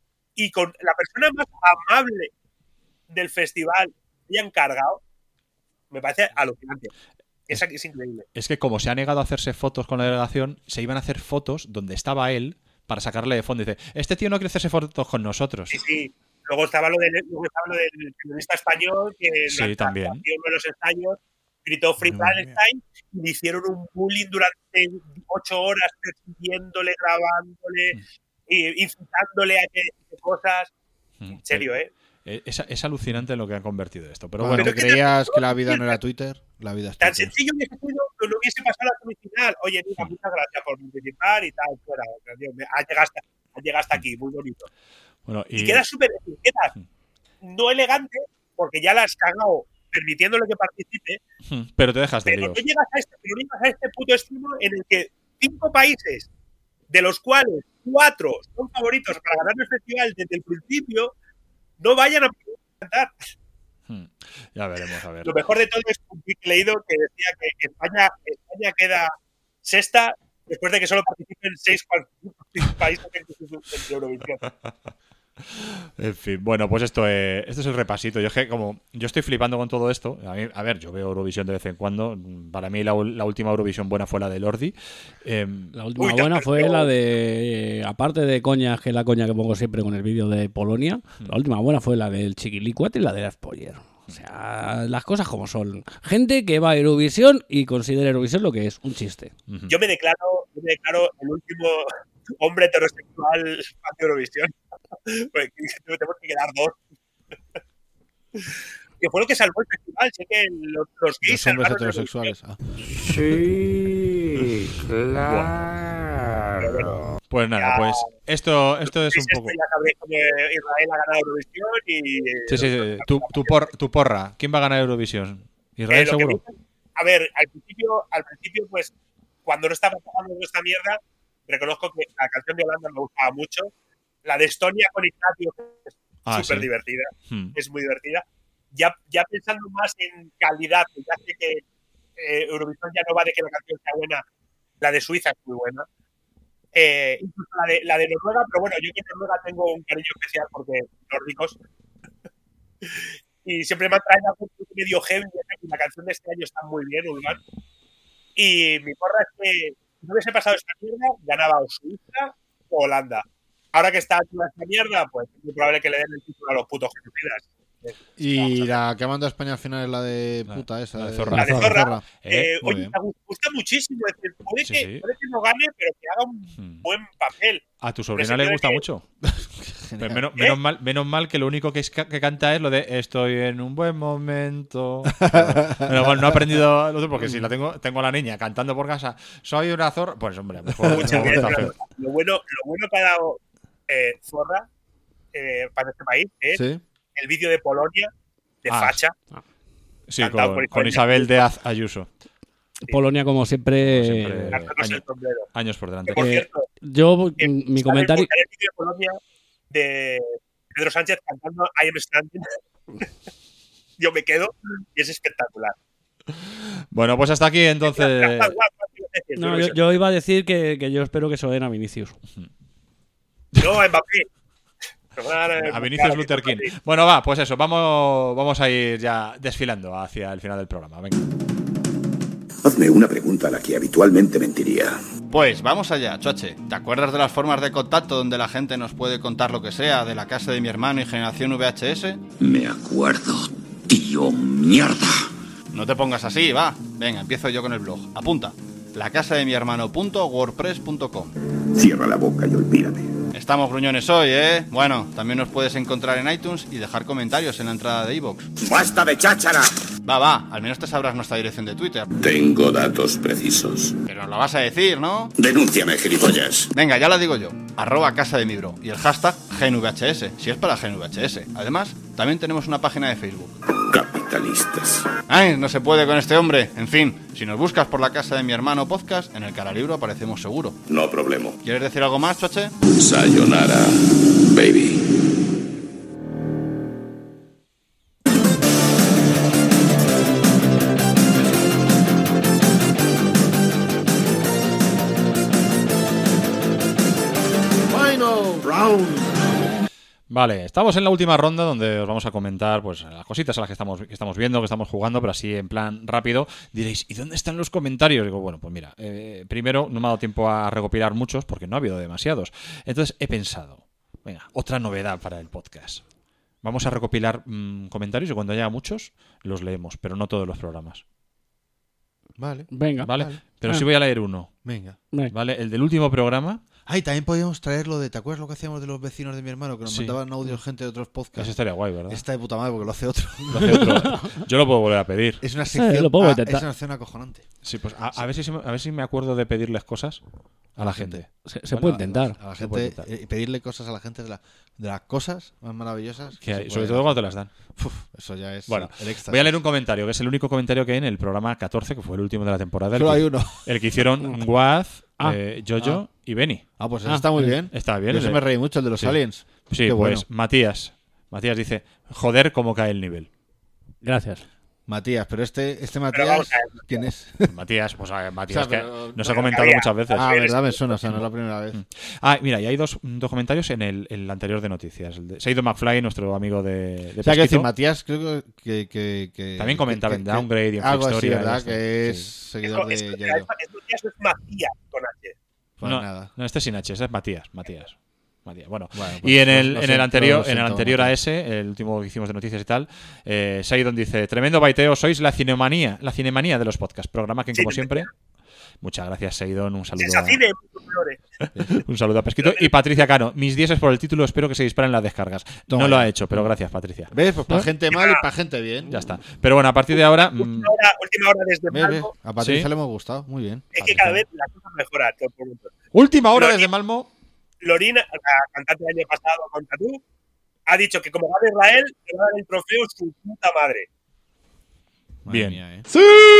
Y con la persona más amable del festival que hayan cargado, me parece alucinante. Es, es increíble. Es que como se ha negado a hacerse fotos con la delegación, se iban a hacer fotos donde estaba él para sacarle de fondo. Y dice, este tío no quiere hacerse fotos con nosotros. Sí, sí. Luego estaba lo del, luego estaba lo del periodista español que Sí, en la también. presentación de los ensayos gritó Free Palestine y le hicieron un bullying durante ocho horas persiguiéndole, grabándole, y incitándole a que dice cosas. En serio, ¿eh? Eh, Es, es alucinante lo que han convertido esto. Pero Cuando bueno, creías que la vida no era Twitter, la vida es Tan Twitter. sencillo hubiese sido que no hubiese pasado la semifinal. Oye, mira, muchas gracias por participar y tal. Fuera, Dios mío, ha llegado hasta, ha llegado hasta aquí, muy bonito. bueno, Y, y, queda súper, queda no elegante, porque ya la has cagado permitiéndole que participe, pero te dejas de pero no, líos. llegas a este, pero no llegas a este puto extremo en el que cinco países, de los cuales cuatro son favoritos para ganar el festival desde el principio, no vayan a cantar. Ya veremos, a ver. Lo mejor de todo es un tweet que he leído que decía que España, España queda sexta después de que solo participen seis pa- países en Eurovisión. En fin, bueno, pues esto es, esto es el repasito. Yo es que como yo estoy flipando con todo esto, a, mí, a ver, yo veo Eurovisión de vez en cuando. Para mí la, la última Eurovisión buena fue la de Lordi. Eh, la última Uy, buena fue la de, eh, aparte de coña, que es la coña que pongo siempre con el vídeo de Polonia, hmm. la última buena fue la del Chiquilicuat y la de Spoiler. O sea, las cosas como son. Gente que va a Eurovisión y considera Eurovisión lo que es, un chiste. Uh-huh. Yo me declaro, yo me declaro el último hombre heterosexual de Eurovisión. Porque tenemos que quedar dos. Que fue lo que salvó el festival. Sé que los, los gays los hombres heterosexuales. Ah. Sí, claro. Pues nada, pues esto, esto es un poco. Ya sabréis que Israel ha ganado Eurovisión y. Sí, sí, sí. Tu, tu, por, tu porra. ¿Quién va a ganar Eurovisión? Israel, eh, seguro. Que, a ver, al principio, al principio, pues, cuando no estaba pasando esta mierda, reconozco que la canción de Holanda me gustaba mucho. La de Estonia con Ignacio es ah, súper sí. divertida. Hmm. Es muy divertida. Ya, ya pensando más en calidad, ya sé que eh, Eurovisión ya no va de que la canción sea buena, la de Suiza es muy buena. Eh, incluso la de, la de Noruega, pero bueno, yo que en Noruega tengo un cariño especial porque nórdicos. Y siempre me han traído algo medio heavy y la canción de este año está muy bien, Ulman. Y mi porra es que si no hubiese pasado esta mierda, ganaba o Suiza o Holanda. Ahora que está toda esta mierda, pues es muy probable que le den el título a los putos genocidas. Y la que manda a España al final es la de puta esa. La de de Zorra. La de Zorra. Zorra. Eh, Eh, oye, me gusta muchísimo. Es decir, puede, Sí, que, sí. puede que no gane, pero que haga un Hmm. buen papel. A tu Una sobrina le señora gusta que- mucho. Pero menos, ¿Eh? menos, mal, menos mal que lo único que, es, que canta es lo de estoy en un buen momento. Pero bueno, no he aprendido el otro porque si la tengo, tengo a la niña cantando por casa, soy una zorra. Pues hombre, mejor, Muchas mejor está gracias. feo. Lo bueno, lo bueno que ha dado eh, Zorra eh, para este país es Sí. el vídeo de Polonia de Ah, Facha. Sí, Cantado con, por con Isabel. Isabel de Az- Ayuso. Polonia, como siempre. Como siempre. eh, Darnos el año- sombrero. años por delante. Que, por Eh, cierto, yo, que mi sale- comentario. sale el vídeo de Polonia de Pedro Sánchez cantando I Am Standing. Yo me quedo y es espectacular. Bueno, pues hasta aquí entonces. No, yo, yo iba a decir que, que yo espero que se lo den a Vinicius. No, a Mbappé. A Vinicius Luther King. Bueno, va, pues eso, vamos, vamos a ir ya desfilando hacia el final del programa. Venga. Hazme una pregunta a la que habitualmente mentiría. Pues vamos allá, Choche. ¿Te acuerdas de las formas de contacto donde la gente nos puede contar lo que sea de la casa de mi hermano y generación V H S? Me acuerdo, tío mierda. No te pongas así, va. Venga, empiezo yo con el blog. Apunta. la casa de mi hermano punto wordpress punto com. Cierra la boca y olvídame. Estamos gruñones hoy, ¿eh? Bueno, también nos puedes encontrar en iTunes y dejar comentarios en la entrada de iVoox. ¡Basta de cháchara! Va, va, al menos te sabrás nuestra dirección de Twitter. Tengo datos precisos. Pero nos la vas a decir, ¿no? Denúnciame, gilipollas. Venga, ya la digo yo. Arroba casa de mi bro. Y el hashtag G N V H S, si es para G N V H S. Además, también tenemos una página de Facebook. Capitalistas. Ay, no se puede con este hombre. En fin, si nos buscas por la casa de mi hermano podcast, en el Caralibro aparecemos seguro. No problema. ¿Quieres decir algo más, Choche? Sayonara, baby. Final round. Vale, estamos en la última ronda donde os vamos a comentar pues las cositas a las que estamos, que estamos viendo, que estamos jugando, pero así en plan rápido. Diréis, ¿y dónde están los comentarios? Digo, bueno, pues mira, eh, primero no me ha dado tiempo a recopilar muchos porque no ha habido demasiados. Entonces he pensado, venga, otra novedad para el podcast. Vamos a recopilar mmm, comentarios y cuando haya muchos los leemos, pero no todos los programas. Vale. Venga. ¿Vale? Vale. Pero Ah. sí voy a leer uno. Venga. ¿Vale? El del último programa. Ay, también podíamos traer lo de, ¿te acuerdas lo que hacíamos de los vecinos de mi hermano? Que nos Sí. mandaban audios gente de otros podcasts. Eso estaría guay, ¿verdad? Está de puta madre porque lo hace otro. Lo hace otro. Yo lo puedo volver a pedir. Es una Sí, sección, lo puedo ah, intentar. es una sección acojonante. Sí, pues a, a ver si, se me- a ver si me acuerdo de pedirles cosas a la gente. Se, se Bueno, puede intentar. A la Se puede gente, intentar. eh, pedirle cosas a la gente de, la, de las cosas más maravillosas. Que hay, se sobre puede todo cuando hacer. te las dan. Uf, eso ya es Bueno, el éxtasis. voy a leer un comentario, que es el único comentario que hay en el programa catorce, que fue el último de la temporada. El Solo que, hay uno. El que hicieron Guaz, Ah. eh, Jojo Ah. y Benny. Ah, pues eso Ah, está muy bien. Está bien. Yo el se de- me reí mucho, el de los Sí. aliens. Sí, Qué pues bueno. Matías. Matías dice, joder, cómo cae el nivel. Gracias. Matías, pero este, este Pero vamos Matías, a ver. ¿quién es? Matías, pues a ver, Matías, O sea, que pero- nos ha pero comentado había- muchas veces. Ah, verdad, me suena, o sea, no es la primera vez. Ah, mira, y hay dos, dos comentarios en el, en el anterior de noticias. El de Seido McFly, nuestro amigo de, de O sea, que Pesquito. decir, Matías, creo que... que, que También comentaba que- en que- Downgrade y en algo Freak así, Story, ¿verdad? esto, Que es sí. seguidor Es, de es, Yayo. es, es, es Matías con H. Pues no, nada. no, este es sin H, ese es Matías. Matías. Matías. Bueno, Bueno, pues y en lo- el, lo en el siento, anterior, lo en el siento, anterior a Matías. ese, el último que hicimos de noticias y tal, eh, Seidon dice: tremendo baiteo, sois la cinemanía, la cinemanía de los podcasts. Programa que, Sí, como sí, siempre. Muchas gracias, Seidon. Un saludo. A, Sensacine, muchos colores. un saludo a Pesquito. Y Patricia Cano, mis diez es por el título, espero que se disparen las descargas. Toma no lo ya. ha hecho, pero gracias, Patricia. ¿Ves? Pues para ¿No? gente mal y para gente bien. Ya está. Pero bueno, a partir de ahora. mm, Última hora, última hora desde ¿Ves, ves? Malmo. A Patricia Sí. le hemos gustado, muy bien. Es que cada vez la cosa mejora. Todo por mundo. última hora Pero- desde Malmo. Lorina, la cantante del año pasado con Tatú, ha dicho que como gana Israel, le va a dar el trofeo su puta madre. Madre Bien. mía, ¿eh?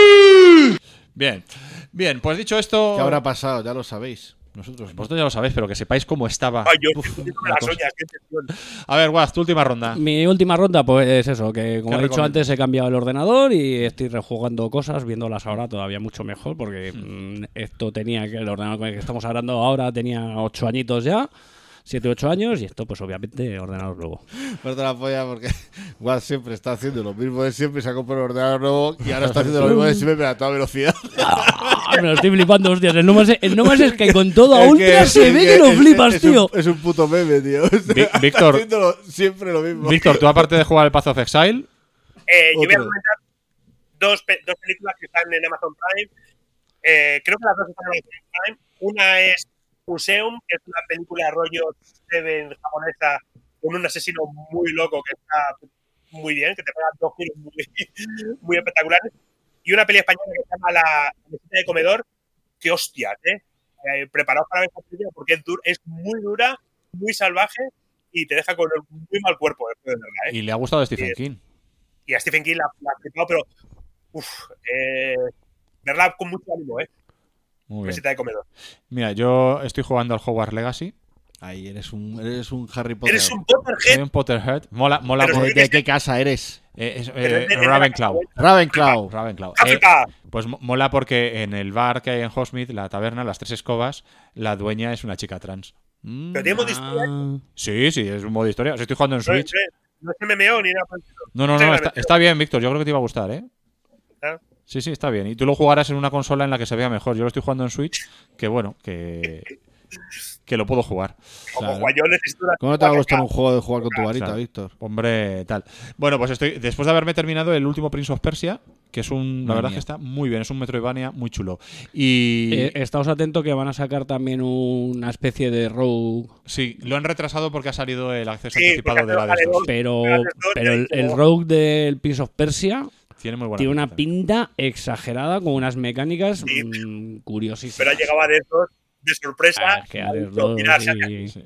¡Sí! Bien. Bien, pues dicho esto. ¿Qué habrá pasado? Ya lo sabéis. Nosotros no. Vosotros ya lo sabéis, pero que sepáis cómo estaba. Ay, yo Uf, estoy poniéndome la las cosa. uñas, qué tensión. A ver, Guaz, tu última ronda. Mi última ronda, pues es eso, que como ¿Qué he dicho recomiendas? antes, he cambiado el ordenador y estoy rejugando cosas, viéndolas ahora todavía mucho mejor, porque mm, esto tenía que, el ordenador con el que estamos hablando ahora tenía ocho añitos ya, siete ocho años, y esto pues obviamente ordenador nuevo. No te la polla porque Guad siempre está haciendo lo mismo de siempre, se ha comprado un ordenador nuevo y ahora está haciendo lo mismo de siempre, pero a toda velocidad. Ah, me lo estoy flipando, hostias, el No Man's, el No Man's Sky con todo a Es ultra que- se es ve que que lo es- flipas, es tío. Un, es un puto meme, tío. O sea, Vi- Víctor. haciéndolo siempre lo mismo. Víctor, tú aparte de jugar el Path of Exile, Eh, yo voy a Otro. comentar dos, pe- dos películas que están en Amazon Prime. Eh, creo que las dos están en Amazon Prime. Una es Museum, que es una película rollo Seven japonesa con un asesino muy loco que está muy bien, que te pega dos giros muy, muy espectaculares. Y una peli española que se llama La mesita de comedor, que hostias, ¿eh? eh preparaos para ver esta película porque es, dur- es muy dura, muy salvaje y te deja con el muy mal cuerpo después de verla, ¿eh? y le ha gustado a Stephen Sí. King. Y a Stephen King la, la ha flipado, pero uff, eh, verla con mucho ánimo, ¿eh? Muy bien. Mesita de comedor. Mira, yo estoy jugando al Hogwarts Legacy. Ahí eres un, eres un Harry Potter. Eres un Potterhead. Soy un Potterhead. Mola, mola. Pero por- ¿De, de qué casa eres? eh, es- Pero eh, es de- es de Ravenclaw. la- Ravenclaw. Ravenclaw. Eh, ¡África! pues mo- mola porque en el bar que hay en Hogsmeade, la taberna, las tres escobas, la dueña es una chica trans. Mm, Pero tiene modo historia. Ah, Sí, sí, es un modo historia. O sea, estoy jugando en No, Switch. es- no es M M O ni nada. por el estilo. No, no, Sí, no, la está, meteo. está bien, Víctor. Yo creo que te iba a gustar, ¿eh? ¿Ah? Sí, sí, está bien. Y tú lo jugarás en una consola en la que se vea mejor. Yo lo estoy jugando en Switch, que bueno, que, que lo puedo jugar. Como Juan, yo necesito una ¿Cómo no te va a gustar un cuatro K. juego de jugar con tu varita, Claro. Víctor? Hombre, tal. Bueno, pues estoy después de haberme terminado el último Prince of Persia, que es un, la Madre verdad mía. que está muy bien, es un Metroidvania muy chulo. Y eh, estáos atentos que van a sacar también una especie de rogue, sí, lo han retrasado porque ha salido el acceso Sí, anticipado porque de la hace D S dos. dos- pero, Pero antes dos pero el, ya el hizo- rogue del Prince of Persia Tiene muy buena tiene una pinta. pinta exagerada con unas mecánicas Sí. mm, curiosísimas. Pero llegaba de esos de sorpresa. Ah, que a ver, Mucho, los- mira, y- saca- Sí.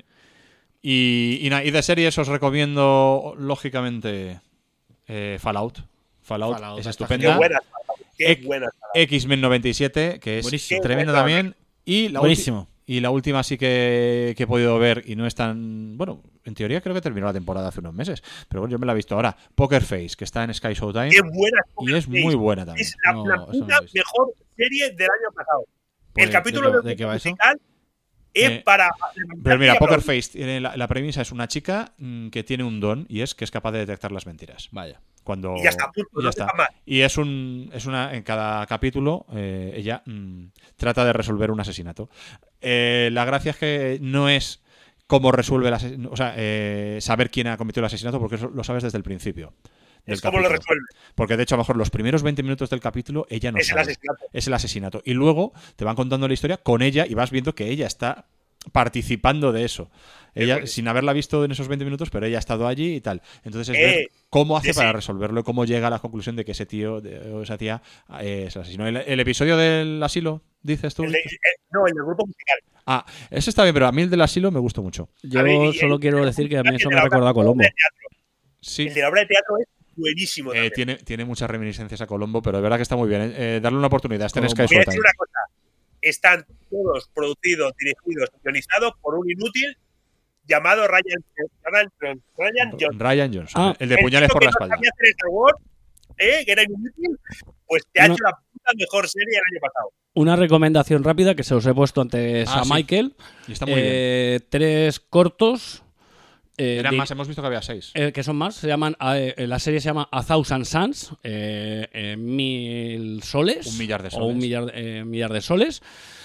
Y, y, na- y de series os recomiendo, lógicamente, eh, Fallout. Fallout. Fallout, es está Qué estupenda. buena, qué Ec- buena. X-Men noventa y siete, que es Buenísimo. tremendo Qué buena. también. Y la, Buenísimo. ulti- y la última sí que, que he podido ver y no es tan... Bueno, en teoría creo que terminó la temporada hace unos meses, pero bueno, yo me la he visto ahora. Poker Face, que está en Sky Showtime. Qué buena. Y es muy buena también. Es la, No, la eso no puta lo he visto. mejor serie del año pasado. Pues, El capítulo ¿de de, qué- de qué va eso? musical es Eh, para. Pero mira, y Poker aplaudir. Face, tiene la, la premisa es una chica mm, que tiene un don y es que es capaz de detectar las mentiras. Vaya. Cuando Y ya está, punto, y ya no está. sepa más. Y es un es una en cada capítulo eh, ella mm, trata de resolver un asesinato. Eh, la gracia es que no es cómo resuelve el asesinato, o sea, eh, saber quién ha cometido el asesinato porque eso lo sabes desde el principio. del Es como lo capítulo. resuelve. Porque de hecho a lo mejor los primeros veinte minutos del capítulo ella no Es el sabe. asesinato. Es el asesinato. Y luego te van contando la historia con ella y vas viendo que ella está participando de eso. Ella, bueno. sin haberla visto en esos veinte minutos, pero ella ha estado allí y tal. Entonces es Eh, ver cómo hace sí, para sí. resolverlo y cómo llega a la conclusión de que ese tío de- o esa tía eh, es asesino. ¿El, el episodio del asilo, dices tú? El de- eh, no, el del grupo musical. Ah, ese está bien, pero a mí el del asilo me gustó mucho. Yo A ver, y- solo y- quiero y- decir que a mí el eso de me la recuerda a obra Colombo. de teatro. Sí. El de la obra de teatro es buenísimo. Eh, también. tiene, tiene muchas reminiscencias a Colombo, pero de verdad que está muy bien. Eh, Eh, darle una oportunidad. Está en Sky Voy a decir Showtime. una cosa. Están todos producidos, dirigidos, guionizados por un inútil llamado Ryan, Ryan, Ryan Johnson. Ryan Johnson, Ah, el de El puñales chico por que la no espalda. sabía hacer Star Wars ¿eh? Que era inútil, pues te ha No. hecho la puta mejor serie del año pasado. Una recomendación rápida que se os he puesto antes Ah, a sí. Michael. Y está muy Eh, Tres cortos. eh, Eran de- más, hemos visto que había seis. eh, que son más, se llaman eh, la serie se llama A Thousand Suns, eh, eh, mil soles. Un millar de O un soles. millar, eh, millar de soles.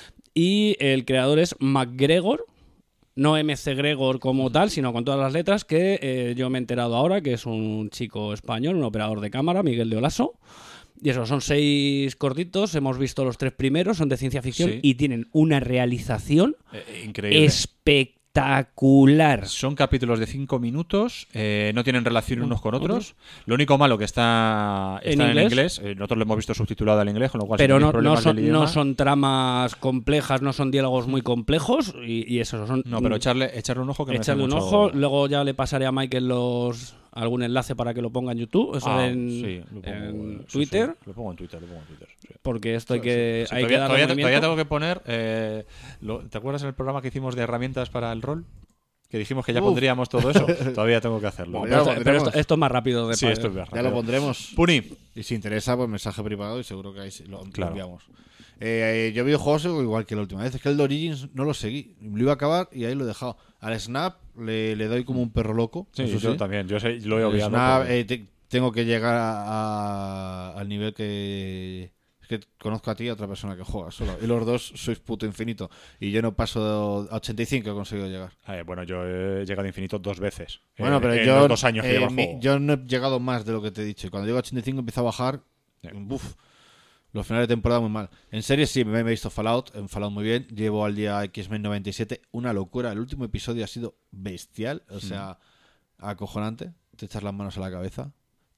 Y el creador es McGregor. No M C Gregor como tal, sino con todas las letras, que eh, yo me he enterado ahora que es un chico español, un operador de cámara, Miguel de Olaso. Y eso, son seis cortitos, hemos visto los tres primeros, son de ciencia ficción Sí. y tienen una realización Eh, increíble. espectacular. Son capítulos de cinco minutos, eh, no tienen relación unos con otros. Lo único malo que está, ¿En está en inglés? inglés. Eh, nosotros lo hemos visto subtitulado al inglés, con lo cual Pero si no, tenéis no, problemas son, del idioma- no son tramas complejas, no son diálogos muy complejos y, y eso son. No, pero echarle, echarle un ojo que merece echarle un mucho- ojo. Luego ya le pasaré a Michael los algún enlace para que lo ponga en YouTube, eso Ah, en, sí, lo pongo, en sí, sí, Twitter. lo pongo en Twitter, lo pongo en Twitter. sí. Porque esto hay Sí, que, sí, sí. hay Todavía, que darle todavía- movimiento. todavía tengo que poner. eh, lo- ¿Te acuerdas en el programa que hicimos de herramientas para el rol? Que dijimos que ya Uf. pondríamos todo eso. Todavía tengo que hacerlo. Bueno, Ya lo pero esto, pero esto- pondremos. esto es más rápido de Sí, pa- esto es más Ya rápido. lo pondremos. Puni. Y si interesa, pues mensaje privado y seguro que ahí sí lo, lo Claro. enviamos. Eh, eh, yo videojuegos igual que la última vez. Es que el de Origins no lo seguí. Lo iba a acabar y ahí lo he dejado. Al Snap le, le doy como un perro loco. Sí, eso yo sí. también. Yo sé- lo he El obviado. Snap, pero- eh, te- tengo que llegar a- a- al nivel que... Es que conozco a ti y a otra persona que juega solo. Y los dos sois puto infinito. Y yo no paso a ochenta y cinco, he conseguido llegar. Eh, bueno, yo he llegado a infinito dos veces. Bueno, en- pero en yo, los dos años que eh, llevo el mi- juego. yo no he llegado más de lo que te he dicho. Y cuando llego a ochenta y cinco empiezo a bajar. Buf, los finales de temporada muy mal. En series sí, me he visto Fallout. En Fallout muy bien. Llevo al día X-Men noventa y siete. Una locura. El último episodio ha sido bestial. O sea, acojonante. Te echas las manos a la cabeza.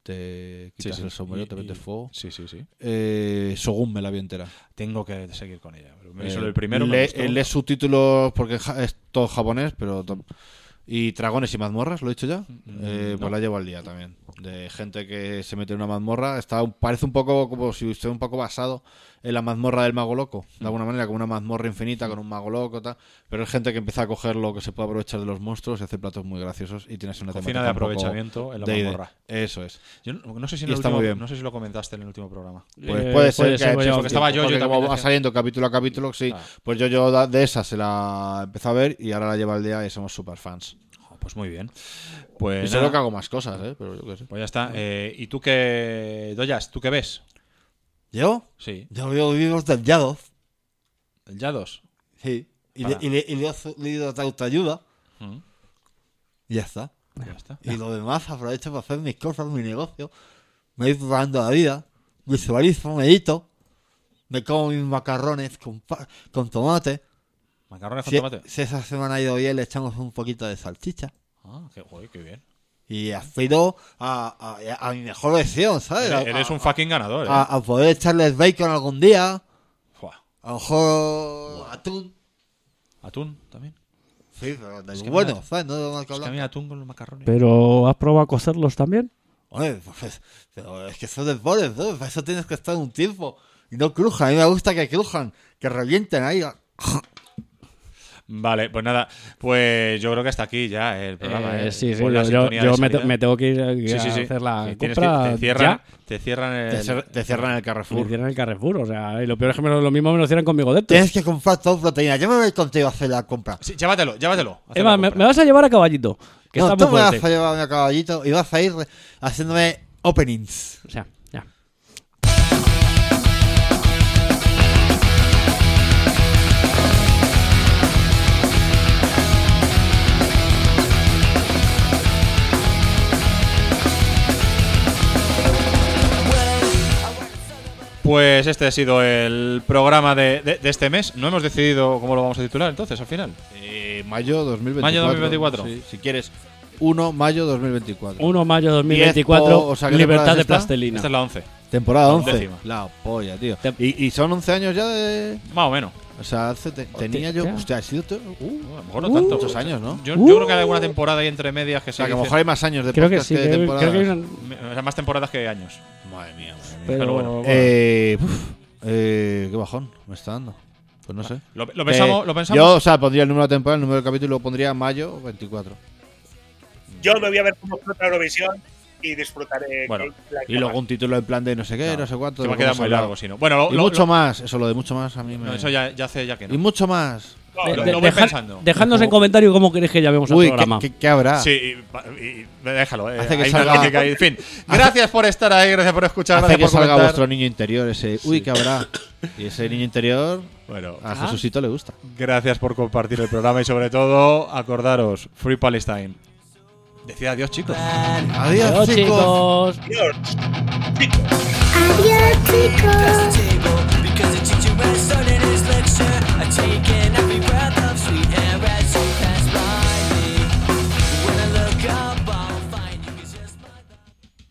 Te quitas Sí, sí. el sombrero, Y- te metes y- fuego. Sí, sí, sí. Eh, Shogun me la vi entera. Tengo que seguir con ella. pero Me Eh, solo el primero. me lee, gustó. eh, lee subtítulos porque ja- es todo japonés, pero to- y dragones y mazmorras, lo he dicho ya. Eh, no. Pues la llevo al día también. De gente que se mete en una mazmorra. Está un- parece un poco como si estuviera un poco basado en la mazmorra del mago loco. De alguna manera, como una mazmorra infinita con un mago loco, tal. Pero es gente que empieza a coger lo que se puede aprovechar de los monstruos y hace platos muy graciosos y tienes una Cocina temática de un poco aprovechamiento en la D and D. mazmorra. Eso es. Yo no, no sé si en Y el está último- muy bien. no sé si lo comentaste en el último programa. Pues Eh, puede puede ser ser, que pues ya porque un estaba tiempo, yo, porque yo también como va decía- saliendo capítulo a capítulo, sí. Ah. Pues yo, yo da- de esa se la empecé a ver y ahora la llevo al día y somos super fans. Oh, pues muy bien. Y Pues seguro nada, que hago más cosas, ¿eh? Pero yo qué sé. pues ya está. Eh, ¿Y tú qué, Doyas, tú qué ves? ¿Yo? Sí. Yo veo libros del Yados. ¿El Yados? Sí. Y, Para. le, y, le, y leo su- libros de autoayuda. Mm. Y ya está. Ya está. Y lo demás aprovecho para hacer mis cosas, mi negocio. Me voy preparando la vida. Visualizo, medito. Me como mis macarrones con, pa- con tomate. ¿Macarrones con Si, tomate? si esa semana ha ido bien, le echamos un poquito de salchicha. Ah, qué, joder, qué bien. Y aspiro a, a, a mi mejor versión, ¿sabes? Eres, A- eres a- un fucking ganador, ¿eh? a, a poder echarles bacon algún día. Fua. A lo mejor atún. ¿Atún también? Sí, pero de Es lo que bueno, me da- ¿sabes? No de lo mal que Es que a hablar. mí atún con los macarrones. Pero ¿has probado a cocerlos también? Oye, pues, pero es que son de pobres, ¿no? Para eso tienes que estar un tiempo. Y no crujan. A mí me gusta que crujan. Que revienten ahí. Vale, pues nada, pues yo creo que hasta aquí ya el programa. Eh, ¿eh? sí, sí, Pon la yo, sintonía yo de me, te- salida. me tengo que ir a, Sí, sí, sí. a hacer la Que tienes compra que- te cierran, ya. te cierran el, Te, cer- te cierran el Me Carrefour. cierran el Carrefour, o sea, y lo peor es que me lo, lo mismo me lo cierran conmigo dentro. Tienes que comprar todo proteína. Yo me voy contigo a hacer la compra. Sí, llévatelo, llévatelo. haz Eva, la me, compra. me vas a llevar a caballito, que No, está tú muy me vas fuerte. a llevar a caballito y vas a ir haciéndome openings. O sea, ya. Pues este ha sido el programa de, de- de este mes. No hemos decidido cómo lo vamos a titular entonces al final. Eh, mayo dos mil veinticuatro. Mayo dos mil veinticuatro. Sí, si quieres, uno de mayo dos mil veinticuatro. uno de mayo de dos mil veinticuatro, Diez, o sea, ¿qué temporada libertad es de esta? plastelina. Esta es la once. Temporada La once. undécima. La polla, tío. Te- ¿Y, y son once años ya de. Más o menos. O sea, hace te- tenía yo. Hostia. Hostia, ha sido. todo- uh, A lo mejor no tanto. muchos años, ¿no? Yo, Uh. yo creo que hay alguna temporada ahí entre medias que O se sea, que a lo dice- mejor hay más años de Creo que podcast sí, de creo, temporadas. creo que hay una... o sea, más temporadas que años. Madre mía, madre mía. Pero, Pero bueno. bueno. Eh, uf, eh, qué bajón me está dando. Pues no sé. Lo, lo pensamos, Eh, lo pensamos. Yo, o sea, pondría el número de temporada, el número de capítulo lo pondría mayo veinticuatro. Yo me voy a ver cómo explota Eurovisión y disfrutaré. Bueno, la y luego un título en plan de no sé qué, no, no sé cuánto. Se va a quedar muy largo, si no. Bueno, lo, y lo, mucho lo, más, eso lo de mucho más a mí me. No, eso ya, ya hace ya que no. Y mucho más. No, de, lo, de, lo voy dejar, pensando. Dejadnos en comentarios cómo queréis que llamemos al Uy, programa. ¿qué, qué, qué habrá? Sí, y, y, déjalo. Eh. Hace que Hay salga, una lógica ahí. En fin, gracias por estar ahí, gracias por escuchar. Hace gracias que por salga comentar. vuestro niño interior, ese. Uy, ¿qué habrá? Y ese niño interior, bueno, a ¿ah? Jesucito le gusta. Gracias por compartir el programa y sobre todo, acordaros, Free Palestine. Decid adiós, chicos. Adiós, Adiós, chicos. chicos. Adiós, chicos. Adiós, chicos.